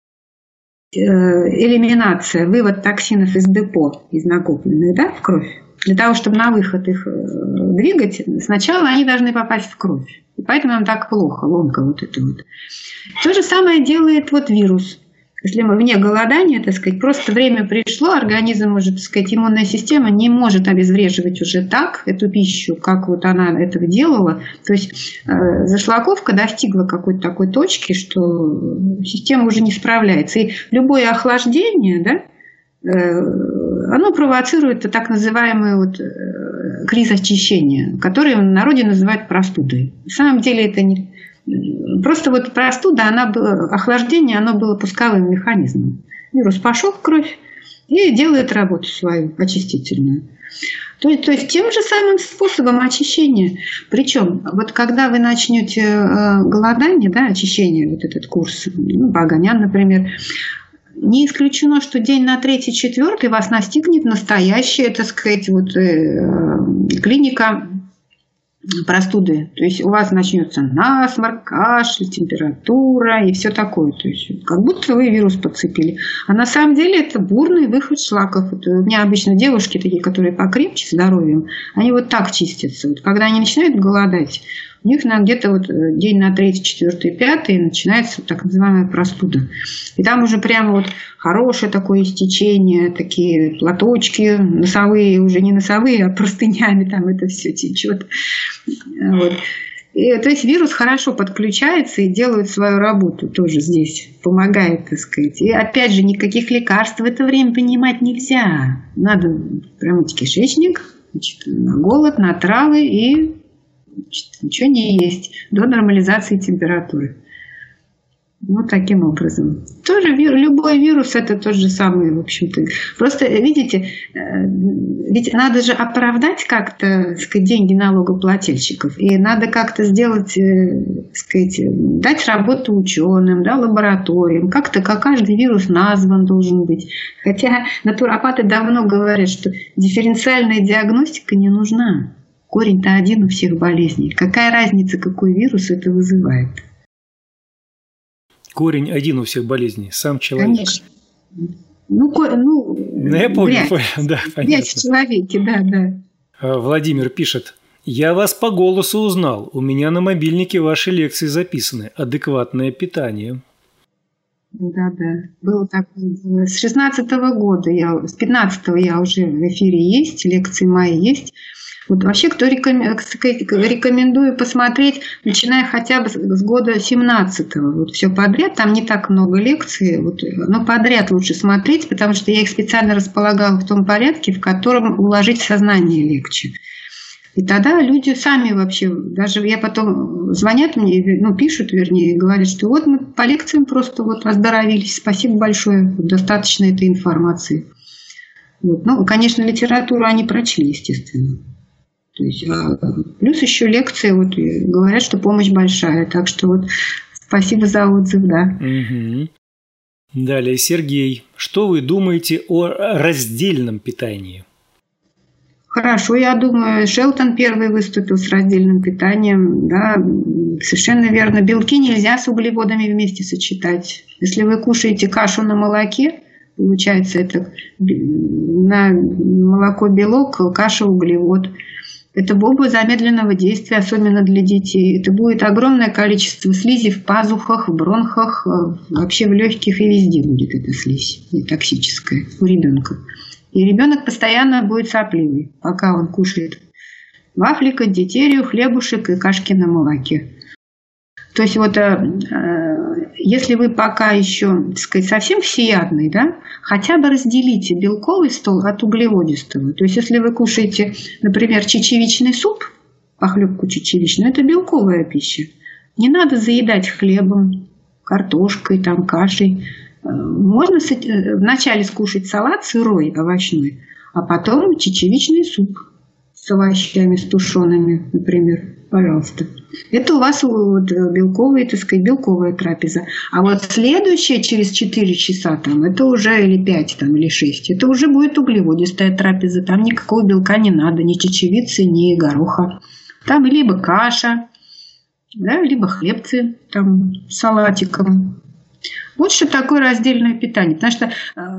элиминация, вывод токсинов из депо, из накопленных, да, в кровь. Для того, чтобы на выход их двигать, сначала они должны попасть в кровь. И поэтому нам так плохо, ломка вот это вот. То же самое делает вот вирус. Если мы вне голодания, так сказать, просто время пришло, организм уже, так сказать, иммунная система не может обезвреживать уже так эту пищу, как вот она это делала. То есть э, зашлаковка достигла какой-то такой точки, что система уже не справляется. И любое охлаждение, да, э, оно провоцирует так называемый вот, э, кризис очищения, который в народе называют простудой. На самом деле это не... Просто вот простуда, она была, охлаждение, оно было пусковым механизмом. Вирус пошел в кровь и делает работу свою, очистительную. То, то есть тем же самым способом очищения. Причем, вот когда вы начнете э, голодание, да, очищение, вот этот курс, ну, Баганян, например, не исключено, что день на третий, четвертый вас настигнет настоящая, так сказать, вот, э, клиника простуды. То есть у вас начнется насморк, кашель, температура и все такое. То есть как будто вы вирус подцепили. А на самом деле это бурный выход шлаков. Вот у меня обычно девушки такие, которые покрепче здоровьем, они вот так чистятся. Вот когда они начинают голодать, у них на где-то вот день на третий, четвертый, пятый начинается так называемая простуда. И там уже прямо вот хорошее такое истечение, такие платочки носовые, уже не носовые, а простынями там это все течет. Вот. И, то есть вирус хорошо подключается и делает свою работу тоже здесь, помогает, так сказать. И опять же, никаких лекарств в это время принимать нельзя. Надо промыть кишечник, значит, на голод, на травы и ничего не есть до нормализации температуры. Вот таким образом. Тоже вир, любой вирус это тот же самый, в общем-то. Просто, видите, ведь надо же оправдать как-то, так сказать, деньги налогоплательщиков. И надо как-то сделать, так сказать, дать работу ученым, да, лабораториям. Как-то как каждый вирус назван должен быть. Хотя натуропаты давно говорят, что дифференциальная диагностика не нужна. Корень-то один у всех болезней. Какая разница, какой вирус это вызывает? Корень один у всех болезней, сам человек. Конечно. Ну, ко... ну, ну я помню, грязь. Да, понятно. Грязь в человеке, да, да. Владимир пишет. Я вас по голосу узнал. У меня на мобильнике ваши лекции записаны. Адекватное питание. Да, да. Было так. С шестнадцатого года, я, с пятнадцатого я уже в эфире есть, лекции мои есть. Вот вообще, кто рекомендую посмотреть, начиная хотя бы с года семнадцатого. Вот все подряд, там не так много лекций, вот, но подряд лучше смотреть, потому что я их специально располагала в том порядке, в котором уложить в сознание легче. И тогда люди сами вообще, даже я потом звонят мне, ну, пишут, вернее, и говорят, что вот мы по лекциям просто вот оздоровились, спасибо большое, достаточно этой информации. Вот. Ну, конечно, литературу они прочли, естественно. То есть, плюс еще лекции, вот, говорят, что помощь большая. Так что вот спасибо за отзыв, да. Угу. Далее, Сергей, что вы думаете о раздельном питании? Хорошо, я думаю, Шелтон первый выступил с раздельным питанием. Да, совершенно верно. Белки нельзя с углеводами вместе сочетать. Если вы кушаете кашу на молоке, получается это на молоко белок, каша углевод. Это бомба замедленного действия, особенно для детей. Это будет огромное количество слизи в пазухах, в бронхах, вообще в легких и везде будет эта слизь, и токсическая у ребенка. И ребенок постоянно будет сопливый, пока он кушает вафли, кондитерию, хлебушек и кашки на молоке. То есть вот если вы пока еще, так сказать, совсем всеядный, да, хотя бы разделите белковый стол от углеводистого. То есть если вы кушаете, например, чечевичный суп, похлебку чечевичную, это белковая пища. Не надо заедать хлебом, картошкой, там, кашей. Можно вначале скушать салат сырой, овощной, а потом чечевичный суп с овощами, с тушеными, например. Пожалуйста. Это у вас вот белковая, так сказать, белковая трапеза. А вот следующая через четыре часа, там, это уже или пять, там, или шесть, это уже будет углеводистая трапеза. Там никакого белка не надо, ни чечевицы, ни гороха. Там либо каша, да, либо хлебцы там, с салатиком. Вот что такое раздельное питание. Потому что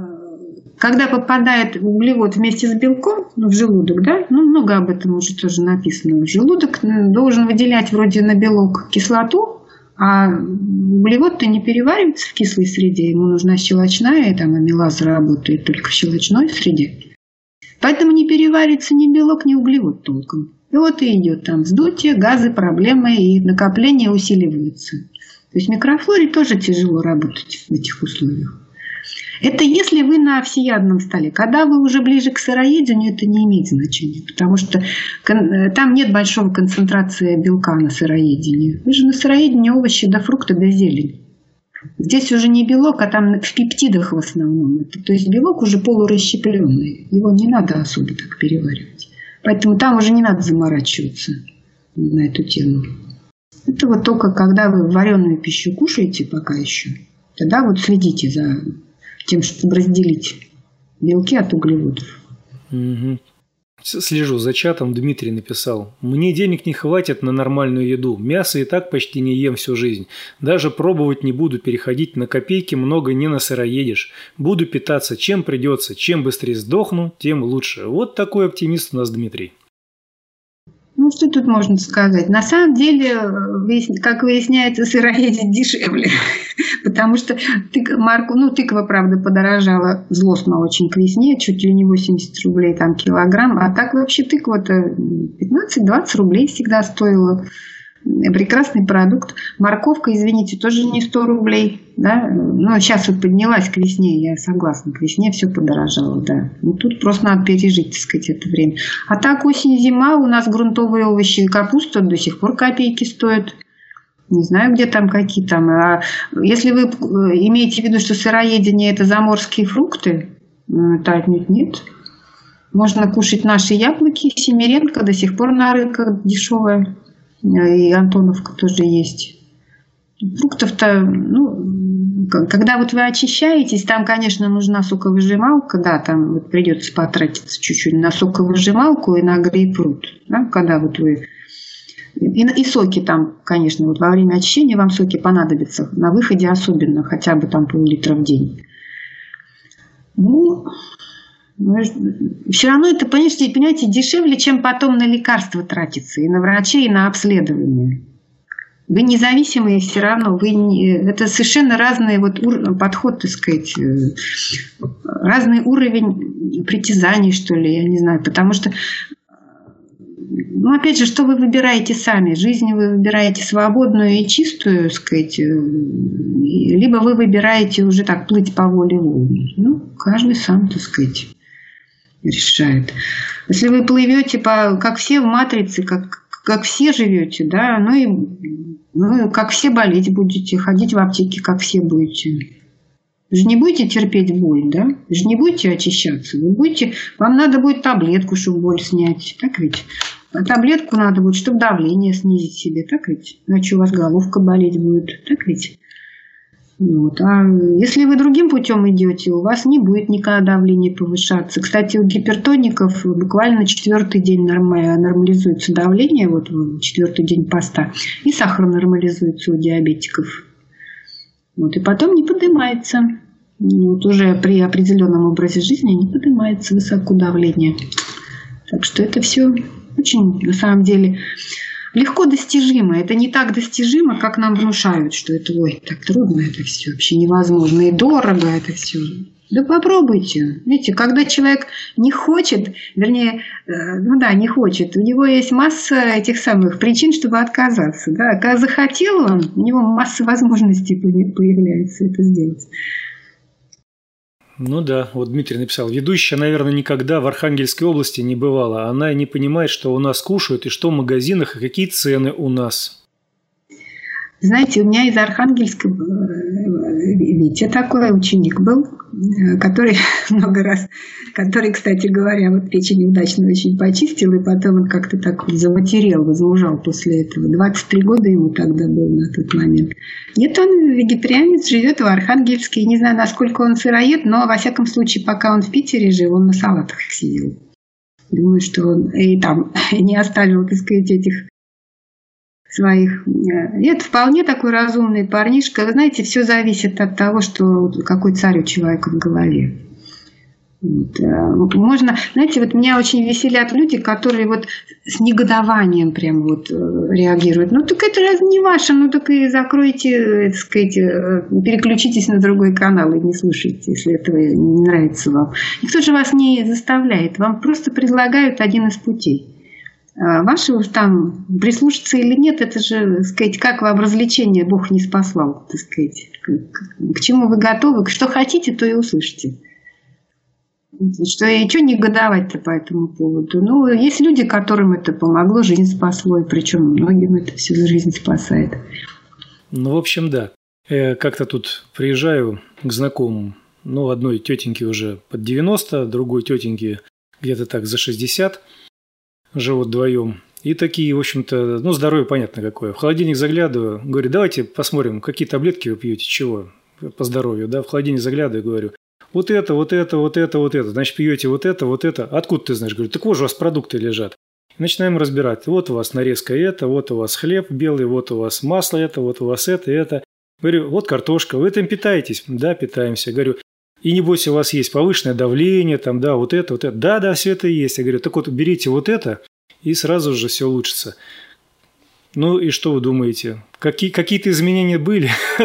когда попадает углевод вместе с белком в желудок, да, ну, много об этом уже тоже написано. Желудок должен выделять вроде на белок кислоту, а углевод-то не переваривается в кислой среде. Ему нужна щелочная, и там амилаза работает только в щелочной среде. Поэтому не переварится ни белок, ни углевод толком. И вот и идет там вздутие, газы, проблемы, и накопление усиливается. То есть микрофлоре тоже тяжело работать в этих условиях. Это если вы на всеядном столе. Когда вы уже ближе к сыроедению, это не имеет значения, потому что там нет большой концентрации белка на сыроедении. Вы же на сыроедении овощи, да фрукты, да зелень. Здесь уже не белок, а там в пептидах в основном. Это, то есть белок уже полурасщепленный. Его не надо особо так переваривать. Поэтому там уже не надо заморачиваться на эту тему. Это вот только когда вы вареную пищу кушаете пока еще, тогда вот следите за тем, чтобы разделить белки от углеводов. Угу. Слежу за чатом. Дмитрий написал: «Мне денег не хватит на нормальную еду. Мясо и так почти не ем всю жизнь. Даже пробовать не буду, переходить на копейки много не насыроедешь. Буду питаться чем придется. Чем быстрее сдохну, тем лучше». Вот такой оптимист у нас Дмитрий. Ну, что тут можно сказать? На самом деле, как выясняется, сыроедить дешевле. Потому что тык, марку, ну, тыква, правда, подорожала злостно очень к весне, чуть ли не восемьдесят рублей там, килограмм. А так вообще тыква-то пятнадцать-двадцать рублей всегда стоила. Прекрасный продукт. Морковка, извините, тоже не сто рублей. Да? Но сейчас вот поднялась к весне, я согласна, к весне все подорожало. Да. Ну, тут просто надо пережить, так сказать, это время. А так осень-зима, у нас грунтовые овощи и капуста до сих пор копейки стоят. Не знаю, где там какие там. А если вы имеете в виду, что сыроедение – это заморские фрукты, то отнюдь нет. Можно кушать наши яблоки, семеренко до сих пор на рынках дешевая. И Антоновка тоже есть. Фруктов-то, ну, когда вот вы очищаетесь, там, конечно, нужна соковыжималка, да, там вот придется потратиться чуть-чуть на соковыжималку и на грейпфрут, да, когда вот вы... И, и соки там, конечно, вот во время очищения вам соки понадобятся, на выходе особенно, хотя бы там пол-литра в день. Ну... Все равно это, понимаете, дешевле, чем потом на лекарства тратиться, и на врачей, и на обследование. Вы независимые все равно, вы не, это совершенно разный вот ур, подход, так сказать, разный уровень притязаний, что ли, я не знаю, потому что, ну, опять же, что вы выбираете сами? Жизнь вы выбираете свободную и чистую, так сказать, либо вы выбираете уже так плыть по воле волны. Ну, каждый сам, так сказать, решает. Если вы плывете по, как все в матрице, как, как все живете, да, ну и ну, как все болеть будете, ходить в аптеке, как все будете. Вы же не будете терпеть боль, да? Вы же не будете очищаться. Вы будете, вам надо будет таблетку, чтобы боль снять. Так ведь? А таблетку надо будет, чтобы давление снизить себе. Так ведь? Иначе у вас головка болеть будет. Так ведь? Вот. А если вы другим путем идете, у вас не будет никогда давление повышаться. Кстати, у гипертоников буквально на четвертый день нормализуется давление, вот четвертый день поста, и сахар нормализуется у диабетиков. Вот. И потом не поднимается. Вот уже при определенном образе жизни не поднимается высоко давление. Так что это все очень, на самом деле, легко достижимо. Это не так достижимо, как нам внушают, что это, ой, так трудно, это все вообще невозможно и дорого это все. Да попробуйте. Видите, когда человек не хочет, вернее, ну да, не хочет, у него есть масса этих самых причин, чтобы отказаться. Да? Когда захотел он, у него масса возможностей появляется это сделать. Ну да, вот Дмитрий написал, ведущая, наверное, никогда в Архангельской области не бывала. Она не понимает, что у нас кушают, и что в магазинах, и какие цены у нас. Знаете, у меня из Архангельска, Витя такой ученик был, который много раз, который, кстати говоря, вот печень удачно очень почистил, и потом он как-то так вот заматерел, возмужал после этого. двадцать три года ему тогда было на тот момент. Нет, он вегетарианец, живет в Архангельске. Не знаю, насколько он сыроед, но, во всяком случае, пока он в Питере жил, он на салатах сидел. Думаю, что он и там не оставил, так сказать, этих своих. Это вполне такой разумный парнишка. Вы знаете, все зависит от того, что какой царь у человека в голове. Вот. Можно, знаете, вот меня очень веселят люди, которые вот с негодованием прям вот реагируют. Ну так это раз не ваше, ну так и закройте, так сказать, переключитесь на другой канал и не слушайте, если это не нравится вам. Никто же вас не заставляет, вам просто предлагают один из путей. Ваше там прислушаться или нет, это же, так сказать, как вам развлечение Бог не спаслал, так сказать. К, к чему вы готовы, что хотите, то и услышите. Что и что негодовать-то по этому поводу. Ну, есть люди, которым это помогло, жизнь спасло, и причем многим это всю жизнь спасает. Ну, в общем, да. Я как-то тут приезжаю к знакомым. Ну, одной тетеньке уже под девяносто, другой тетеньке где-то так за шестьдесят. Живут вдвоем. И такие, в общем-то, ну, здоровье понятно какое. В холодильник заглядываю, говорю, давайте посмотрим, какие таблетки вы пьете, чего по здоровью. Да? В холодильник заглядываю, говорю, вот это, вот это, вот это, вот это. Значит, пьете вот это, вот это. Откуда ты знаешь? Говорю, так вот же у вас продукты лежат. И начинаем разбирать. Вот у вас нарезка это, вот у вас хлеб белый, вот у вас масло это, вот у вас это, это. Говорю, вот картошка, вы этим питаетесь? Да, питаемся. Говорю, и небось у вас есть повышенное давление, там, да, вот это, вот это. Да, да, все это есть. Я говорю, так вот, берите вот это, и сразу же все улучшится. Ну и что вы думаете? Какие, какие-то изменения были?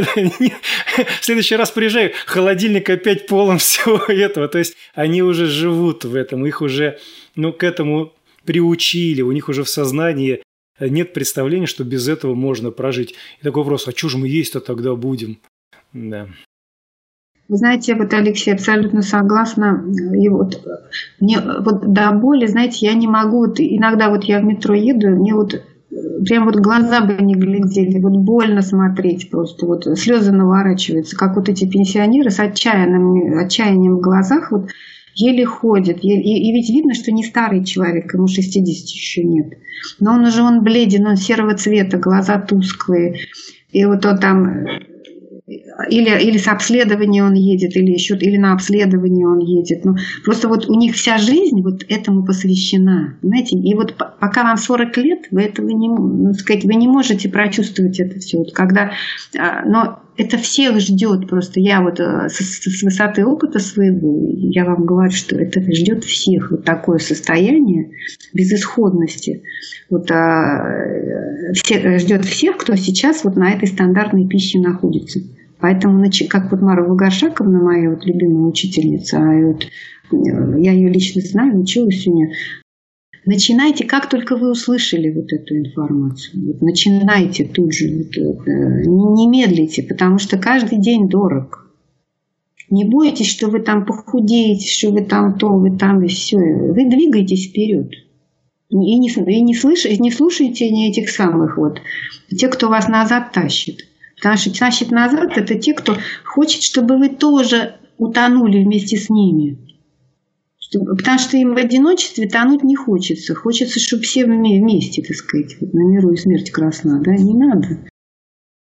В следующий раз приезжаю, холодильник опять полон всего этого. То есть они уже живут в этом, их уже, ну, к этому приучили, у них уже в сознании нет представления, что без этого можно прожить. И такой вопрос, а что же мы есть-то тогда будем? Да. Вы знаете, вот, Алексей, абсолютно согласна. И вот, мне вот до боли, знаете, я не могу, вот, иногда вот я в метро еду, мне вот прям вот глаза бы не глядели, вот больно смотреть просто, вот слезы наворачиваются, как вот эти пенсионеры с отчаянным, отчаянием в глазах, вот еле ходят. И, и ведь видно, что не старый человек, ему шестидесяти еще нет. Но он уже, он бледен, он серого цвета, глаза тусклые. И вот он там... Или, или с обследования он едет, или еще или на обследование он едет. Ну, просто вот у них вся жизнь вот этому посвящена. Понимаете? И вот пока вам сорок лет, вы этого не, ну, сказать, вы не можете прочувствовать это все. Вот когда, но это всех ждет просто. Я вот с, с высоты опыта своего, я вам говорю, что это ждет всех. Вот такое состояние безысходности. Вот, а, все, ждет всех, кто сейчас вот на этой стандартной пище находится. Поэтому, как вот Мара Вагаршаковна, моя вот любимая учительница, а вот я ее лично знаю, училась у нее, начинайте, как только вы услышали вот эту информацию, вот начинайте тут же, вот, не медлите, потому что каждый день дорог. Не бойтесь, что вы там похудеете, что вы там то, вы там, и все. Вы двигаетесь вперед. И не, и не, слышите, не слушайте ни этих самых вот, те, кто вас назад тащит. Потому что тащит назад – это те, кто хочет, чтобы вы тоже утонули вместе с ними. Чтобы, потому что им в одиночестве тонуть не хочется. Хочется, чтобы все вместе, так сказать, вот на миру и смерть красна. Да? Не надо.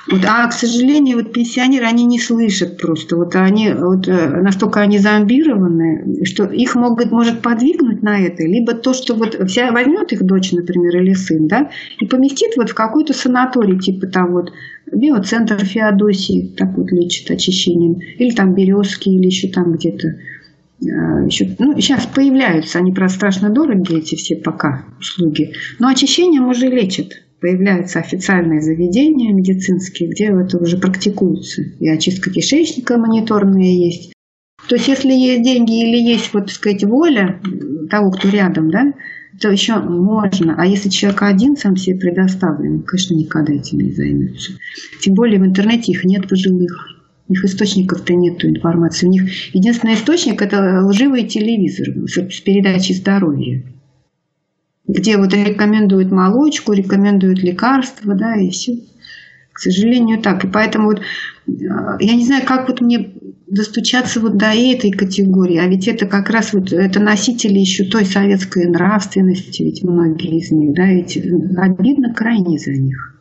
Вот, а, к сожалению, вот пенсионеры, они не слышат просто. Вот они, вот, настолько они зомбированы, что их могут, может подвигнуть на это. Либо то, что вот вся возьмет их дочь, например, или сын, да, и поместит вот в какой-то санаторий, типа там вот биоцентр Феодосии, так вот лечит очищением. Или там Березки, или еще там где-то. Еще, ну, сейчас появляются, они, правда, страшно дорогие, эти все пока услуги. Но очищением уже лечат. Появляются официальные заведения медицинские, где это уже практикуется. И очистка кишечника мониторная есть. То есть, если есть деньги или есть, вот, так сказать, воля того, кто рядом, да, то еще можно. А если человек один сам себе предоставлен, конечно, никогда этим не займется. Тем более в интернете их нет пожилых. У них источников-то нету информации. У них единственный источник – это лживый телевизор с передачей здоровья, где вот рекомендуют молочку, рекомендуют лекарства, да, и все. К сожалению, так. И поэтому вот я не знаю, как вот мне достучаться вот до этой категории, а ведь это как раз вот это носители еще той советской нравственности, ведь многие из них, да, ведь обидно крайне за них.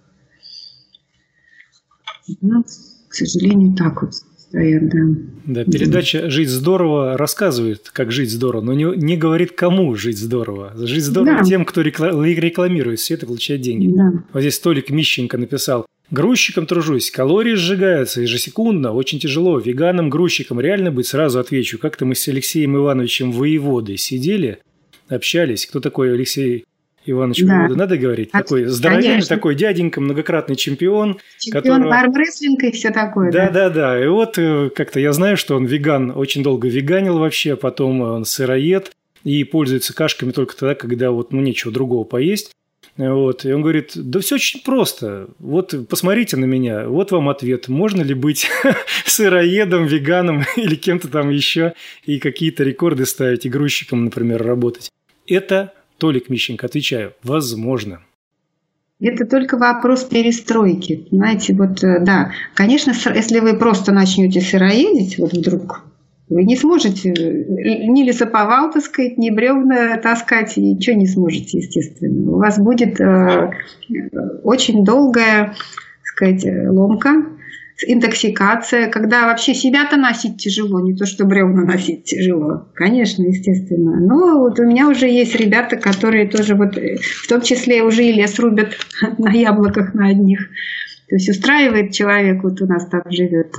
Ну, к сожалению, так вот. Стоят, да. Да, передача «Жить здорово» рассказывает, как жить здорово, но не, не говорит, кому жить здорово. Жить здорово да. Тем, кто рекламирует все это, получает деньги. Да. Вот здесь Толик Мищенко написал: «Грузчиком тружусь, калории сжигаются ежесекундно, очень тяжело. Веганом, грузчиком реально быть?» Сразу отвечу. Как-то мы с Алексеем Ивановичем Воеводой сидели, общались. Кто такой Алексей Иванович да. Воевода? Надо говорить. А, такой здоровенный, конечно. Такой дяденька, многократный чемпион. Чемпион которого... армрестлинга и все такое. Да, да, да, да. И вот как-то я знаю, что он веган, очень долго веганил вообще, потом он сыроед и пользуется кашками только тогда, когда вот, ну, нечего другого поесть. Вот. И он говорит: да все очень просто. Вот посмотрите на меня, вот вам ответ. Можно ли быть сыроедом, веганом или кем-то там еще и какие-то рекорды ставить, и грузчиком, например, работать? Это... Толик Мищенко, отвечаю, возможно. Это только вопрос перестройки. Знаете, вот, да, конечно, если вы просто начнете сыроедить, вот вдруг, вы не сможете ни лесоповал таскать, ни бревна таскать, ничего не сможете, естественно. У вас будет э, очень долгая, так сказать, ломка, интоксикация, когда вообще себя-то носить тяжело, не то что бревна носить тяжело. Конечно, естественно. Но вот у меня уже есть ребята, которые тоже вот, в том числе уже и лес рубят на яблоках на одних. То есть устраивает человек, вот у нас там живет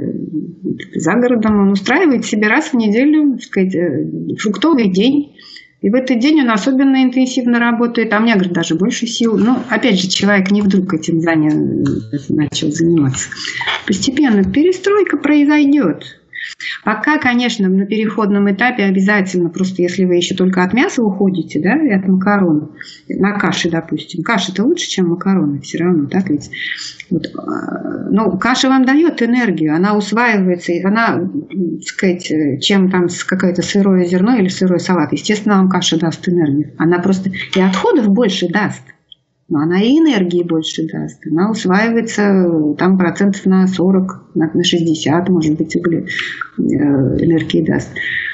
за городом, он устраивает себе раз в неделю, так сказать, фруктовый день. И в этот день он особенно интенсивно работает, а у меня, говорит, даже больше сил. Но, опять же, человек не вдруг этим занял, начал заниматься. Постепенно перестройка произойдет. Пока, конечно, на переходном этапе обязательно, просто если вы еще только от мяса уходите, да, и от макарон, на каши, допустим. Каша-то лучше, чем макароны, все равно, так ведь? Вот. Но каша вам дает энергию, она усваивается, она, так сказать, чем там какое-то сырое зерно или сырой салат, естественно, вам каша даст энергию. Она просто и отходов больше даст. Но она и энергии больше даст. Она усваивается там процентов на сорок, на шестьдесят, может быть, энергии даст.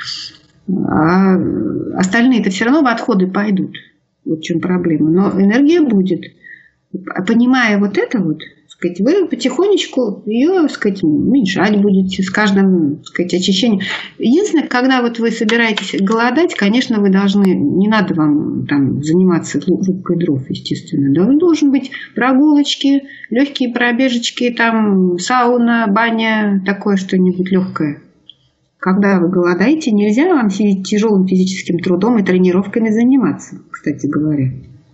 А остальные-то все равно в отходы пойдут. Вот в чем проблема. Но энергия будет. Понимая вот это вот, сказать, вы потихонечку ее, сказать, уменьшать будете с каждым, сказать, очищением. Единственное, когда вот вы собираетесь голодать, конечно, вы должны, не надо вам там заниматься рубкой дров, естественно. Да, должен быть прогулочки, легкие пробежечки, там сауна, баня, такое что-нибудь легкое. Когда вы голодаете, нельзя вам сидеть тяжелым физическим трудом и тренировками заниматься, кстати говоря.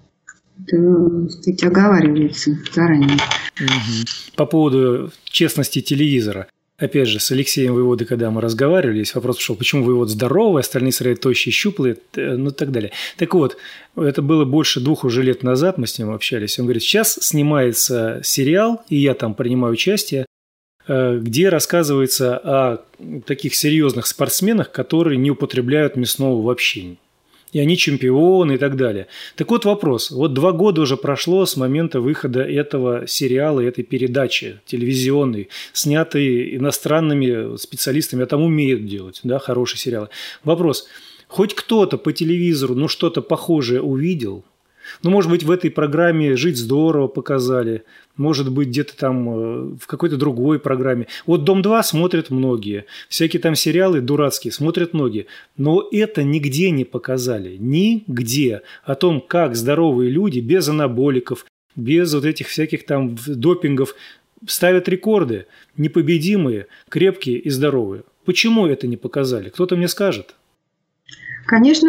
Это, кстати, оговаривается заранее. Угу. По поводу честности телевизора. Опять же, с Алексеем Воеводой, когда мы разговаривали, здесь вопрос пошел, почему Воевод здоровый, остальные сыроед тощие, щуплые, ну и так далее. Так вот, это было больше двух уже лет назад, мы с ним общались. Он говорит, сейчас снимается сериал, и я там принимаю участие, где рассказывается о таких серьезных спортсменах, которые не употребляют мясного вообще. И они чемпионы и так далее. Так вот вопрос. Вот два года уже прошло с момента выхода этого сериала, этой передачи телевизионной, снятой иностранными специалистами, а там умеют делать, да, хорошие сериалы. Вопрос. Хоть кто-то по телевизору, ну, что-то похожее увидел? Ну, может быть, в этой программе «Жить здорово» показали, может быть, где-то там в какой-то другой программе. Вот «Дом-два» смотрят многие, всякие там сериалы дурацкие смотрят многие, но это нигде не показали, нигде. О том, как здоровые люди без анаболиков, без вот этих всяких там допингов ставят рекорды, непобедимые, крепкие и здоровые. Почему это не показали? Кто-то мне скажет. Конечно,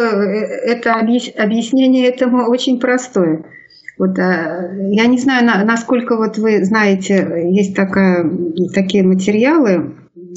это объяснение этому очень простое. Вот, я не знаю, насколько вот вы знаете, есть такая, такие материалы,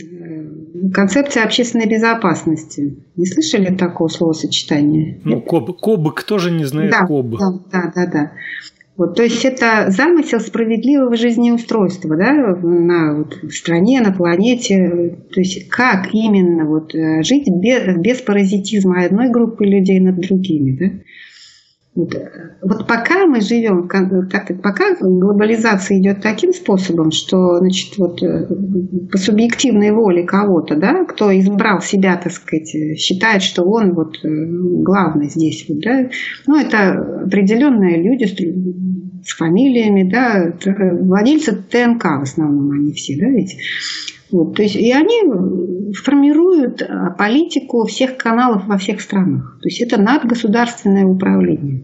концепция общественной безопасности. Не слышали такого словосочетания? Ну, КОБ. КОБ, кто же не знает да, КОБ? Да, да, да, да. Вот, то есть это замысел справедливого жизнеустройства, да, на, вот, в стране, на планете. То есть как именно вот, жить без, без паразитизма одной группы людей над другими. Да? Вот, вот пока мы живем, пока глобализация идет таким способом, что значит, вот, по субъективной воле кого-то, да, кто избрал себя, так сказать, считает, что он вот, главный здесь. Вот, да, ну, это определенные люди с, с фамилиями, да, владельцы ТНК в основном они все, да, ведь. Вот, то есть, и они формируют политику всех каналов во всех странах. То есть это надгосударственное управление.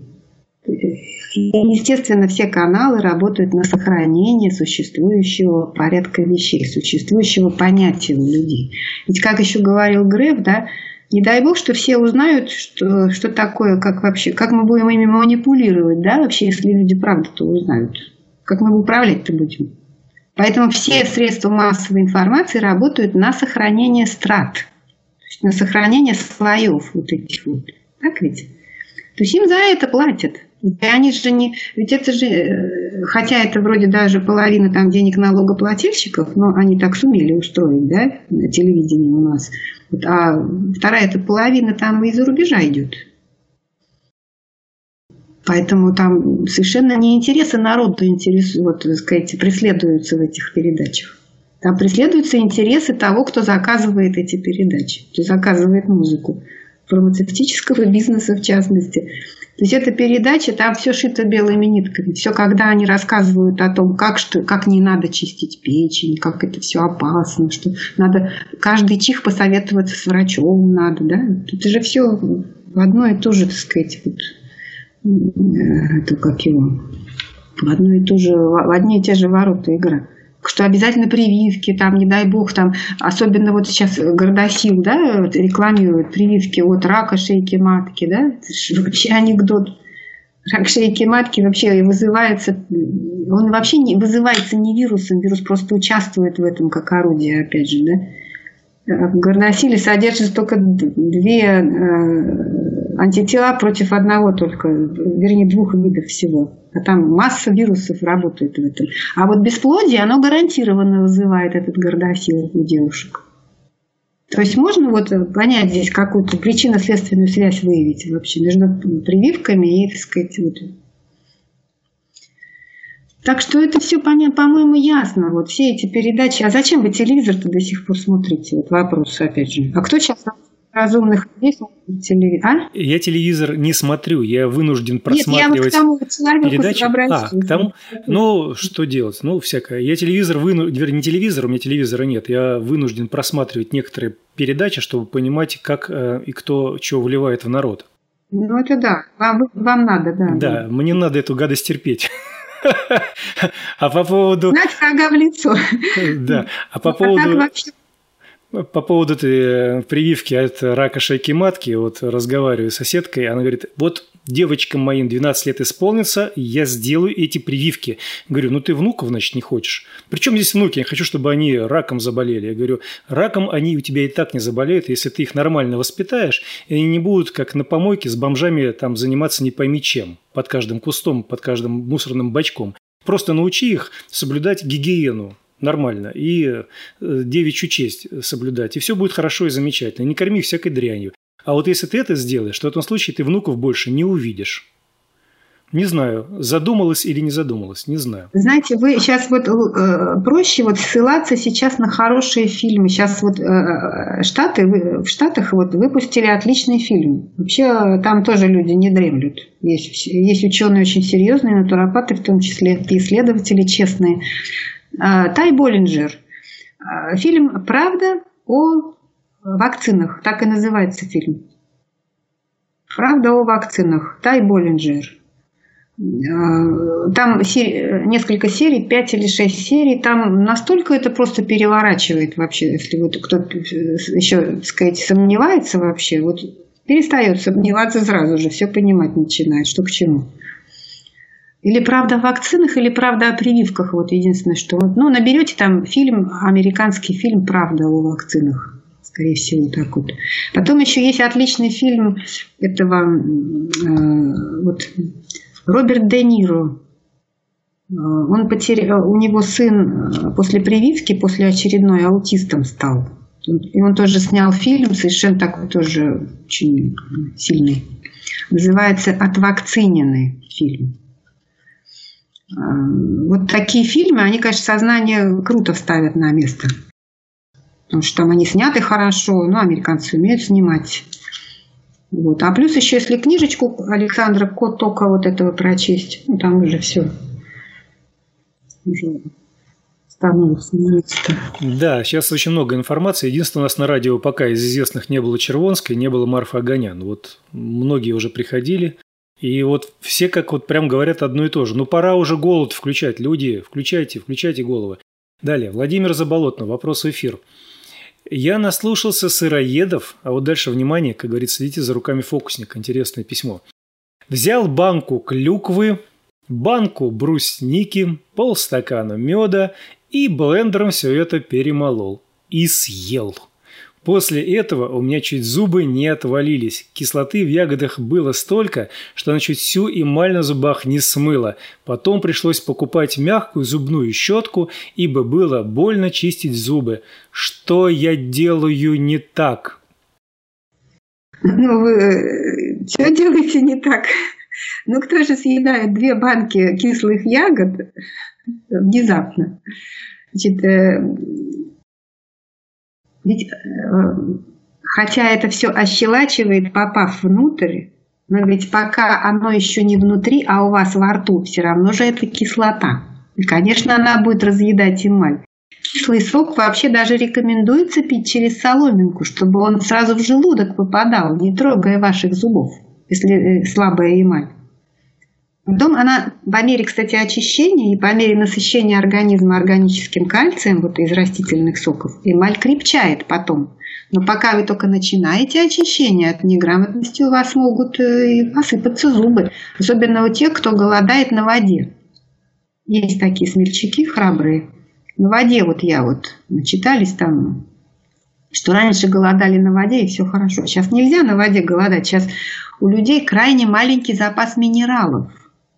И, естественно, все каналы работают на сохранение существующего порядка вещей, существующего понятия у людей. Ведь, как еще говорил Греф, да, не дай бог, что все узнают, что, что такое, как вообще, как мы будем ими манипулировать, да, вообще, если люди правду-то узнают. Как мы управлять-то будем? Поэтому все средства массовой информации работают на сохранение страт, то есть на сохранение слоев вот этих вот. Так ведь? То есть им за это платят. И они же не, ведь это же, хотя это вроде даже половина там денег налогоплательщиков, но они так сумели устроить, да, на телевидении у нас. Вот, а вторая эта половина там из-за рубежа идет. Поэтому там совершенно не интересы народу интересуют, вот, так сказать, преследуются в этих передачах. Там преследуются интересы того, кто заказывает эти передачи, кто заказывает музыку, фармацевтического бизнеса в частности. То есть эта передача, там все шито белыми нитками. Все, когда они рассказывают о том, как, что, как не надо чистить печень, как это все опасно, что надо каждый чих посоветоваться с врачом надо, да. Это же все в одно и то же, так сказать, вот, это как его, в одно и то же, в одни и те же ворота игра. Что обязательно прививки, там, не дай бог, там, особенно вот сейчас Гордосил, да, рекламирует прививки от рака шейки матки, да, это же вообще анекдот. Рак шейки матки вообще вызывается, он вообще не вызывается не вирусом, вирус просто участвует в этом как орудие, опять же, да. В Гордосиле содержится только две э, антитела против одного только, вернее, двух видов всего. А там масса вирусов работает в этом. А вот бесплодие, оно гарантированно вызывает этот гордосил у девушек. То есть можно вот понять здесь какую-то причинно-следственную связь выявить вообще между прививками и, так сказать, вот. Так что это все, по-моему, ясно. Вот все эти передачи. А зачем вы телевизор-то до сих пор смотрите? Вот вопрос, опять же. А кто сейчас разумных людей смотрит телевизор? А? Я телевизор не смотрю. Я вынужден просматривать. Нет, я вот к тому человеку передачи. А, к тому. Ну, что делать? Ну, всякое. Я телевизор вынужден... Вернее, не телевизор, у меня телевизора нет. Я вынужден просматривать некоторые передачи, чтобы понимать, как э, и кто что вливает в народ. Ну, это да. Вам, вам надо, да. Да, да, мне надо эту гадость терпеть. А по поводу... Знать врага в лицо. Да, а по поводу... По поводу этой прививки от рака шейки матки, вот разговариваю с соседкой, она говорит, вот девочкам моим двенадцать лет исполнится, я сделаю эти прививки. Говорю, ну ты внуков, значит, не хочешь. Причем здесь внуки? Я хочу, чтобы они раком заболели. Я говорю, раком они у тебя и так не заболеют, если ты их нормально воспитаешь, и они не будут, как на помойке, с бомжами там заниматься не пойми чем, под каждым кустом, под каждым мусорным бачком. Просто научи их соблюдать гигиену. Нормально. И девичью честь соблюдать. И все будет хорошо и замечательно. Не корми всякой дрянью. А вот если ты это сделаешь, то в этом случае ты внуков больше не увидишь. Не знаю, задумалась или не задумалась, не знаю. Знаете, вы сейчас вот э, проще вот ссылаться сейчас на хорошие фильмы. Сейчас вот э, Штаты, в Штатах вот выпустили отличный фильм. Вообще там тоже люди не дремлют. Есть, есть ученые очень серьезные, натуропаты, в том числе и исследователи честные. Э, Тай Боллинджер. Э, фильм «Правда о вакцинах». Так и называется фильм. «Правда о вакцинах». Тай Боллинджер. Там несколько серий, пять или шесть серий. Там настолько это просто переворачивает вообще, если вот кто-то еще, так сказать, сомневается вообще, вот перестает сомневаться сразу же, все понимать начинает, что к чему. Или правда о вакцинах, или правда о прививках. Вот единственное, что... Ну, наберете там фильм, американский фильм «Правда о вакцинах». Скорее всего, так вот. Потом еще есть отличный фильм этого... Э, вот... Роберт Де Ниро. Он потерял, у него сын после прививки, после очередной аутистом стал. И он тоже снял фильм, совершенно такой тоже очень сильный. Называется «Отвакциненный» фильм. Вот такие фильмы, они, конечно, сознание круто ставят на место. Потому что там они сняты хорошо, ну, американцы умеют снимать. Вот. А плюс еще, если книжечку Александра Коттока вот этого прочесть, ну, там уже все уже становится. Да, сейчас очень много информации. Единственное, у нас на радио пока из известных не было Червонской, не было Марфы Аганян. Вот многие уже приходили. И вот все как вот прям говорят одно и то же. Ну, пора уже голод включать. Люди, включайте, включайте головы. Далее. Владимир Заболотный. Вопрос в эфир. Я наслушался сыроедов, а вот дальше, внимание, как говорится, следите за руками фокусника. Интересное письмо. Взял банку клюквы, банку брусники, полстакана меда и блендером все это перемолол. И съел. После этого у меня чуть зубы не отвалились. Кислоты в ягодах было столько, что она чуть всю эмаль на зубах не смыла. Потом пришлось покупать мягкую зубную щетку, ибо было больно чистить зубы. Что я делаю не так? Ну, вы что делаете не так? Ну, кто же съедает две банки кислых ягод внезапно? Значит, ведь, хотя это все ощелачивает, попав внутрь, но ведь пока оно еще не внутри, а у вас во рту, все равно же это кислота. И, конечно, она будет разъедать эмаль. Кислый сок вообще даже рекомендуется пить через соломинку, чтобы он сразу в желудок попадал, не трогая ваших зубов, если слабая эмаль. Потом она, по мере, кстати, очищения и по мере насыщения организма органическим кальцием вот из растительных соков, эмаль крепчает потом. Но пока вы только начинаете очищение, от неграмотности у вас могут и посыпаться зубы. Особенно у тех, кто голодает на воде. Есть такие смельчаки храбрые. На воде вот я вот начитались там, что раньше голодали на воде и все хорошо. Сейчас нельзя на воде голодать. Сейчас у людей крайне маленький запас минералов.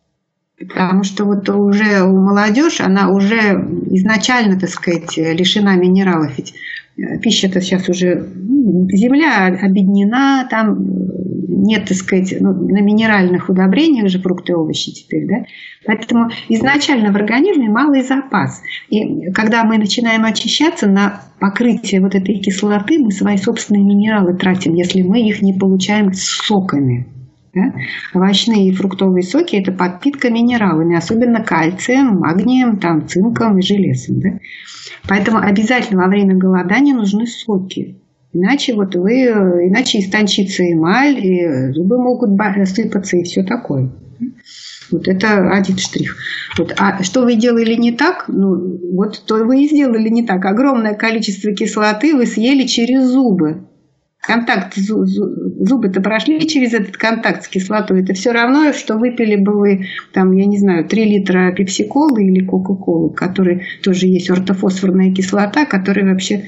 Потому что вот уже у молодежи, она уже изначально, так сказать, лишена минералов. Ведь пища-то сейчас уже, земля обеднена, там нет, так сказать, ну, на минеральных удобрениях же фрукты и овощи теперь, да. Поэтому изначально в организме малый запас. И когда мы начинаем очищаться, на покрытие вот этой кислоты мы свои собственные минералы тратим, если мы их не получаем соками. Да? Овощные и фруктовые соки – это подпитка минералами, особенно кальцием, магнием, там, цинком и железом. Да? Поэтому обязательно во время голодания нужны соки. Иначе, вот вы, иначе истончится эмаль, и зубы могут сыпаться и все такое. Вот это один штрих. Вот. А что вы делали не так? Ну, вот то вы и сделали не так. Огромное количество кислоты вы съели через зубы. Контакт, зубы-то прошли через этот контакт с кислотой. Это все равно, что выпили бы вы, там, я не знаю, три литра пепси-колы или кока-колы, который тоже есть ортофосфорная кислота, которая вообще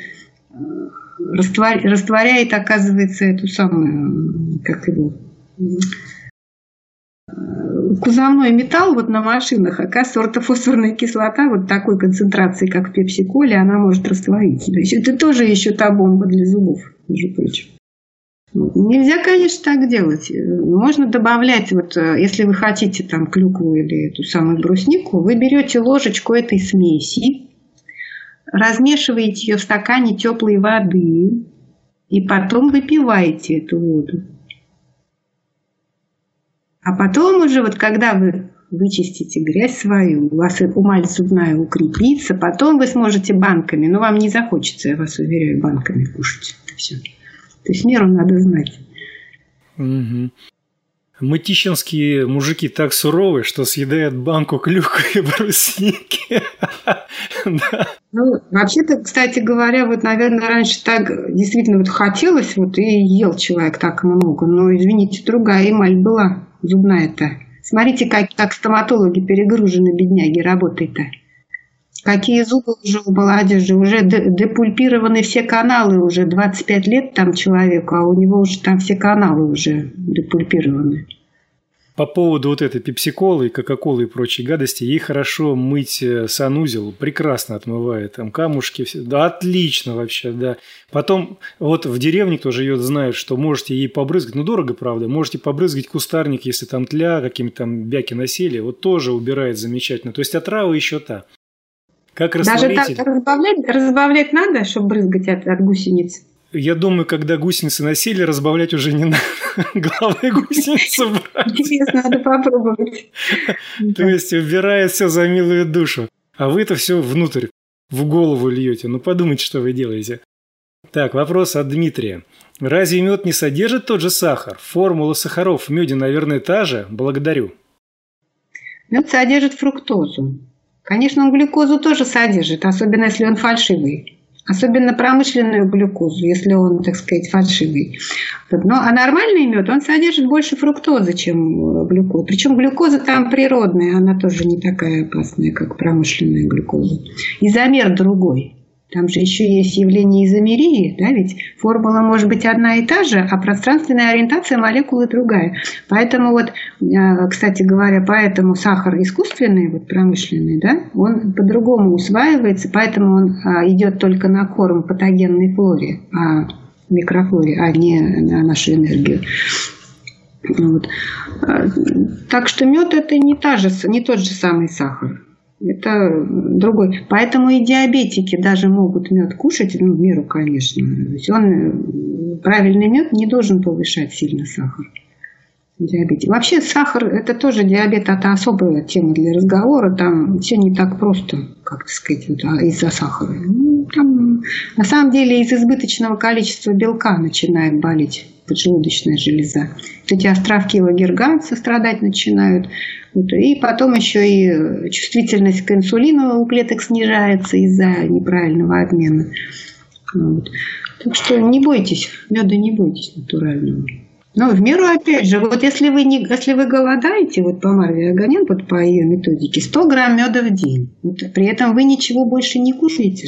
растворяет, растворяет, оказывается, эту самую, как его, кузовной металл вот на машинах, оказывается, ортофосфорная кислота вот такой концентрации, как в пепси-коле, она может растворить. То есть это тоже еще та бомба для зубов, между прочим. Нельзя, конечно, так делать. Можно добавлять, вот, если вы хотите там клюкву или эту самую бруснику, вы берете ложечку этой смеси, размешиваете ее в стакане теплой воды и потом выпиваете эту воду. А потом уже, вот когда вы вычистите грязь свою, у вас эмаль зубная укрепится, потом вы сможете банками, но вам не захочется, я вас уверяю, банками кушать. Все. То есть меру надо знать. Угу. Мытищинские мужики так суровы, что съедают банку клюквы и брусники. Ну, вообще-то, кстати говоря, вот, наверное, раньше так действительно вот хотелось, вот и ел человек так много. Но, извините, другая эмаль была зубная-то. Смотрите, как, как стоматологи перегружены, бедняги, работают-то. Какие зубы уже у молодежи, уже депульпированы все каналы, уже двадцать пять лет там человеку, а у него уже там все каналы уже депульпированы. По поводу вот этой пепси-колы, кока-колы и прочей гадости, ей хорошо мыть санузел, прекрасно отмывает, там камушки, все. Да, отлично вообще, да. Потом вот в деревне, кто живет, знает, что можете ей побрызгать, ну дорого, правда, можете побрызгать кустарник, если там тля, какими-то там бяки насели, вот тоже убирает замечательно. То есть отрава еще та. Как растворитель. Даже так разбавлять, разбавлять надо, чтобы брызгать от, от гусениц? Я думаю, когда гусеницы насели, разбавлять уже не надо. Главное гусеницу брать. Интересно, надо попробовать. То есть убирает все за милую душу. А вы это все внутрь, в голову льете. Ну подумайте, что вы делаете. Так, вопрос от Дмитрия. Разве мед не содержит тот же сахар? Формула сахаров в меде, наверное, та же? Благодарю. Мед содержит фруктозу. Конечно, он глюкозу тоже содержит, особенно если он фальшивый. Особенно промышленную глюкозу, если он, так сказать, фальшивый. Но, а нормальный мед, он содержит больше фруктозы, чем глюкоза. Причем глюкоза там природная, она тоже не такая опасная, как промышленная глюкоза. Изомер другой. Там же еще есть явление изомерии, да, ведь формула может быть одна и та же, а пространственная ориентация молекулы другая. Поэтому вот, кстати говоря, поэтому сахар искусственный, вот промышленный, да, он по-другому усваивается, поэтому он идет только на корм патогенной флоре, а микрофлоре, а не на нашу энергию. Вот. Так что мед это не, та же, не тот же самый сахар. Это другой. Поэтому и диабетики даже могут мед кушать, ну, в меру, конечно. Он, правильный мед не должен повышать сильно сахар. Диабетик. Вообще сахар, это тоже диабет, это особая тема для разговора. Там все не так просто, как сказать, вот, из-за сахара. Ну, там, на самом деле из избыточного количества белка начинает болеть поджелудочная железа. Эти островки Лагерганса страдать начинают. Вот, и потом еще и чувствительность к инсулину у клеток снижается из-за неправильного обмена. Вот. Так что не бойтесь, меда не бойтесь натурального. Но в меру, опять же, вот если вы, не, если вы голодаете, вот по Марве Аганян, вот по ее методике, сто грамм меда в день. Вот, при этом вы ничего больше не кушаете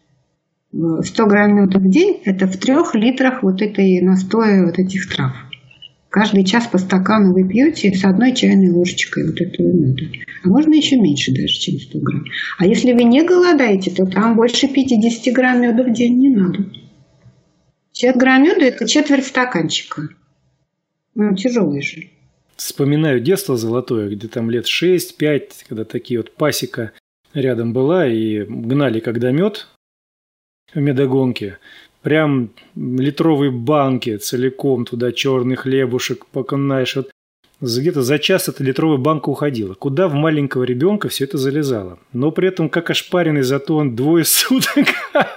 же. сто грамм меда в день – это в трех литрах вот этой настоя вот этих трав. Каждый час по стакану вы пьете с одной чайной ложечкой вот этого меда. А можно еще меньше даже, чем сто грамм. А если вы не голодаете, то там больше пятьдесят грамм меда в день не надо. пятьдесят грамм меда – это четверть стаканчика. Ну, тяжелый же. Вспоминаю детство золотое, где там лет шесть-пять, когда такие вот пасека рядом была, и гнали когда мед в медогонке. Прям литровые банки целиком туда черный хлебушек, покунаешь. Вот где-то за час эта литровая банка уходила. Куда в маленького ребенка все это залезало. Но при этом, как ошпаренный, зато он двое суток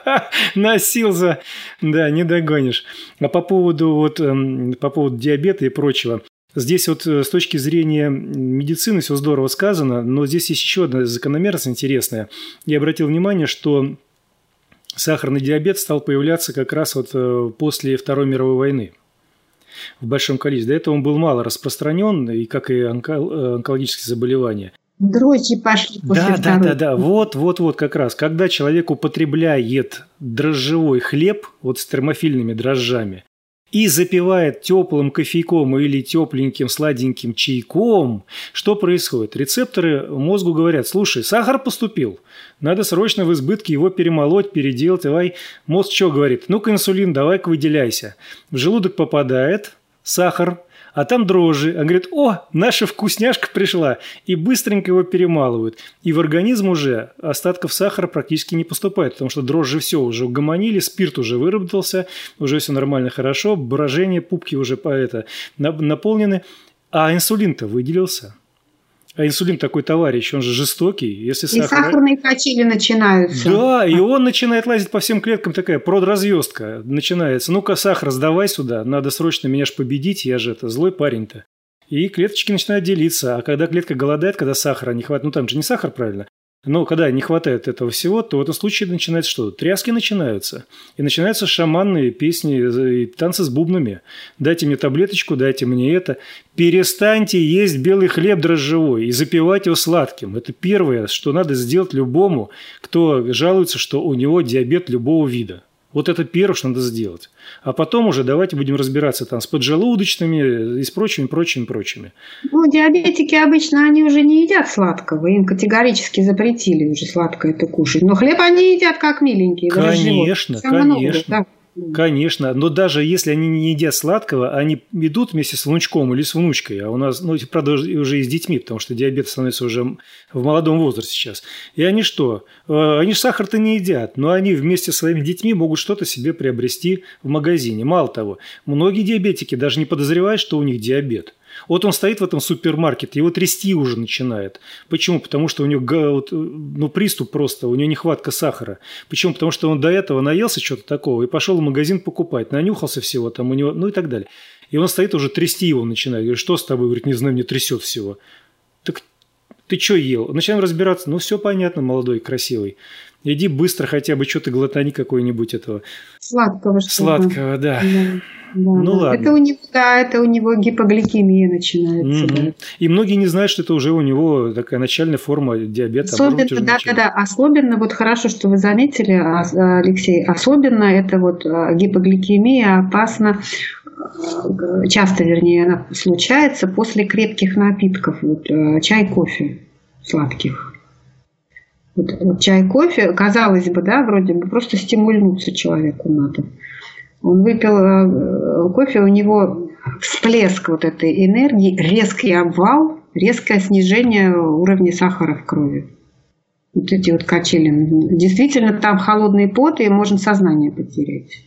носил за... Да, не догонишь. А по поводу, вот, по поводу диабета и прочего. Здесь вот с точки зрения медицины все здорово сказано, но здесь есть еще одна закономерность интересная. Я обратил внимание, что сахарный диабет стал появляться как раз вот после Второй мировой войны в большом количестве. До этого он был мало распространен, и как и онкологические заболевания. Дрожжи пошли после да, второй. Да, да, да, вот, вот, вот как раз. Когда человек употребляет дрожжевой хлеб, вот с термофильными дрожжами, и запивает теплым кофейком или тепленьким сладеньким чайком, что происходит? Рецепторы мозгу говорят: слушай, сахар поступил, надо срочно в избытке его перемолоть, переделать. Давай. Мозг что говорит? Ну-ка, инсулин, давай-ка выделяйся. В желудок попадает сахар, а там дрожжи. Он говорит: о, наша вкусняшка пришла. И быстренько его перемалывают. И в организм уже остатков сахара практически не поступает, потому что дрожжи все уже угомонили, спирт уже выработался, уже все нормально, хорошо, брожение, пупки уже по это наполнены. А инсулин-то выделился. А инсулин такой товарищ, он же жестокий. Если и сахар... сахарные качели начинаются. Да, и он начинает лазить по всем клеткам, такая продразъездка начинается. Ну-ка, сахар, сдавай сюда, надо срочно меня ж победить, я же это злой парень-то. И клеточки начинают делиться. А когда клетка голодает, когда сахара не хватает, ну там же не сахар, правильно, но когда не хватает этого всего, то в этом случае начинается что? Тряски начинаются. И начинаются шаманные песни и танцы с бубнами. Дайте мне таблеточку, дайте мне это. Перестаньте есть белый хлеб дрожжевой и запивать его сладким. Это первое, что надо сделать любому, кто жалуется, что у него диабет любого вида. Вот это первое, что надо сделать. А потом уже давайте будем разбираться там с поджелудочными и с прочими, прочими, прочими. Ну, диабетики обычно, они уже не едят сладкого. Им категорически запретили уже сладкое это кушать. Но хлеб они едят как миленькие. Конечно, конечно. Да. Конечно, но даже если они не едят сладкого, они идут вместе с внучком или с внучкой, а у нас, ну, правда, уже и с детьми, потому что диабет становится уже в молодом возрасте сейчас. И они что? Они же сахар-то не едят, но они вместе со своими детьми могут что-то себе приобрести в магазине. Мало того, многие диабетики даже не подозревают, что у них диабет. Вот он стоит в этом супермаркете, его трясти уже начинает. Почему? Потому что у него ну, приступ просто, у него нехватка сахара. Почему? Потому что он до этого наелся чего-то такого и пошел в магазин покупать, нанюхался всего там у него, ну и так далее. И он стоит уже трясти его начинает. Говорит: что с тобой? Говорит: не знаю, мне трясет всего. Так ты что ел? Начинаем разбираться. Ну, все понятно, молодой, красивый. Иди быстро хотя бы что-то глотани какой-нибудь этого. Сладкого. Сладкого, да. да. Да, ну да. ладно. Это у него, да, это у него гипогликемия начинается. Mm-hmm. Да. И многие не знают, что это уже у него такая начальная форма диабета. Особенно, да, да, да, особенно, вот хорошо, что вы заметили, Алексей, особенно это вот гипогликемия опасна, часто, вернее, она случается после крепких напитков, вот, чай, кофе сладких. Вот, вот чай, кофе, казалось бы, да, вроде бы просто стимульнуться человеку надо. Он выпил кофе, у него всплеск вот этой энергии, резкий обвал, резкое снижение уровня сахара в крови. Вот эти вот качели. Действительно, там холодный пот, и можно сознание потерять.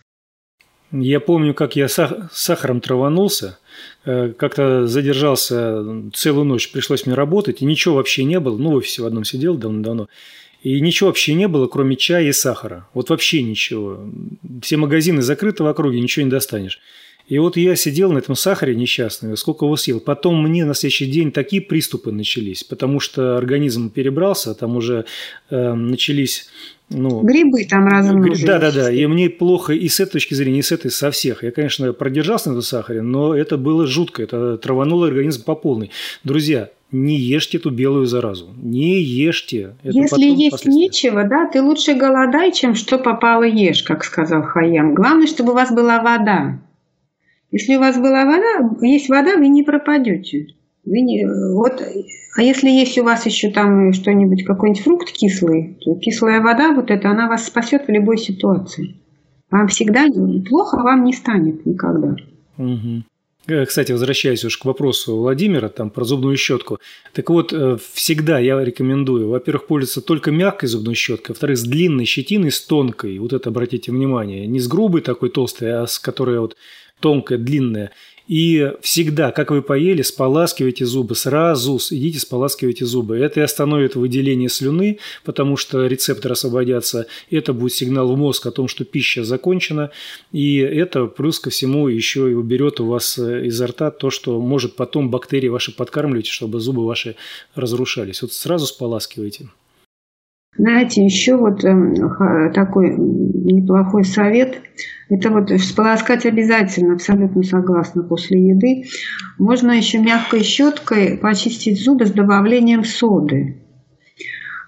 Я помню, как я с сахаром траванулся. Как-то задержался целую ночь, пришлось мне работать, и ничего вообще не было. Ну, в офисе в одном сидел давно-давно. И ничего вообще не было, кроме чая и сахара. Вот вообще ничего. Все магазины закрыты в округе, ничего не достанешь. И вот я сидел на этом сахаре несчастный, сколько его съел. Потом мне на следующий день такие приступы начались, потому что организм перебрался, там уже э, начались... Ну, грибы там размножились. Да-да-да, и мне плохо и с этой точки зрения, и с этой, со всех. Я, конечно, продержался на этом сахаре, но это было жутко, это травануло организм по полной. Друзья, не ешьте эту белую заразу, не ешьте. Это Если есть нечего, да, ты лучше голодай, чем что попало ешь, как сказал Хайям. Главное, чтобы у вас была вода. Если у вас была вода, есть вода, вы не пропадете. Вы не, вот, а если есть у вас еще там что-нибудь, какой-нибудь фрукт кислый, то кислая вода, вот это, она вас спасет в любой ситуации. Вам всегда плохо, вам не станет никогда. Угу. Кстати, возвращаясь уж к вопросу Владимира там, про зубную щетку. Так вот, всегда я рекомендую, во-первых, пользоваться только мягкой зубной щеткой, во-вторых, с длинной щетиной, с тонкой. Вот это обратите внимание. Не с грубой такой толстой, а с которой вот тонкая, длинная. И всегда, как вы поели, споласкивайте зубы. Сразу идите, споласкивайте зубы. Это и остановит выделение слюны, потому что рецепторы освободятся. Это будет сигнал в мозг о том, что пища закончена. И это плюс ко всему еще и уберет у вас изо рта то, что может потом бактерии ваши подкармливать, чтобы зубы ваши разрушались. Вот сразу споласкивайте. Знаете, еще вот такой неплохой совет. Это вот сполоскать обязательно, абсолютно согласна, после еды. Можно еще мягкой щеткой почистить зубы с добавлением соды.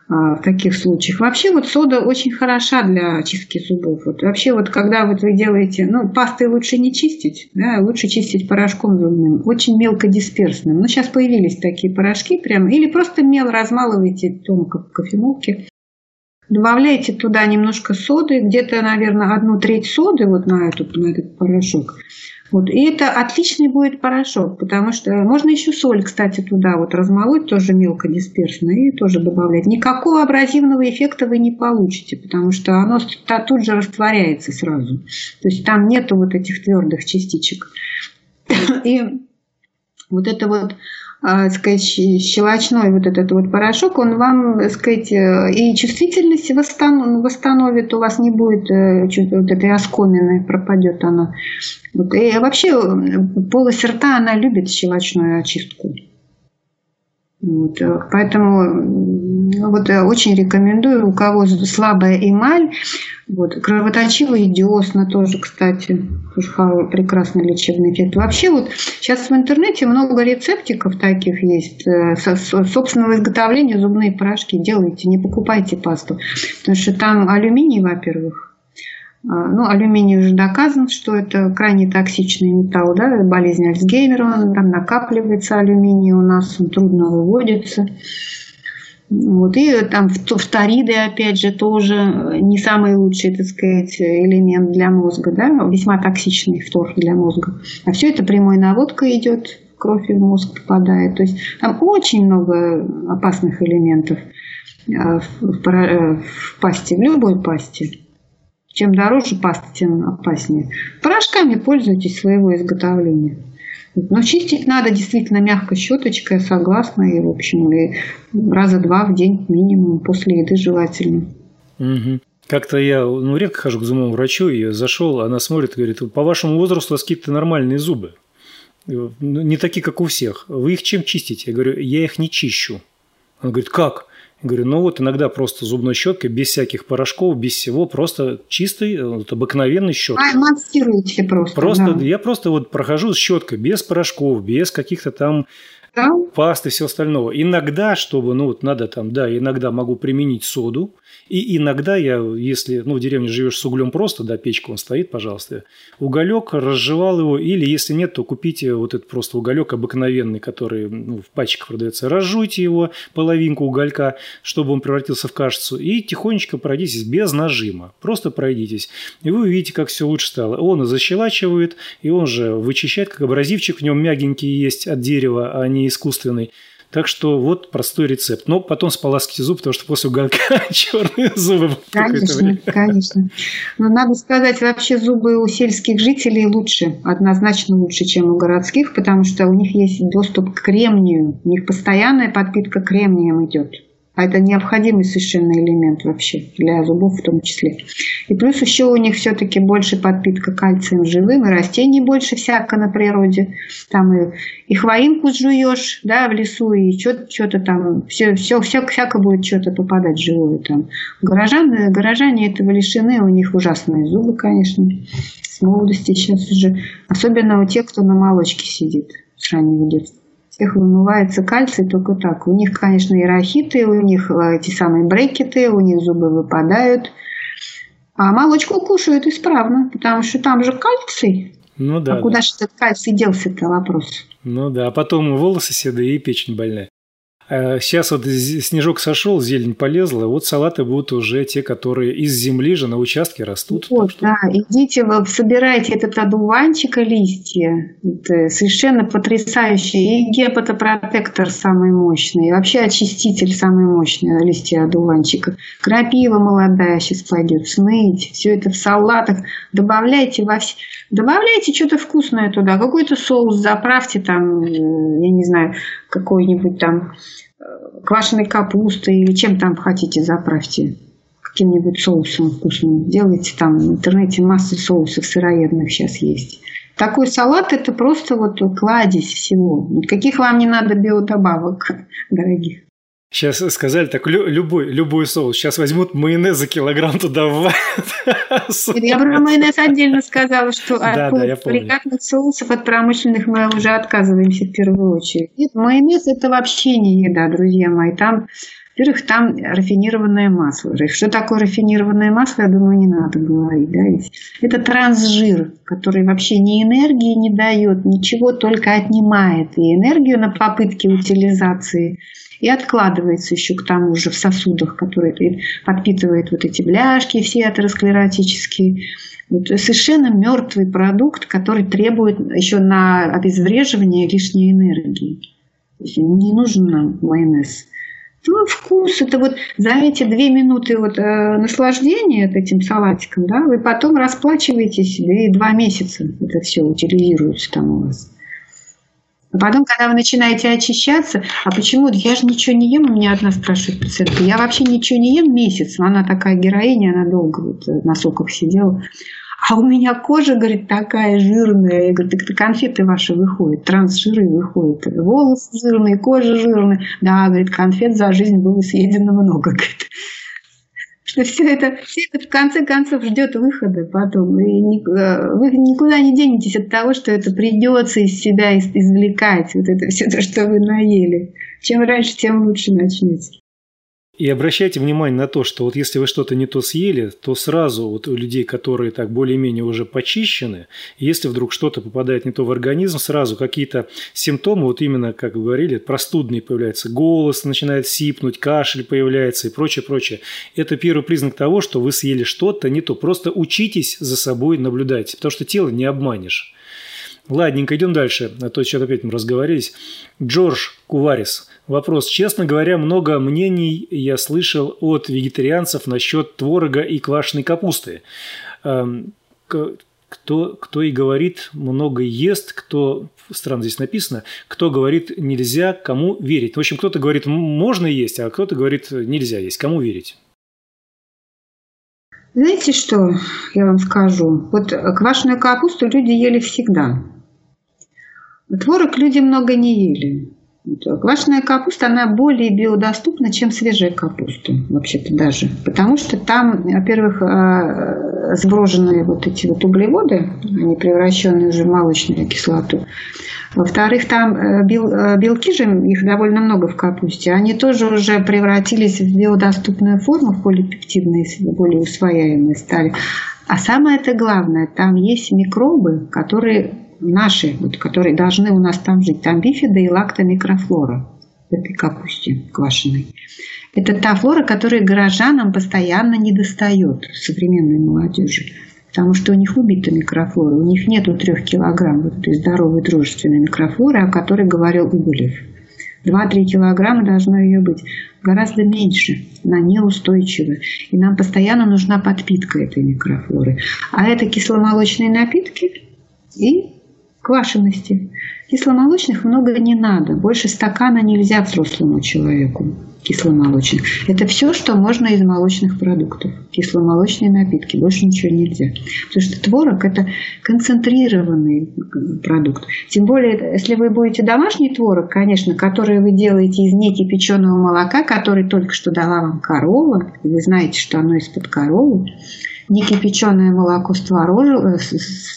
в таких случаях. Вообще вот сода очень хороша для чистки зубов. Вот вообще вот когда вот вы делаете, ну, пастой лучше не чистить, да, лучше чистить порошком зубным, очень мелкодисперсным. Ну, сейчас появились такие порошки прям, или просто мел размалываете тонко в кофемолке. Добавляете туда немножко соды, где-то, наверное, одну треть соды вот на, эту, на этот порошок. Вот. И это отличный будет порошок, потому что можно еще соль, кстати, туда вот размолоть, тоже мелкодисперсно, и тоже добавлять. Никакого абразивного эффекта вы не получите, потому что оно тут же растворяется сразу. То есть там нету вот этих твердых частичек. И вот это вот, так сказать, щелочной вот этот вот порошок, он вам, так сказать, и чувствительность восстановит, у вас не будет вот этой оскомины, пропадет она. Вот. И вообще полость рта, она любит щелочную очистку. Вот. Поэтому вот, очень рекомендую, у кого слабая эмаль, вот, кровоточивые десна тоже, кстати, тоже прекрасный лечебный эффект. Вообще вот сейчас в интернете много рецептиков таких есть, собственного изготовления зубные порошки делайте, не покупайте пасту, потому что там алюминий, во-первых. Ну, алюминий уже доказан, что это крайне токсичный металл, да, болезнь Альцгеймера, он там накапливается алюминий у нас, он трудно выводится. Вот. И там фториды, опять же, тоже не самый лучший, так сказать, элемент для мозга, да, весьма токсичный фтор для мозга. А все это прямой наводкой идет, кровь в мозг попадает. То есть там очень много опасных элементов в пасте, в любой пасте. Чем дороже паста, тем опаснее. Порошками пользуйтесь своего изготовления. Но чистить надо действительно мягко щеточкой, я согласна. И, в общем, и раза два в день минимум, после еды желательно. Угу. Как-то я, ну, редко хожу к зубному врачу, и зашел, она смотрит и говорит: по вашему возрасту у вас какие-то нормальные зубы. Не такие, как у всех. Вы их чем чистите? Я говорю: я их не чищу. Она говорит: как? Я говорю: ну вот иногда просто зубной щеткой, без всяких порошков, без всего, просто чистой, вот, обыкновенной щеткой. А, массируете просто. Просто да. Я просто вот прохожу с щеткой, без порошков, без каких-то там да? паст и всего остального. Иногда, чтобы, ну вот надо там, да, иногда могу применить соду. И иногда я, если, ну, в деревне живешь с углем просто, да, печка он стоит, пожалуйста, уголек, разжевал его, или если нет, то купите вот этот просто уголек обыкновенный, который, ну, в пачках продается, разжуйте его, половинку уголька, чтобы он превратился в кашицу, и тихонечко пройдитесь без нажима, просто пройдитесь, и вы увидите, как все лучше стало. Он защелачивает, и он же вычищает, как абразивчик, в нем мягенький есть от дерева, а не искусственный. Так что вот простой рецепт. Но потом споласкивайте зубы, потому что после уголька черные зубы. Конечно, конечно. Но надо сказать, вообще зубы у сельских жителей лучше, однозначно лучше, чем у городских, потому что у них есть доступ к кремнию. У них постоянная подпитка кремнием идет. А это необходимый совершенно элемент вообще, для зубов в том числе. И плюс еще у них все-таки больше подпитка кальцием живым, и растений больше всяко на природе. Там и, и хвоинку жуешь, да, в лесу, и что-то там, все, все, все, всяко будет что-то попадать живое там. Горожане, горожане этого лишены, у них ужасные зубы, конечно, с молодости сейчас уже. Особенно у тех, кто на молочке сидит с раннего детства. Всех вымывается кальций только так. У них, конечно, и рахиты, у них эти самые брекеты, у них зубы выпадают. А молочку кушают исправно, потому что там же кальций. Ну да. А куда да. же этот кальций делся-то, вопрос? Ну да, а потом волосы седые и печень больная. Сейчас вот снежок сошел, зелень полезла, вот салаты будут уже те, которые из земли же на участке растут. Вот, что... да, идите, вы собирайте этот одуванчик и листья. Это совершенно потрясающий. И гепатопротектор самый мощный, и вообще очиститель самый мощный, листья одуванчика. Крапива молодая сейчас пойдет, сныть, все это в салатах. Добавляйте во все... Добавляйте что-то вкусное туда, какой-то соус заправьте там, я не знаю, какой-нибудь там квашеной капустой или чем там хотите, заправьте каким-нибудь соусом вкусным. Делайте там в интернете масса соусов сыроедных сейчас есть. Такой салат — это просто вот кладезь всего. Никаких вам не надо биодобавок, дорогих. Сейчас сказали так, любой, любой соус. Сейчас возьмут майонез за килограмм туда ввалят. Я про майонез отдельно сказала, что да, от да, полуфабрикатных соусов, от промышленных мы уже отказываемся в первую очередь. Нет, майонез — это вообще не еда, друзья мои. Там Во-первых, там рафинированное масло. Что такое рафинированное масло, я думаю, не надо говорить. Да? Ведь это трансжир, который вообще ни энергии не дает, ничего, только отнимает и энергию на попытке утилизации, и откладывается еще к тому же в сосудах, которые подпитывают вот эти бляшки все атеросклеротические. Вот совершенно мертвый продукт, который требует еще на обезвреживание лишней энергии. То есть не нужен нам майонез. Ну, вкус, это вот за эти две минуты вот, э, наслаждения этим салатиком, да, вы потом расплачиваетесь, и два месяца это все утилизируется там у вас. А потом, когда вы начинаете очищаться, а почему? Я же ничего не ем, у меня одна спрашивает пациентка, я вообще ничего не ем месяц, она такая героиня, она долго вот на соках сидела. А у меня кожа, говорит, такая жирная. Я говорю, так это конфеты ваши выходят, трансжиры выходят. Волосы жирные, кожа жирная. Да, говорит, конфет за жизнь было съедено много. Говорит. Что все это, все это в конце концов ждет выхода потом. И вы никуда не денетесь от того, что это придется из себя извлекать. Вот это все то, что вы наели. Чем раньше, тем лучше начнете. И обращайте внимание на то, что вот если вы что-то не то съели, то сразу вот у людей, которые так более-менее уже почищены, если вдруг что-то попадает не то в организм, сразу какие-то симптомы, вот именно, как вы говорили, простудные появляются, голос начинает сипнуть, кашель появляется и прочее, прочее. Это первый признак того, что вы съели что-то не то. Просто учитесь за собой, наблюдайте, потому что тело не обманешь. Ладненько, идем дальше, а то сейчас опять мы разговорились. Джордж Куварис. Вопрос. Честно говоря, много мнений я слышал от вегетарианцев насчет творога и квашеной капусты. Кто, кто и говорит, много ест, кто, странно здесь написано, кто говорит нельзя, кому верить. В общем, кто-то говорит можно есть, а кто-то говорит нельзя есть. Кому верить? Знаете что, я вам скажу? Вот квашеную капусту люди ели всегда. Творог люди много не ели. Квашеная капуста, она более биодоступна, чем свежая капуста, вообще-то даже. Потому что там, во-первых, сброженные вот эти вот углеводы, они превращенные уже в молочную кислоту. Во-вторых, там белки же, их довольно много в капусте, они тоже уже превратились в биодоступную форму, в полипептидные, более усвояемые стали. А самое-то главное, там есть микробы, которые... наши, вот, которые должны у нас там жить. Там бифида и лактомикрофлора в этой капусте квашеной. Это та флора, которая горожанам постоянно не достает, современной молодежи. Потому что у них убита микрофлора. У них нету трех килограмм вот этой здоровой дружественной микрофлоры, о которой говорил Уголев. два-три килограмма должно ее быть. Гораздо меньше. Она неустойчива. И нам постоянно нужна подпитка этой микрофлоры. А это кисломолочные напитки и квашености. Кисломолочных много не надо. Больше стакана нельзя взрослому человеку кисломолочных. Это все, что можно из молочных продуктов. Кисломолочные напитки. Больше ничего нельзя. Потому что творог – это концентрированный продукт. Тем более, если вы будете домашний творог, конечно, который вы делаете из некипяченого молока, который только что дала вам корова, и вы знаете, что оно из-под коровы, некипяченое молоко створожилось,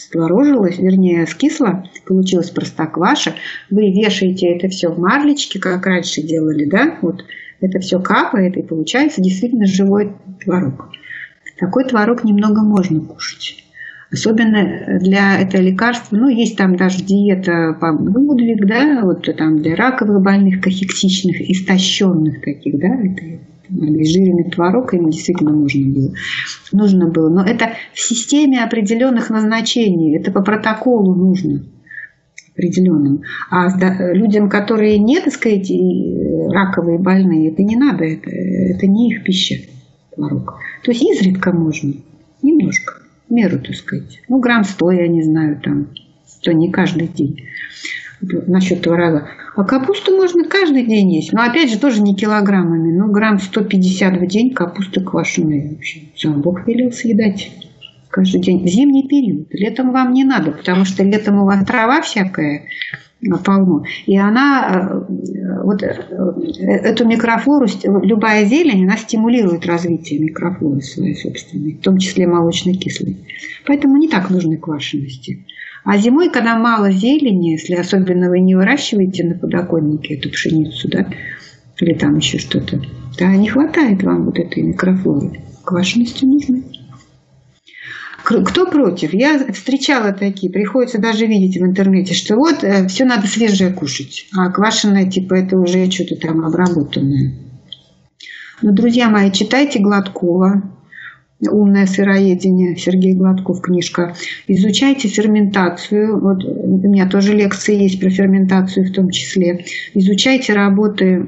вернее, скисло, получилось простокваша. Вы вешаете это все в марлечке, как раньше делали, да? Вот это все капает, и получается действительно живой творог. Такой творог немного можно кушать. Особенно для этого лекарства, ну, есть там даже диета по Будвиг, да, вот там для раковых больных, кахексичных, истощенных таких, да, это обезжиренный творог им действительно нужно было. Нужно было. Но это в системе определенных назначений. Это по протоколу нужно определенным. А людям, которые не, так сказать, раковые больные, это не надо. Это, это не их пища, творог. То есть изредка можно. Немножко. В меру, так сказать. Ну, грамм сто, я не знаю, там. То не каждый день. Насчет творога. А капусту можно каждый день есть. Но опять же тоже не килограммами. Ну, грамм сто пятьдесят в день капусты квашеной. Вообще. Сам Бог велел съедать каждый день. В зимний период. Летом вам не надо, потому что летом у вас трава всякая полно. И она, вот эту микрофлору, любая зелень, она стимулирует развитие микрофлоры своей собственной, в том числе молочно-кислой. Поэтому не так нужны квашености. А зимой, когда мало зелени, если особенно вы не выращиваете на подоконнике эту пшеницу, да, или там еще что-то, Да, не хватает вам вот этой микрофлоры. Квашености нужны. Кто против? Я встречала такие, приходится даже видеть в интернете, что вот э, все надо свежее кушать, а квашеное, типа, это уже что-то там обработанное. Но, друзья мои, читайте Гладкова, «Умное сыроедение», Сергей Гладков, книжка. Изучайте ферментацию. Вот у меня тоже лекции есть про ферментацию в том числе. Изучайте работы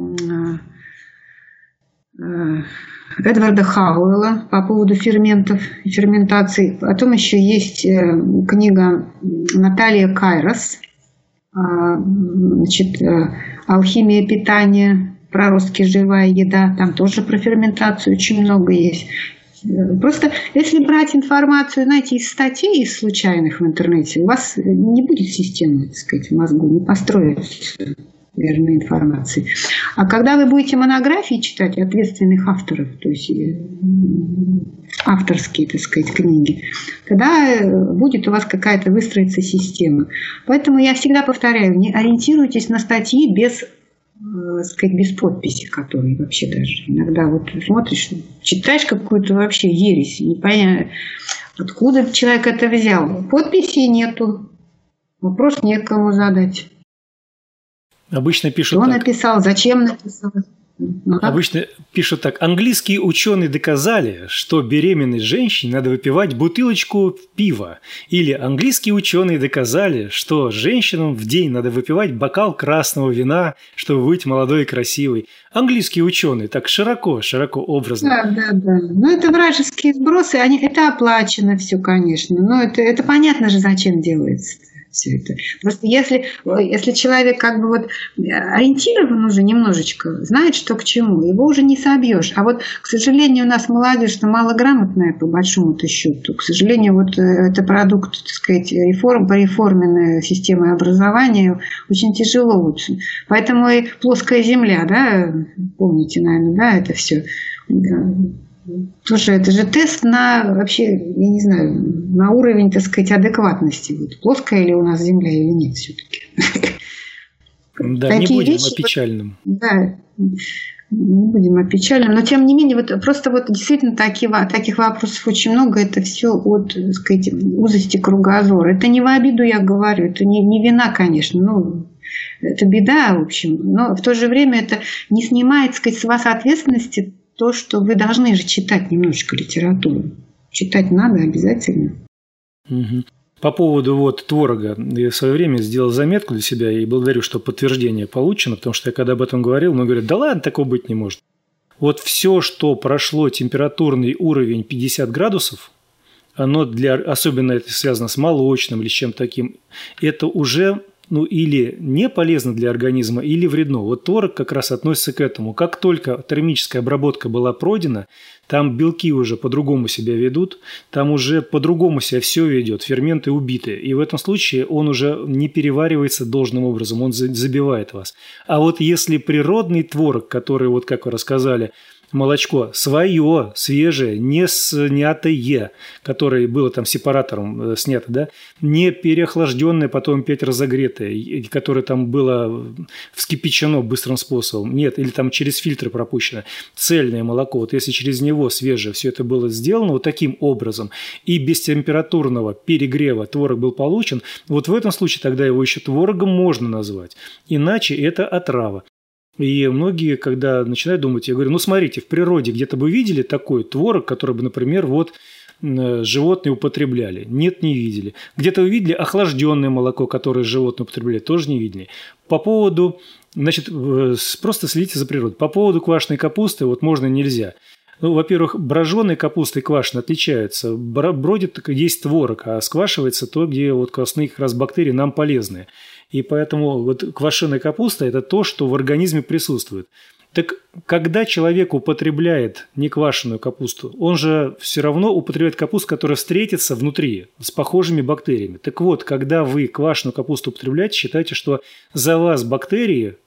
Эдварда Хауэлла по поводу ферментов и ферментации. Потом еще есть книга Натальи Кайрос, значит, «Алхимия питания», «Проростки. Живая еда». Там тоже про ферментацию очень много есть. Просто если брать информацию, знаете, из статей, из случайных в интернете, у вас не будет системы, так сказать, в мозгу, не построится верной информации. А когда вы будете монографии читать ответственных авторов, то есть авторские, так сказать, книги, тогда будет у вас какая-то выстроиться система. Поэтому я всегда повторяю, не ориентируйтесь на статьи без, так сказать, без подписи, которые вообще даже иногда вот смотришь, читаешь какую-то вообще ересь, не понятно, откуда человек это взял. Подписи нету, вопрос некому задать. Обычно пишут Кто так. написал, зачем написал? Ну, Обычно пишут так. Английские ученые доказали, что беременной женщине надо выпивать бутылочку пива. Или английские ученые доказали, что женщинам в день надо выпивать бокал красного вина, чтобы быть молодой и красивой. Английские ученые так широко, широко образно. Да, да, да. Ну, это вражеские сбросы, они, это оплачено все, конечно. Но это, это понятно же, зачем делается все это. Просто если, если человек как бы вот ориентирован уже немножечко, знает, что к чему, его уже не собьешь. А вот, к сожалению, у нас молодежь малограмотная по большому-то счету. К сожалению, вот это продукт, так сказать, реформ, пореформенной системы образования очень тяжело. Вот. Поэтому и плоская земля, да, помните, наверное, да, это все. Слушай, это же тест на вообще, я не знаю, на уровень, так сказать, адекватности. Вот, плоская ли у нас Земля или нет все-таки. Да, Такие не будем вещи, о печальном. Вот, да, не будем о печальном. Но тем не менее, вот просто вот действительно такие, таких вопросов очень много. Это все от, так сказать, узости кругозора. Это не в обиду я говорю, это не, не вина, конечно, но это беда, в общем. Но в то же время это не снимает, так сказать, с вас ответственности то, что вы должны же читать немножечко литературу. Читать надо обязательно. Угу. По поводу вот творога. Я в свое время сделал заметку для себя и благодарю, что подтверждение получено, потому что я когда об этом говорил, мне говорят, да ладно, такого быть не может. Вот все, что прошло температурный уровень пятьдесят градусов, оно для, особенно это связано с молочным или с чем-то таким, это уже... ну, или не полезно для организма, или вредно. Вот творог как раз относится к этому. Как только термическая обработка была пройдена, там белки уже по-другому себя ведут, там уже по-другому себя все ведет, ферменты убиты. И в этом случае он уже не переваривается должным образом, он забивает вас. А вот если природный творог, который, вот как вы рассказали, молочко свое, свежее, не снятое, которое было там сепаратором э, снято, да, не переохлажденное, потом опять разогретое, которое там было вскипячено быстрым способом, нет, или там через фильтры пропущено, цельное молоко, вот если через него свежее все это было сделано вот таким образом, и без температурного перегрева творог был получен, вот в этом случае тогда его еще творогом можно назвать, иначе это отрава. И многие, когда начинают думать, я говорю, ну смотрите, в природе где-то бы видели такой творог, который бы, например, вот животные употребляли? Нет, не видели. Где-то вы видели охлажденное молоко, которое животные употребляли? Тоже не видели. По поводу, значит, просто следите за природой. По поводу квашеной капусты, вот можно и нельзя. Ну, во-первых, броженая капуста и квашеная отличаются. Бродит, есть творог, а сквашивается то, где вот квасные как раз бактерии нам полезные. И поэтому вот квашеная капуста – это то, что в организме присутствует. Так когда человек употребляет неквашеную капусту, он же все равно употребляет капусту, которая встретится внутри с похожими бактериями. Так вот, когда вы квашеную капусту употребляете, считайте, что за вас бактерии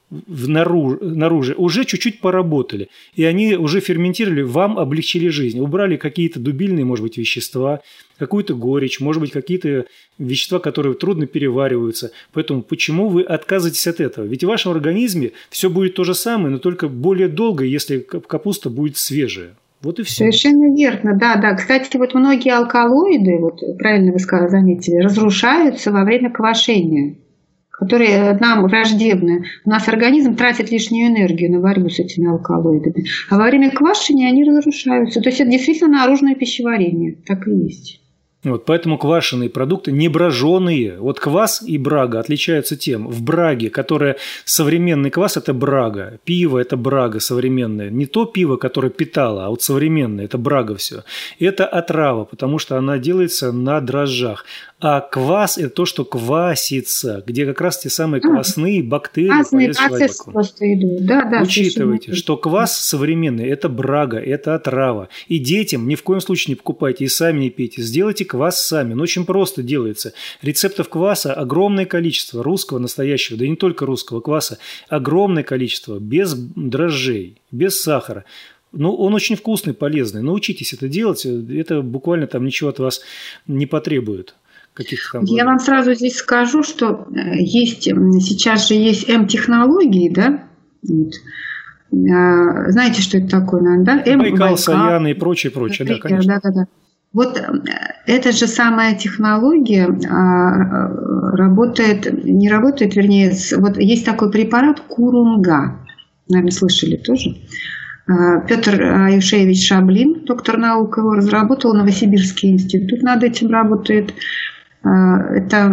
наружу уже чуть-чуть поработали. И они уже ферментировали, вам облегчили жизнь. Убрали какие-то дубильные, может быть, вещества, какую-то горечь, может быть, какие-то вещества, которые трудно перевариваются. Поэтому почему вы отказываетесь от этого? Ведь в вашем организме все будет то же самое, но только более долго, если капуста будет свежая. Вот и все. Совершенно верно, да, да. Кстати, вот многие алкалоиды, вот правильно вы заметили, разрушаются во время квашения, которые нам враждебны. У нас организм тратит лишнюю энергию на борьбу с этими алкалоидами. А во время квашения они разрушаются. То есть это действительно наружное пищеварение. Так и есть. Вот, поэтому квашеные продукты не броженые. Вот квас и брага отличаются тем. В браге, которое современный квас – это брага. Пиво – это брага современное. Не то пиво, которое питало, а вот современное – это брага все. Это отрава, потому что она делается на дрожжах. А квас – это то, что квасится, где как раз те самые квасные бактерии. Разные процессы просто идут. Да, да, учитывайте, что квас современный – это брага, это отрава. И детям ни в коем случае не покупайте и сами не пейте. Сделайте квас сами. Он очень просто делается. Рецептов кваса огромное количество. Русского настоящего, да и не только русского кваса. Огромное количество. Без дрожжей, без сахара. Ну, он очень вкусный, полезный. Научитесь это делать. Это буквально там ничего от вас не потребует. Там Я вам сразу здесь скажу, что есть, сейчас же есть М-технологии, да? Вот. Знаете, что это такое, наверное, да? М, Байкал, Байкал, Саяна и прочее, прочее. Да, конечно. Да, да, да. Вот эта же самая технология работает, не работает, вернее, вот есть такой препарат Курунга. Наверное, слышали тоже. Петр Аюшевич Шаблин, доктор наук, его разработал, Новосибирский институт над этим работает. Это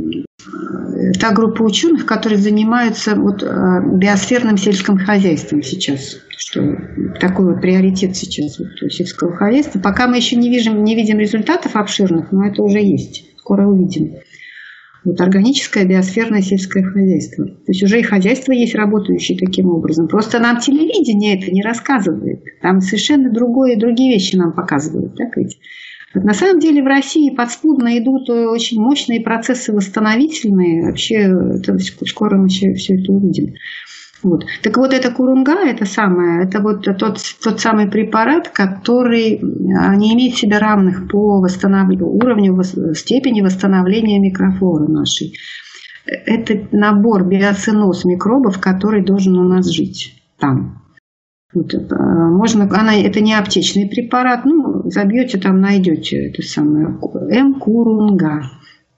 та группа ученых, которые занимаются вот биосферным сельским хозяйством сейчас. Что такой вот приоритет сейчас вот у сельского хозяйства. Пока мы еще не видим, не видим результатов обширных, но это уже есть. Скоро увидим. Вот органическое биосферное сельское хозяйство. То есть уже и хозяйство есть работающие таким образом. Просто нам телевидение это не рассказывает. Там совершенно другое, другие вещи нам показывают. Так ведь? Вот на самом деле в России подспудно идут очень мощные процессы восстановительные. Вообще это, скоро мы все, все это увидим. Вот. Так вот, эта Курунга, это самое, это вот тот, тот самый препарат, который не имеет в себе равных по восстановлению, уровню, степени восстановления микрофлоры нашей. Это набор биоценоз микробов, который должен у нас жить там. Вот, можно, она, это не аптечный препарат, ну, забьете там, найдете это самое М-Курунга.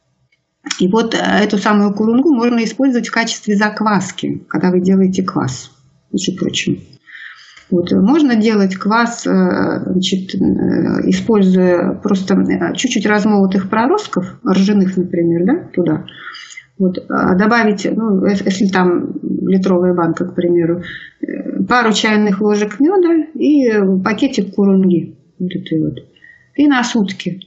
И вот эту самую курунгу можно использовать в качестве закваски, когда вы делаете квас, между прочим. Вот. Можно делать квас, значит, используя просто чуть-чуть размолотых проростков, ржаных, например, да, туда. Вот. Добавить, ну, если там литровая банка, к примеру, пару чайных ложек меда и пакетик курунги. Вот этой вот. И на сутки.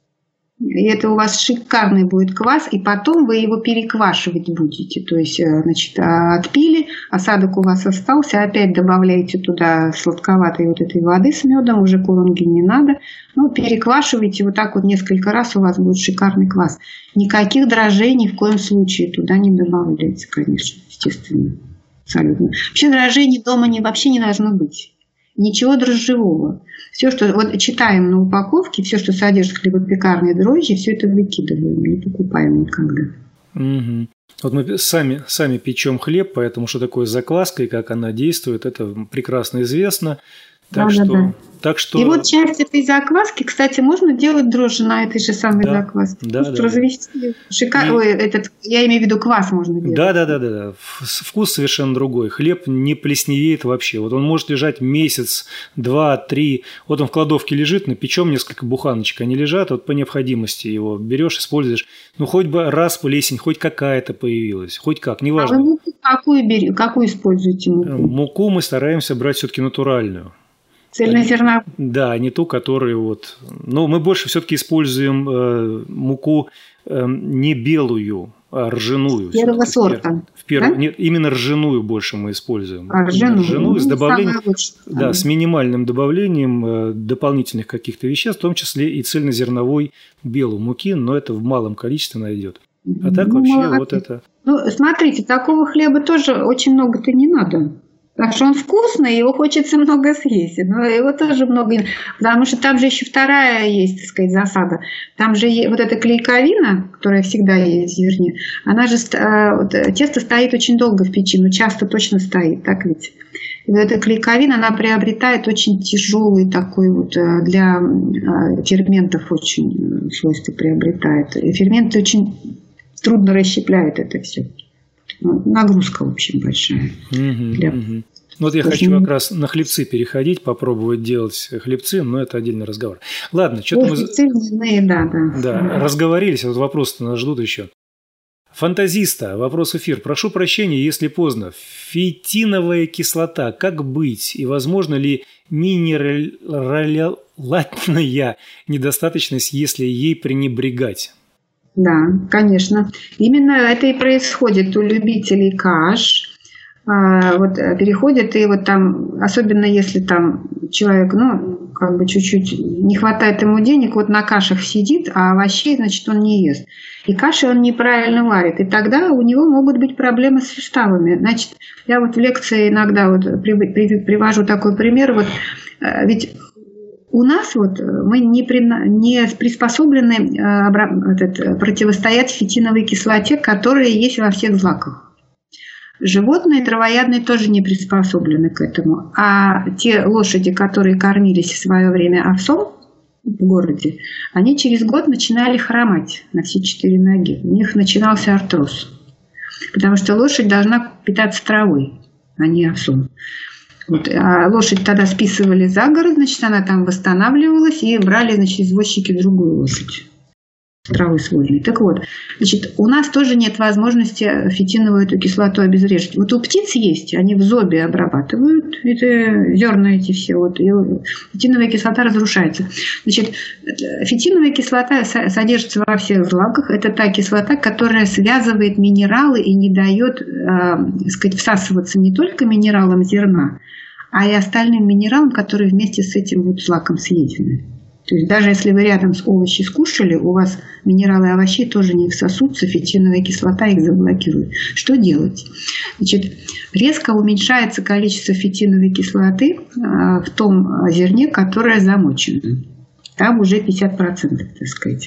И это у вас шикарный будет квас, и потом вы его переквашивать будете. То есть, значит, отпили, осадок у вас остался, опять добавляете туда сладковатой вот этой воды с медом, уже курунги не надо. Ну, переквашиваете вот так вот несколько раз, у вас будет шикарный квас. Никаких дрожжей ни в коем случае туда не добавляется, конечно, естественно. Абсолютно. Вообще дрожжей дома не, вообще не должно быть. Ничего дрожжевого. Все, что вот читаем на упаковке, все, что содержит хлебопекарные дрожжи, все это выкидываем, не покупаем никогда. Угу. Вот мы сами, сами печем хлеб, поэтому что такое закваска и как она действует, это прекрасно известно. Так, да, что, да, да. так что... И вот часть этой закваски, кстати, можно делать дрожжи на этой же самой да, закваске. Да, Просто да, развести. Шикар... И... Ой, этот, я имею в виду квас можно делать. Да, да, да, да, да. Вкус совершенно другой. Хлеб не плесневеет вообще. Вот он может лежать месяц, два, три. Вот он в кладовке лежит, напечем несколько буханочек. Они лежат, вот по необходимости его берешь, используешь. Ну, хоть бы раз плесень, хоть какая-то появилась. Хоть как, неважно. А вы муку какую, бери... какую используете муку? Муку мы стараемся брать все-таки натуральную. Цельнозерновую? Да, не ту, которую вот... Но мы больше все-таки используем э, муку э, не белую, а ржаную. Первого сорта. В пер... да? Нет, именно ржаную больше мы используем. А, ржаную. Ржаную с добавлением... Лучше, да, с минимальным добавлением э, дополнительных каких-то веществ, в том числе и цельнозерновой белой муки, но это в малом количестве найдет. А так ну, вообще молодцы. вот это... Ну, смотрите, такого хлеба тоже очень много-то не надо. Потому что он вкусный, его хочется много съесть. Но его тоже много. Потому что там же еще вторая есть, так сказать, засада. Там же вот эта клейковина, которая всегда есть в зерне, она же, вот, тесто стоит очень долго в печи, но часто точно стоит, так ведь? И вот эта клейковина, она приобретает очень тяжелый такой вот для ферментов очень свойства приобретает. И ферменты очень трудно расщепляют это все. Нагрузка, в общем, большая. Угу, для... угу. Вот я хочу как раз на хлебцы переходить, попробовать делать хлебцы, но это отдельный разговор. Ладно, что-то мы... Хлебцы, да, да. Да, разговорились, вот вопросы нас ждут еще. Фантазиста, вопрос в эфир. Прошу прощения, если поздно. Фитиновая кислота, как быть? И возможно ли минеральная недостаточность, если ей пренебрегать? Да, конечно. Именно это и происходит у любителей каш. Вот переходит, и вот там, особенно если там человек, ну, как бы чуть-чуть не хватает ему денег, вот на кашах сидит, а овощей, значит, он не ест. И каши он неправильно варит. И тогда у него могут быть проблемы с суставами. Значит, я вот в лекции иногда вот привожу такой пример. Вот, ведь у нас вот мы не, при, не приспособлены э, этот, противостоять фитиновой кислоте, которая есть во всех злаках. Животные травоядные тоже не приспособлены к этому. А те лошади, которые кормились в свое время овсом в городе, они через год начинали хромать на все четыре ноги. У них начинался артроз. Потому что лошадь должна питаться травой, а не овсом. Вот, а лошадь тогда списывали за город, значит, она там восстанавливалась, и брали, значит, извозчики другую лошадь. Травы свойной. Так вот, значит, у нас тоже нет возможности фитиновую эту кислоту обезвреживать. Вот у птиц есть, они в зобе обрабатывают это, зерна эти все, вот, и фитиновая кислота разрушается. Значит, фитиновая кислота содержится во всех злаках. Это та кислота, которая связывает минералы и не дает, э, сказать, всасываться не только минералам зерна, а и остальным минералам, которые вместе с этим вот злаком съедены. То есть даже если вы рядом с овощи скушали, у вас минералы овощей тоже не всосутся, фитиновая кислота их заблокирует. Что делать? Значит, резко уменьшается количество фитиновой кислоты в том зерне, которое замочено. Там уже пятьдесят процентов, так сказать.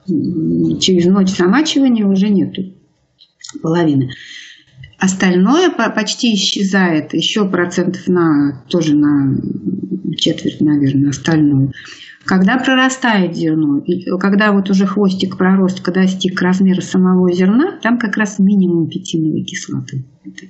Через ночь замачивания уже нету половины. Остальное почти исчезает, еще процентов на, тоже на четверть, наверное, остальное. Когда прорастает зерно, и когда вот уже хвостик проростка достиг размера самого зерна, там как раз минимум фитиновой кислоты.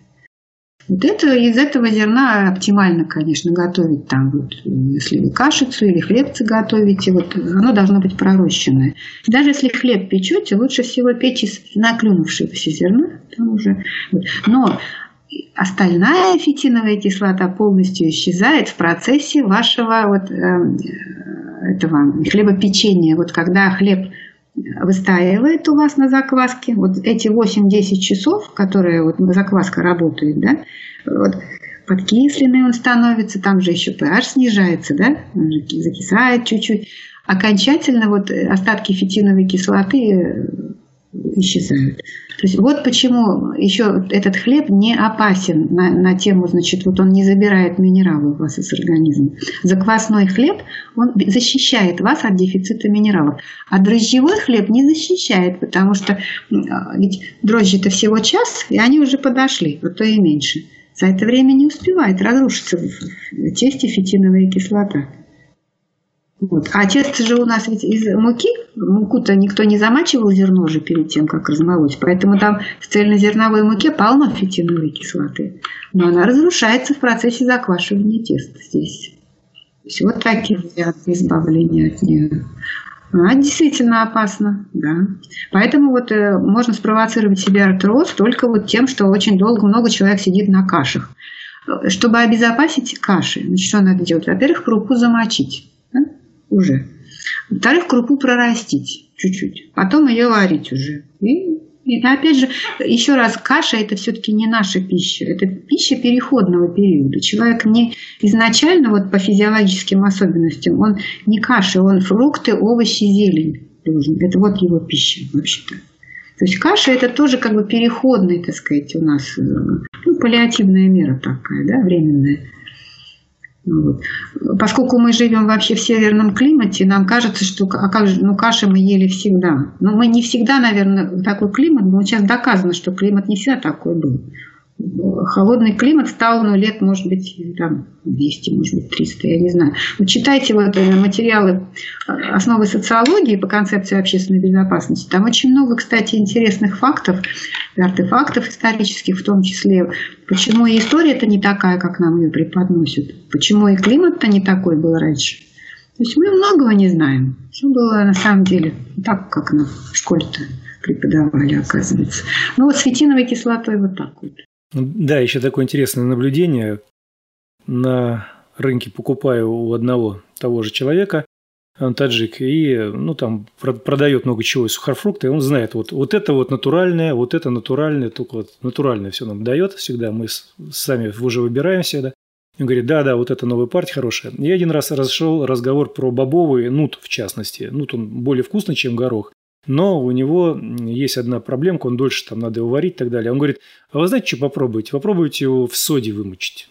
Вот это из этого зерна оптимально, конечно, готовить там, вот, если вы кашицу или хлебцы готовите, вот, оно должно быть пророщенное. Даже если хлеб печете, лучше всего печь из наклюнувшегося зерна. Там уже, вот. Но остальная фитиновая кислота полностью исчезает в процессе вашего вот, э, этого хлебопечения. Вот когда хлеб выстаивает у вас на закваске, вот эти восемь-десять часов, которые вот закваска работает, да, вот, подкисленный он становится, там же еще pH снижается, да, он же закисает чуть-чуть. Окончательно вот остатки фитиновой кислоты исчезают. То есть вот почему еще этот хлеб не опасен на, на тему, значит, вот он не забирает минералы у вас из организма. Заквасной хлеб, он защищает вас от дефицита минералов. А дрожжевой хлеб не защищает, потому что ведь дрожжи-то всего час, и они уже подошли, а то и меньше. За это время не успевает разрушиться в тесте фитиновая кислота. Вот. А тесто же у нас ведь из муки, муку-то никто не замачивал зерно же перед тем, как размолоть, поэтому там в цельнозерновой муке полно фитиновой кислоты, но она разрушается в процессе заквашивания теста здесь. То есть вот такие варианты избавления от нее. Она действительно опасна, да. Поэтому вот э, можно спровоцировать себе артроз только вот тем, что очень долго много человек сидит на кашах. Чтобы обезопасить каши, значит, что надо делать? Во-первых, крупу замочить. Уже. Во-вторых, крупу прорастить чуть-чуть. Потом ее варить уже. И, и опять же, еще раз, каша – это все-таки не наша пища. Это пища переходного периода. Человек не изначально, вот по физиологическим особенностям, он не каша, он фрукты, овощи, зелень должен. Это вот его пища вообще-то. То есть каша – это тоже как бы переходный, так сказать, у нас, ну, паллиативная мера такая, да, временная. Вот. Поскольку мы живем вообще в северном климате, нам кажется, что а как же, ну, каши мы ели всегда. Но мы не всегда, наверное, такой климат был. Сейчас доказано, что климат не всегда такой был. Холодный климат стал, ну, лет, может быть, там, двести, может быть, триста, я не знаю. Вот читайте вот материалы «Основы социологии» по концепции общественной безопасности. Там очень много, кстати, интересных фактов, артефактов исторических в том числе. Почему и история-то не такая, как нам ее преподносят. Почему и климат-то не такой был раньше. То есть мы многого не знаем. Все было на самом деле так, как нам в школе-то преподавали, оказывается. Ну вот с фитиновой кислотой вот так вот. Да, еще такое интересное наблюдение. На рынке покупаю у одного того же человека, он таджик, и ну, там продает много чего, сухофрукты, и он знает, вот, вот это вот натуральное, вот это натуральное, только вот натуральное все нам дает всегда, мы сами уже выбираем всегда. И он говорит, да-да, вот это новая партия хорошая. И один раз разошел разговор про бобовый нут, в частности. Нут он более вкусный, чем горох. Но у него есть одна проблемка, он дольше там надо его варить и так далее. Он говорит, а вы знаете, что попробуйте? Попробуйте его в соде вымочить.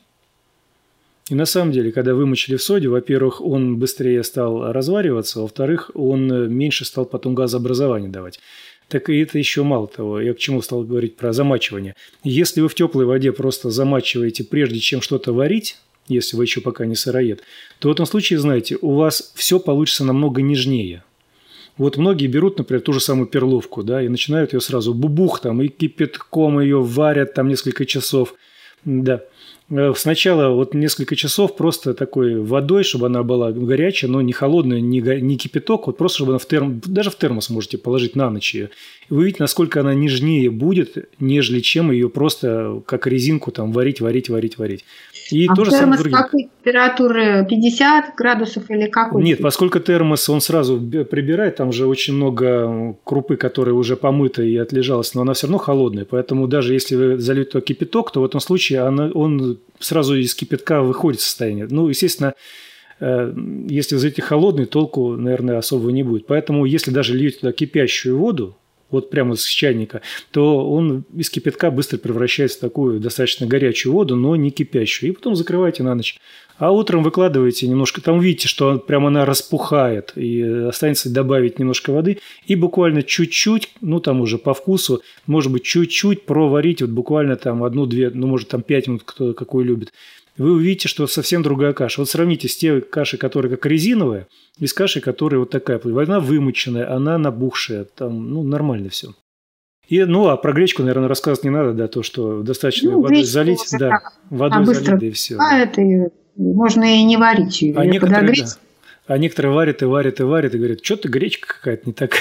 И на самом деле, когда вымочили в соде, во-первых, он быстрее стал развариваться, во-вторых, он меньше стал потом газообразование давать. Так и это еще мало того. Я к чему стал говорить про замачивание. Если вы в теплой воде просто замачиваете, прежде чем что-то варить, если вы еще пока не сыроед, то в этом случае, знаете, у вас все получится намного нежнее. Вот многие берут, например, ту же самую перловку, да, и начинают ее сразу бубух там, и кипятком ее варят там несколько часов. Да. Сначала вот несколько часов просто такой водой, чтобы она была горячая, но не холодная, не, не кипяток, вот просто чтобы она в термос, даже в термос можете положить на ночь ее. И вы увидите, насколько она нежнее будет, нежели чем ее просто как резинку там варить, варить, варить, варить. И а то же термос самое какой температуры? пятьдесят градусов или какой? Нет, поскольку термос он сразу прибирает, там же очень много крупы, которая уже помыта и отлежалась, но она все равно холодная. Поэтому даже если вы зальете туда кипяток, то в этом случае она, он сразу из кипятка выходит в состояние. Ну, естественно, если вы зальете холодный, толку, наверное, особого не будет. Поэтому если даже льете туда кипящую воду, вот прямо с чайника, то он из кипятка быстро превращается в такую достаточно горячую воду, но не кипящую. И потом закрываете на ночь. А утром выкладываете немножко, там видите, что прямо она распухает, и останется добавить немножко воды, и буквально чуть-чуть, ну там уже по вкусу, может быть, чуть-чуть проварить, вот буквально там одну-две, ну может там пять минут, кто какой любит. Вы увидите, что совсем другая каша. Вот сравните с той кашей, которая как резиновая, и с кашей, которая вот такая. Она вымоченная, она набухшая, там, ну, нормально все. И, ну, а про гречку, наверное, рассказывать не надо, да, то, что достаточно ну, водой залить, да, так. водой а залить, да и все. А это можно и не варить ее, а ее некоторые, подогреть. Да. А некоторые варят и варят и варят и говорят, что-то гречка какая-то не такая.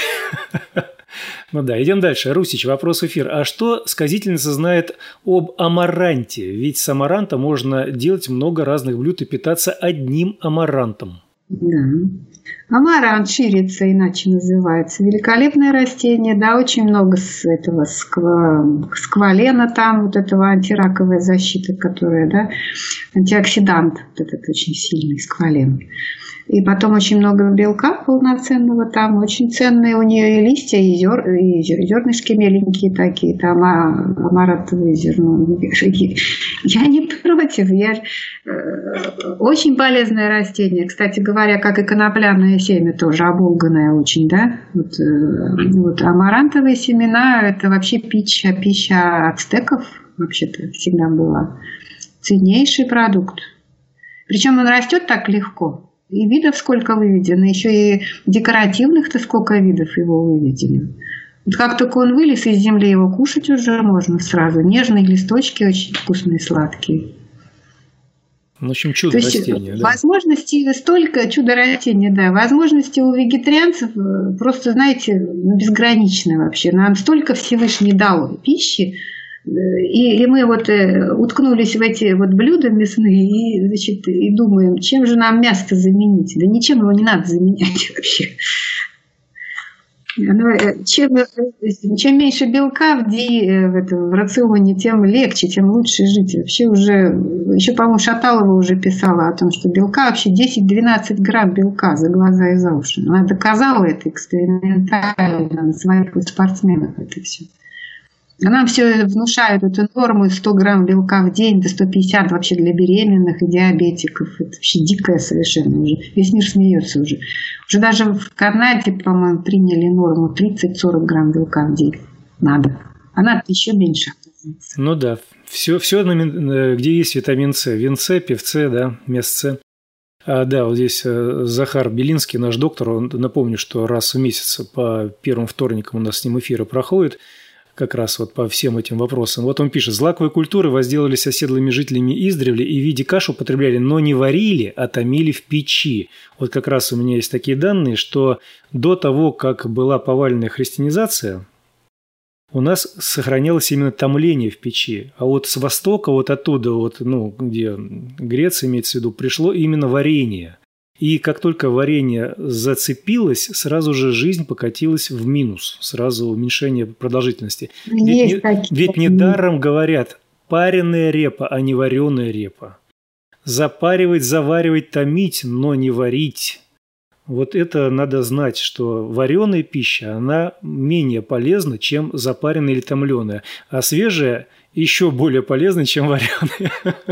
Ну да, идем дальше. Русич, вопрос эфир. А что сказительница знает об амаранте? Ведь с амаранта можно делать много разных блюд и питаться одним амарантом. Да. Амарант, ширица иначе называется. Великолепное растение, да, очень много с этого сква... сквалена там, вот этого антираковая защита, которая, да, антиоксидант, вот этот очень сильный сквален. И потом очень много белка полноценного там, очень ценные у нее и листья, и, зер... и зернышки меленькие такие, там а... амарантовые зерно. Я не против, я... очень полезное растение. Кстати говоря, как и конопляное семя тоже, оболганное очень, да. Вот, вот амарантовые семена – это вообще пища, пища ацтеков, вообще-то всегда была. Ценнейший продукт. Причем он растет так легко. И видов сколько выведено, еще и декоративных-то сколько видов его выведено. Вот как только он вылез из земли, его кушать уже можно сразу. Нежные листочки, очень вкусные, сладкие. В общем, чудо растения. Да. Возможности столько, чудо растения, да. Возможности у вегетарианцев просто, знаете, безграничны вообще. Нам столько Всевышний дал пищи. И, и мы вот э, уткнулись в эти вот блюда мясные и, значит, и думаем, чем же нам мясо заменить? Да ничем его не надо заменять вообще. Чем, чем меньше белка в, ди, в, этом, в рационе, тем легче, тем лучше жить. Вообще уже, еще, по-моему, Шаталова уже писала о том, что белка вообще десять-двенадцать грамм белка за глаза и за уши. Она доказала это экспериментально на своих спортсменах это все. А нам все внушают эту норму сто грамм белка в день, до сто пятьдесят вообще для беременных и диабетиков. Это вообще дикая совершенно уже. Весь мир смеется уже. Уже даже в Канаде, по-моему, приняли норму тридцать-сорок грамм белка в день. Надо. Она еще меньше. Ну да. Все, все где есть витамин С. Винце, певце, да, место С. А, да, вот здесь Захар Белинский, наш доктор, он, напомню, что раз в месяц по первым вторникам у нас с ним эфиры проходят, как раз вот по всем этим вопросам. Вот он пишет: злаковые культуры возделались оседлыми жителями издревле и в виде каш употребляли, но не варили, а томили в печи. Вот как раз у меня есть такие данные, что до того, как была повальная христианизация, у нас сохранялось именно томление в печи. А вот с востока, вот оттуда, вот, ну, где Греция имеется в виду, пришло именно варенье. И как только варенье зацепилось, сразу же жизнь покатилась в минус, сразу уменьшение продолжительности. Ведь, не, ведь недаром говорят: пареная репа, а не вареная репа. Запаривать, заваривать, томить, но не варить. Вот это надо знать, что вареная пища, она менее полезна, чем запаренная или томленая, а свежая еще более полезна, чем вареная.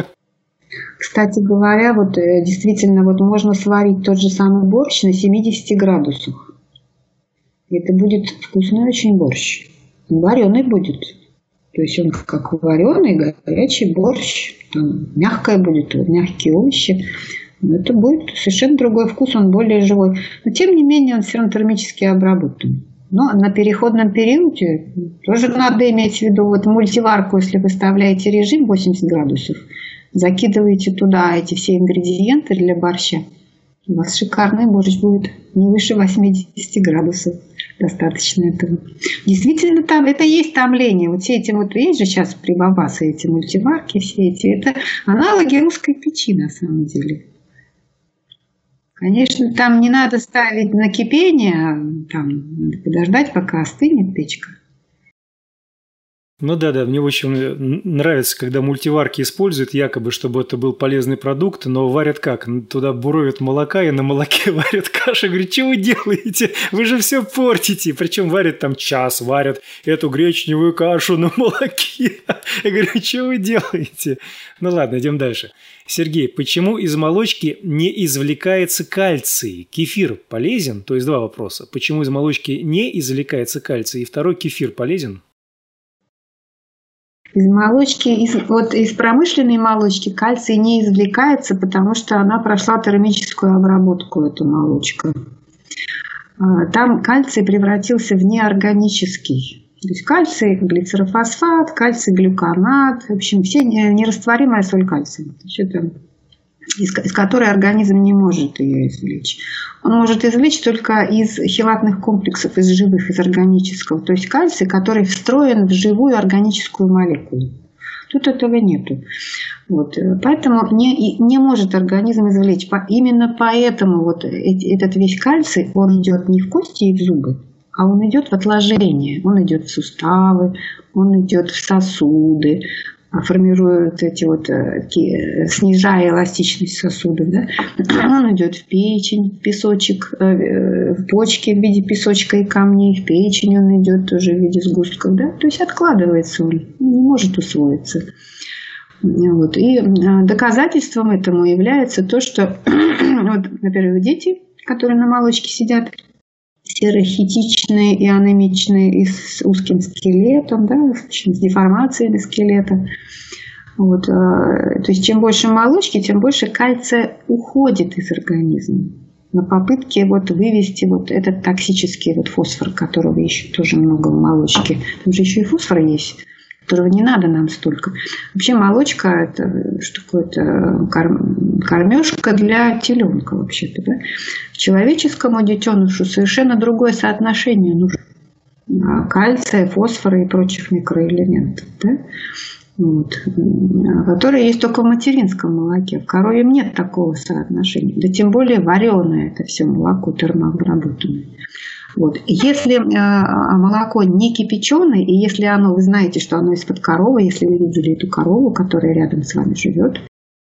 Кстати говоря, вот действительно вот можно сварить тот же самый борщ на семидесяти градусах. Это будет вкусный очень борщ. Вареный будет. То есть он как вареный, горячий борщ. Там мягкое будет, мягкие овощи. Но это будет совершенно другой вкус, он более живой. Но тем не менее он все равно термически обработан. Но на переходном периоде тоже надо иметь в виду, вот мультиварку, если вы ставляете режим восемьдесят градусов, закидываете туда эти все ингредиенты для борща, у вас шикарный борщ будет, не выше восьмидесяти градусов. Достаточно этого. Действительно, там это есть томление. Вот все эти вот, есть же сейчас прибабасы, эти мультиварки, все эти, это аналоги русской печи на самом деле. Конечно, там не надо ставить на кипение, там надо подождать, пока остынет печка. Ну да, да, мне очень нравится, когда мультиварки используют, якобы, чтобы это был полезный продукт, но варят как? Туда буровят молока и на молоке варят кашу. Я говорю: что вы делаете? Вы же все портите. Причем варят там час, варят эту гречневую кашу на молоке. Я говорю: что вы делаете? Ну ладно, идем дальше. Сергей, почему из молочки не извлекается кальций? Кефир полезен? То есть два вопроса. Почему из молочки не извлекается кальций? И второй: кефир полезен? Из молочки, из, вот из промышленной молочки кальций не извлекается, потому что она прошла термическую обработку, эта молочка. Там кальций превратился в неорганический. То есть кальций глицерофосфат, кальций глюконат, в общем, все нерастворимая соль кальция, из, из которой организм не может ее извлечь. Он может извлечь только из хелатных комплексов, из живых, из органического. То есть кальций, который встроен в живую органическую молекулу. Тут этого нету. Вот. Поэтому не, не может организм извлечь. Именно поэтому вот этот весь кальций, он идет не в кости и в зубы, а он идет в отложение. Он идет в суставы, он идет в сосуды, формируют эти вот, снижая эластичность сосудов, да? Он идет в печень, в песочек, в почки в виде песочка и камней, в печень он идет тоже в виде сгустков, да? То есть откладывается он, не может усвоиться. Вот. И доказательством этому является то, что, вот, например, дети, которые на молочке сидят, серохитичные и анемичные, и с узким скелетом, да, с деформациями скелета. Вот. То есть чем больше молочки, тем больше кальция уходит из организма на попытке вот вывести вот этот токсический вот фосфор, которого еще тоже много в молочке. Там же еще и фосфор есть, которого не надо нам столько. Вообще молочка – это что такое-то кормежка для теленка вообще-то. Да? Человеческому детенышу совершенно другое соотношение нужно кальция, фосфора и прочих микроэлементов, да? Вот. Которые есть только в материнском молоке. В коровьем нет такого соотношения. Да тем более вареное это все молоко термообработанное. Вот. Если э, молоко не кипяченое, и если оно, вы знаете, что оно из-под коровы, если вы видели эту корову, которая рядом с вами живет,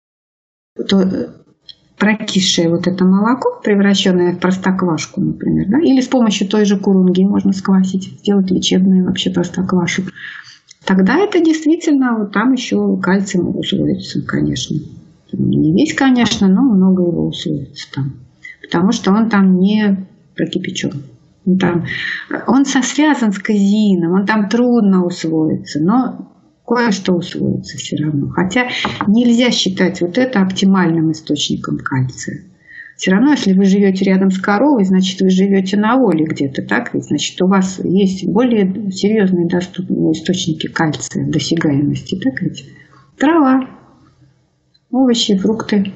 то прокисшее вот это молоко, превращенное в простоквашку, например, да, или с помощью той же курунги можно сквасить, сделать лечебную вообще простоквашу, тогда это действительно, вот там еще кальций усвоится, конечно. Не весь, конечно, но много его усвоится там. Потому что он там не прокипячен. Он, там, он со, связан с казеином, он там трудно усвоится, но кое-что усвоится все равно. Хотя нельзя считать вот это оптимальным источником кальция. Все равно, если вы живете рядом с коровой, значит, вы живете на воле где-то, так ведь? Значит, у вас есть более серьезные доступные источники кальция, досягаемости, так ведь? Трава, овощи, фрукты,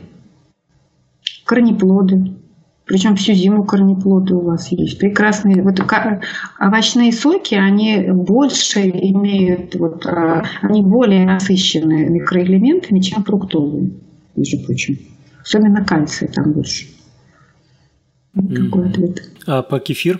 корнеплоды. Причем всю зиму корнеплоды у вас есть. Прекрасные. Вот овощные соки, они больше имеют, вот, они более насыщенные микроэлементами, чем фруктовые, между прочим. Особенно кальция там больше. Какой ответ. А по кефир?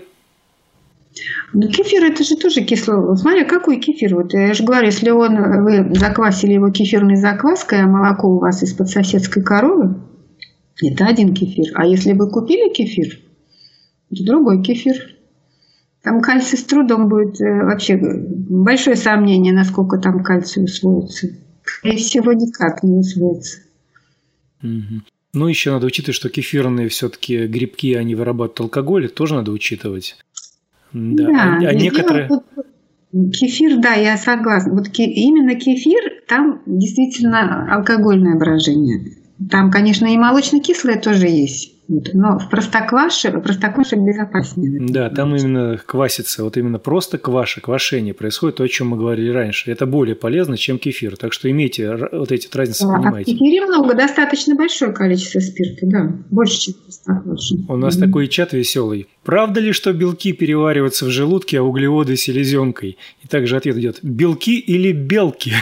Ну, кефир это же тоже кисло. Смотри, какой кефир? Вот я же говорю, если он, вы заквасили его кефирной закваской, а молоко у вас из-под соседской коровы, это один кефир. А если вы купили кефир, это другой кефир. Там кальций с трудом будет, вообще большое сомнение, насколько там кальций усвоится. Скорее всего, никак не усвоится. Угу. Ну, еще надо учитывать, что кефирные все-таки грибки, они вырабатывают алкоголь, тоже надо учитывать. Да, да а, а некоторые... Кефир, да, я согласна. Вот ке... именно кефир, там действительно алкогольное брожение. Там, конечно, и молочно-кислое тоже есть. Но в простокваше, простокваше безопаснее. Да, там именно квасится, вот именно просто кваша, квашение происходит, то, о чем мы говорили раньше. Это более полезно, чем кефир. Так что имейте вот эти разницы, да, понимаете. А в кефире много, достаточно большое количество спирта, да, больше, чем в простокваше. У нас mm-hmm. такой чат веселый. Правда ли, что белки перевариваются в желудке, а углеводы селезенкой? И также ответ идет: белки или белки?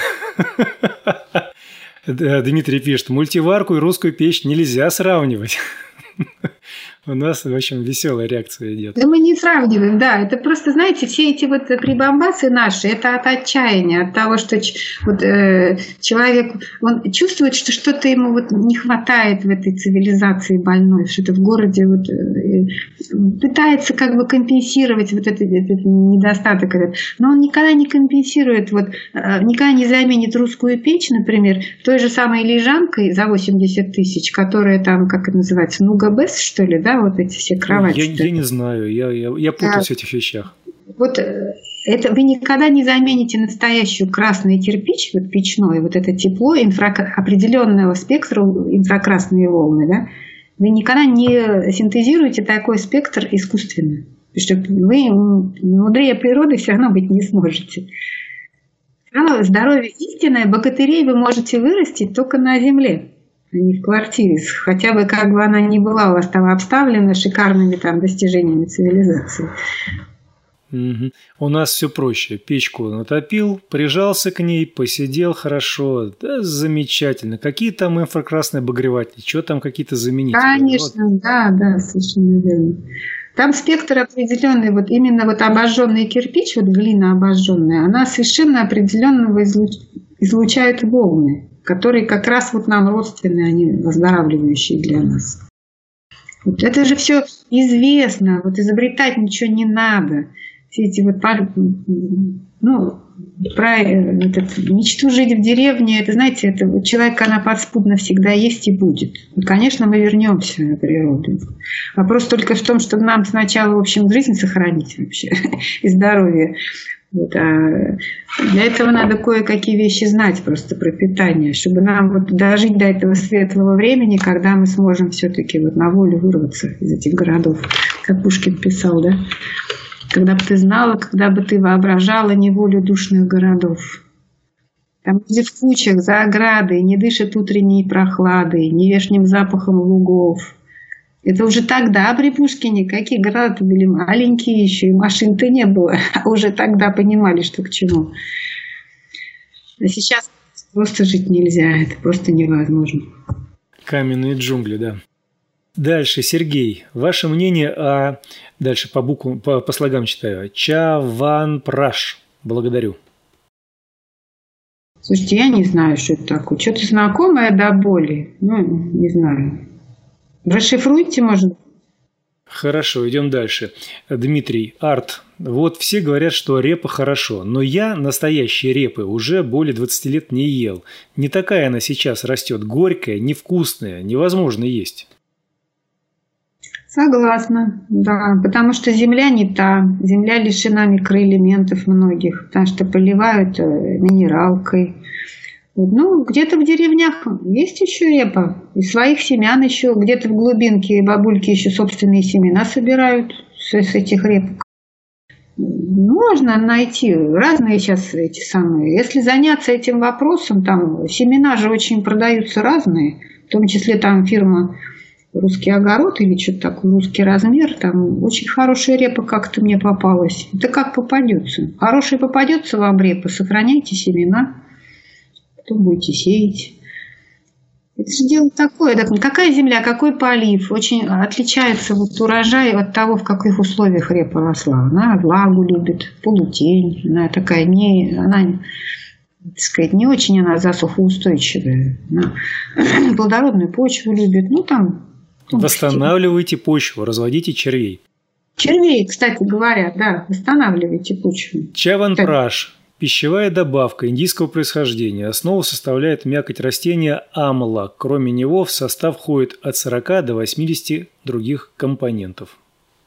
Дмитрий пишет: мультиварку и русскую печь нельзя сравнивать. У нас, в общем, веселая реакция идет. Да мы не сравниваем, да. Это просто, знаете, все эти вот прибамбасы наши, это от отчаяния, от того, что вот, э, человек, он чувствует, что что-то ему вот не хватает в этой цивилизации больной, что-то в городе вот, э, пытается как бы компенсировать вот этот, этот недостаток этот. Но он никогда не компенсирует, вот, э, никогда не заменит русскую печь, например, той же самой лежанкой за восемьдесят тысяч, которая там, как это называется, нугабес, что ли, да? Вот эти все кровати. Я, я не знаю, я, я, я путаюсь в этих вещах. Вот это вы никогда не замените настоящую красный кирпич, вот печной, вот это тепло инфра, определенного спектра инфракрасные волны, да? Вы никогда не синтезируете такой спектр искусственно. Потому что вы мудрее природы все равно быть не сможете. Но здоровье истинное, богатырей вы можете вырастить только на земле, а не в квартире, хотя бы как бы она ни была у вас там обставлена шикарными там достижениями цивилизации. Угу. У нас все проще. Печку натопил, прижался к ней, посидел хорошо. Да, замечательно. Какие там инфракрасные обогреватели? Что там какие-то заменители? Конечно, вот. да, да, совершенно верно. Там спектр определенный, вот именно вот обожженный кирпич, вот глина обожженная, она совершенно определенного излуч... излучает волны, которые как раз вот нам родственны, они выздоравливающие для нас. Вот это же все известно, вот изобретать ничего не надо. Все эти вот, ну, про этот, мечту жить в деревне, это, знаете, это вот человек, она подспудно всегда есть и будет. И, конечно, мы вернемся на природу. Вопрос только в том, чтобы нам сначала, в общем, жизнь сохранить вообще и здоровье. Вот, а для этого надо кое-какие вещи знать просто про питание, чтобы нам вот дожить до этого светлого времени, когда мы сможем все-таки вот на волю вырваться из этих городов, как Пушкин писал, да? Когда бы ты знала, когда бы ты воображала неволю душных городов. Там люди в кучах за оградой, не дышат утренней прохладой, не вешним запахом лугов. Это уже тогда при Пушкине, какие города были маленькие еще, и машин-то не было. А уже тогда понимали, что к чему. А сейчас просто жить нельзя, это просто невозможно. Каменные джунгли, да. Дальше, Сергей, ваше мнение о... Дальше по буквам, по, по слогам читаю. Чаванпраш. Благодарю. Слушайте, я не знаю, что это такое. Что-то знакомое до боли. Ну, не знаю. Расшифруйте, может. Хорошо, идем дальше. Дмитрий, Арт. Вот все говорят, что репа хорошо, но я настоящие репы уже более двадцати лет не ел. Не такая она сейчас растет, горькая, невкусная, невозможно есть. Согласна, да, потому что земля не та, земля лишена микроэлементов многих, потому что поливают минералкой. Ну, где-то в деревнях есть еще репа, из своих семян еще, где-то в глубинке бабульки еще собственные семена собирают с, с этих репок. Можно найти разные сейчас эти самые. Если заняться этим вопросом, там семена же очень продаются разные, в том числе там фирма «Русский огород» или что-то такое, «Русский размер», там очень хорошая репа как-то мне попалась. Это как попадется. Хорошая попадется вам репа, сохраняйте семена, потом будете сеять. Это же дело такое. Какая земля, какой полив. Очень отличается вот урожай от того, в каких условиях репа росла. Она влагу любит, полутень. Она такая не... Она, так сказать, не очень она засухоустойчивая. Она плодородную почву любит. Ну, там... Восстанавливайте почву, разводите червей. Червей, кстати говоря, да, восстанавливайте почву. Чаванпраш. Пищевая добавка индийского происхождения. Основу составляет мякоть растения амла. Кроме него в состав входит от сорока до восьмидесяти других компонентов.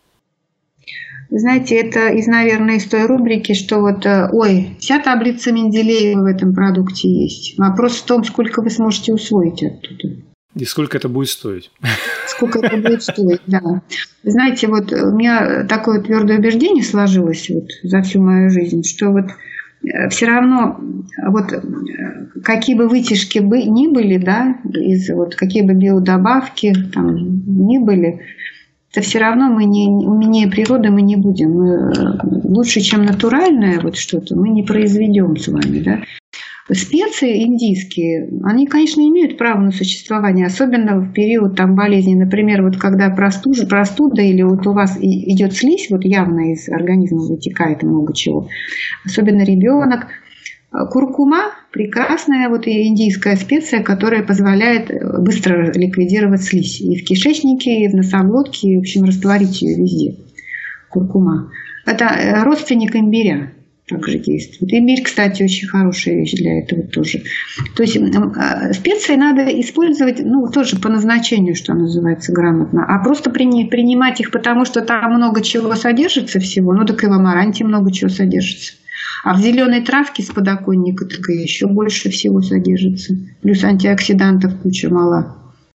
Знаете, это из, наверное, из той рубрики, что вот, ой, вся таблица Менделеева в этом продукте есть. Вопрос в том, сколько вы сможете усвоить оттуда. И сколько это будет стоить? Сколько это будет стоить, да. Знаете, вот у меня такое твердое убеждение сложилось вот за всю мою жизнь, что вот все равно, вот какие бы вытяжки бы ни были, да, из вот какие бы биодобавки там ни были, это все равно мы не умнее природы мы не будем. Мы, лучше, чем натуральное вот что-то, мы не произведем с вами, да. Специи индийские, они, конечно, имеют право на существование, особенно в период там, болезни. Например, вот когда простуда, простуда или вот у вас идет слизь, вот явно из организма вытекает много чего, особенно ребенок. Куркума – прекрасная вот индийская специя, которая позволяет быстро ликвидировать слизь и в кишечнике, и в носоглотке, и, в общем, растворить ее везде. Куркума. Это родственник имбиря. Также действует. Имбирь, кстати, очень хорошая вещь для этого тоже. То есть специи надо использовать, ну, тоже по назначению, что называется, грамотно. А просто принимать их, потому что там много чего содержится всего. Ну, так и в амаранте много чего содержится. А в зеленой травке с подоконника так и еще больше всего содержится. Плюс антиоксидантов куча мала.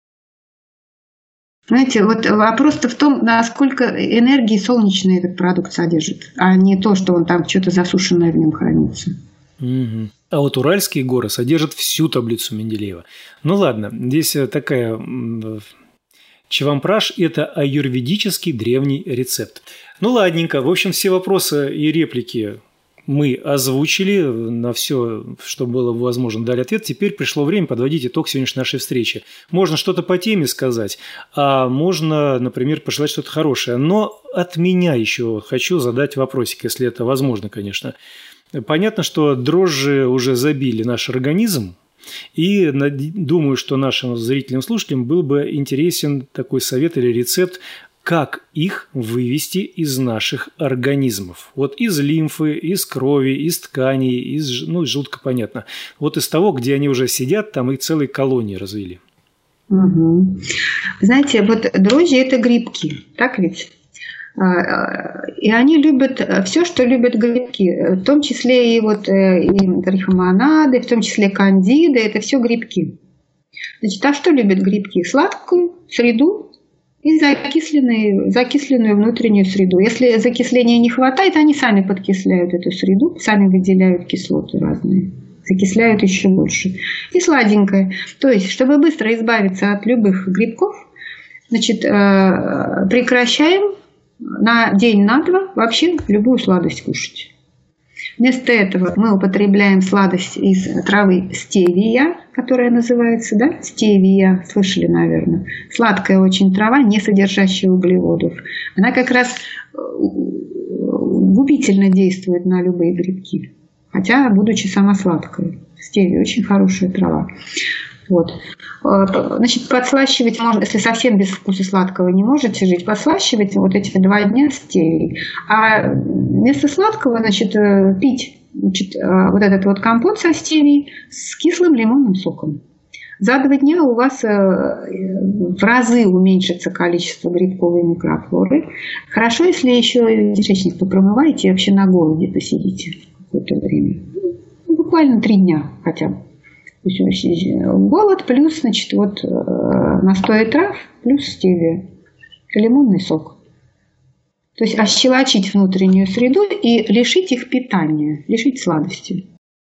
Знаете, вот вопрос-то в том, насколько энергии солнечной этот продукт содержит, а не то, что он там что-то засушенное в нем хранится. Угу. А вот Уральские горы содержат всю таблицу Менделеева. Ну ладно, здесь такая... Чаванпраш – это аюрведический древний рецепт. Ну ладненько, в общем, все вопросы и реплики мы озвучили, на все, что было возможно, дали ответ. Теперь пришло время подводить итог сегодняшней нашей встречи. Можно что-то по теме сказать, а можно, например, пожелать что-то хорошее. Но от меня еще хочу задать вопросик, если это возможно, конечно. Понятно, что дрожжи уже забили наш организм, и думаю, что нашим зрителям, слушателям был бы интересен такой совет или рецепт, как их вывести из наших организмов. Вот из лимфы, из крови, из тканей, из, ну, из желудка, понятно. Вот из того, где они уже сидят, там и целые колонии развили. Угу. Знаете, вот дрожжи – это грибки, так ведь? И они любят все, что любят грибки, в том числе и, вот, и трихомонады, в том числе кандиды, это все грибки. Значит, а что любят грибки? Сладкую среду и закисленную, закисленную внутреннюю среду. Если закисления не хватает, они сами подкисляют эту среду, сами выделяют кислоты разные, закисляют еще больше. И сладенькое. То есть, чтобы быстро избавиться от любых грибков, значит, прекращаем на день, на два вообще любую сладость кушать. Вместо этого мы употребляем сладость из травы стевия, которая называется, да, стевия, слышали, наверное. Сладкая очень трава, не содержащая углеводов. Она как раз губительно действует на любые грибки, хотя, будучи сама сладкой. Стевия очень хорошая трава. Вот. Значит, подслащивать можно, если совсем без вкуса сладкого не можете жить, подслащивать вот эти два дня стевией. А вместо сладкого, значит, пить, значит, вот этот вот компот со стевией с кислым лимонным соком. За два дня у вас в разы уменьшится количество грибковой микрофлоры. Хорошо, если еще кишечник попромываете и вообще на голоде посидите какое-то время. Буквально три дня хотя бы. Голод плюс, значит, вот настой трав плюс стевия, лимонный сок. То есть ощелочить внутреннюю среду и лишить их питания, лишить сладости.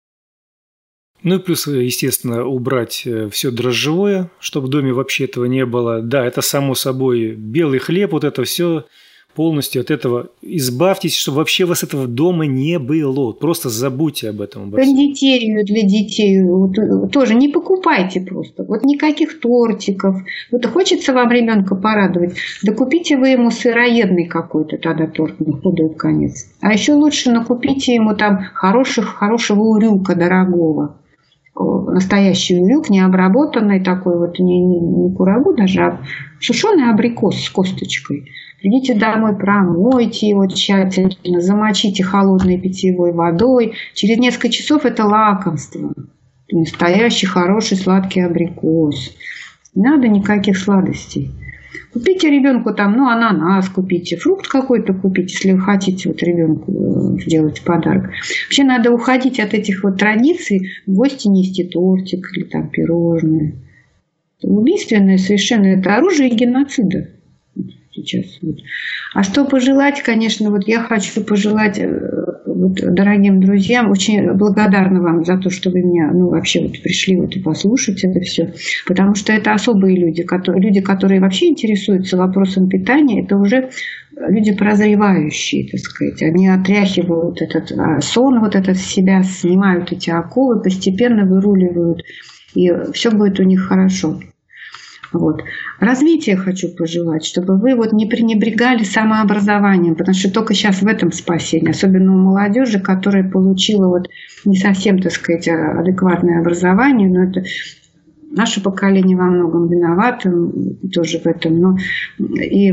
Ну и плюс, естественно, убрать все дрожжевое, чтобы в доме вообще этого не было. Да, это само собой белый хлеб, вот это все. Полностью от этого избавьтесь, чтобы вообще у вас этого дома не было. Просто забудьте об этом. Кондитерию для детей вот, тоже не покупайте просто. Вот никаких тортиков. Вот хочется вам ребенка порадовать, да купите вы ему сыроедный какой-то тогда торт на худой конец. А еще лучше накупите ему там хороших, хорошего урюка дорогого. Настоящий урюк, не обработанный такой вот, не, не, не курагу даже, а сушеный абрикос с косточкой. Придите домой, промойте его тщательно, замочите холодной питьевой водой. Через несколько часов это лакомство. Настоящий, хороший, сладкий абрикос. Не надо никаких сладостей. Купите ребенку там, ну, ананас купите, фрукт какой-то купите, если вы хотите вот ребенку сделать подарок. Вообще надо уходить от этих вот традиций, в гости нести тортик или там пирожное. Это убийственное совершенно, это оружие геноцида. Сейчас. Вот. А что пожелать, конечно, вот я хочу пожелать вот, дорогим друзьям, очень благодарна вам за то, что вы меня, ну, вообще вот пришли вот и послушать это все, потому что это особые люди, которые, люди, которые вообще интересуются вопросом питания, это уже люди прозревающие, так сказать, они отряхивают этот сон вот этот с себя, снимают эти оковы, постепенно выруливают, и все будет у них хорошо. Вот. Развитие хочу пожелать, чтобы вы вот не пренебрегали самообразованием, потому что только сейчас в этом спасение, особенно у молодежи, которая получила вот не совсем, так сказать, адекватное образование, но это наше поколение во многом виновато тоже в этом, но и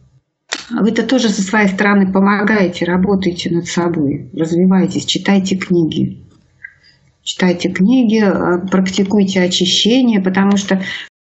вы-то тоже со своей стороны помогаете, работаете над собой, развиваетесь, читайте книги. Читайте книги, практикуйте очищение, потому что,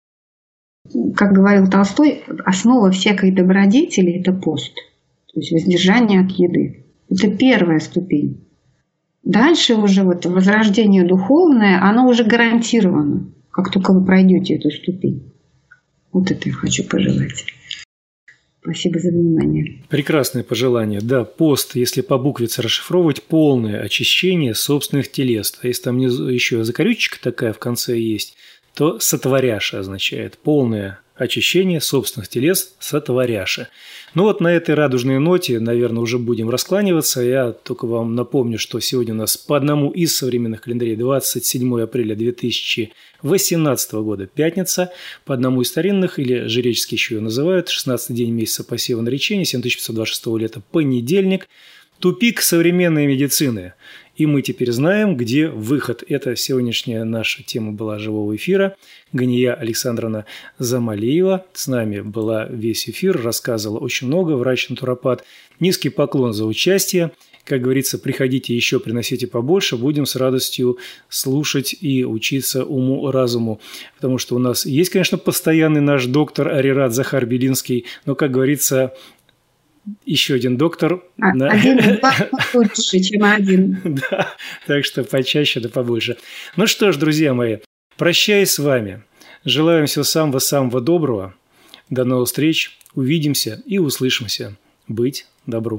как говорил Толстой, основа всякой добродетели – это пост, то есть воздержание от еды. Это первая ступень. Дальше уже вот возрождение духовное, оно уже гарантировано, как только вы пройдете эту ступень. Вот это я хочу пожелать. Спасибо за внимание. Прекрасное пожелание. Да, пост, если по буквице расшифровывать, полное очищение собственных телес. А если там еще закорючка такая в конце есть, то сотворяша означает полное очищение собственных телес сотворяша. Ну вот на этой радужной ноте, наверное, уже будем раскланиваться. Я только вам напомню, что сегодня у нас по одному из современных календарей двадцать седьмое апреля две тысячи восемнадцатого года пятница, по одному из старинных, или жречески еще ее называют, шестнадцатый день месяца посева наречения, семь тысяч пятьсот двадцать шестого лета, понедельник, тупик современной медицины. И мы теперь знаем, где выход. Это сегодняшняя наша тема была живого эфира. Гания Александровна Замалиева с нами была весь эфир, рассказывала очень много, врач-натуропат. Низкий поклон за участие. Как говорится, приходите еще, приносите побольше. Будем с радостью слушать и учиться уму-разуму. Потому что у нас есть, конечно, постоянный наш доктор Арират Захар Белинский, но, как говорится, еще один доктор. А, да. Один лучше, чем один. Да, так что почаще да побольше. Ну что ж, друзья мои, прощаюсь с вами. Желаю всего самого-самого доброго. До новых встреч. Увидимся и услышимся. Быть добру.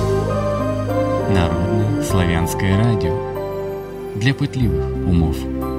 Народное славянское радио. Для пытливых умов.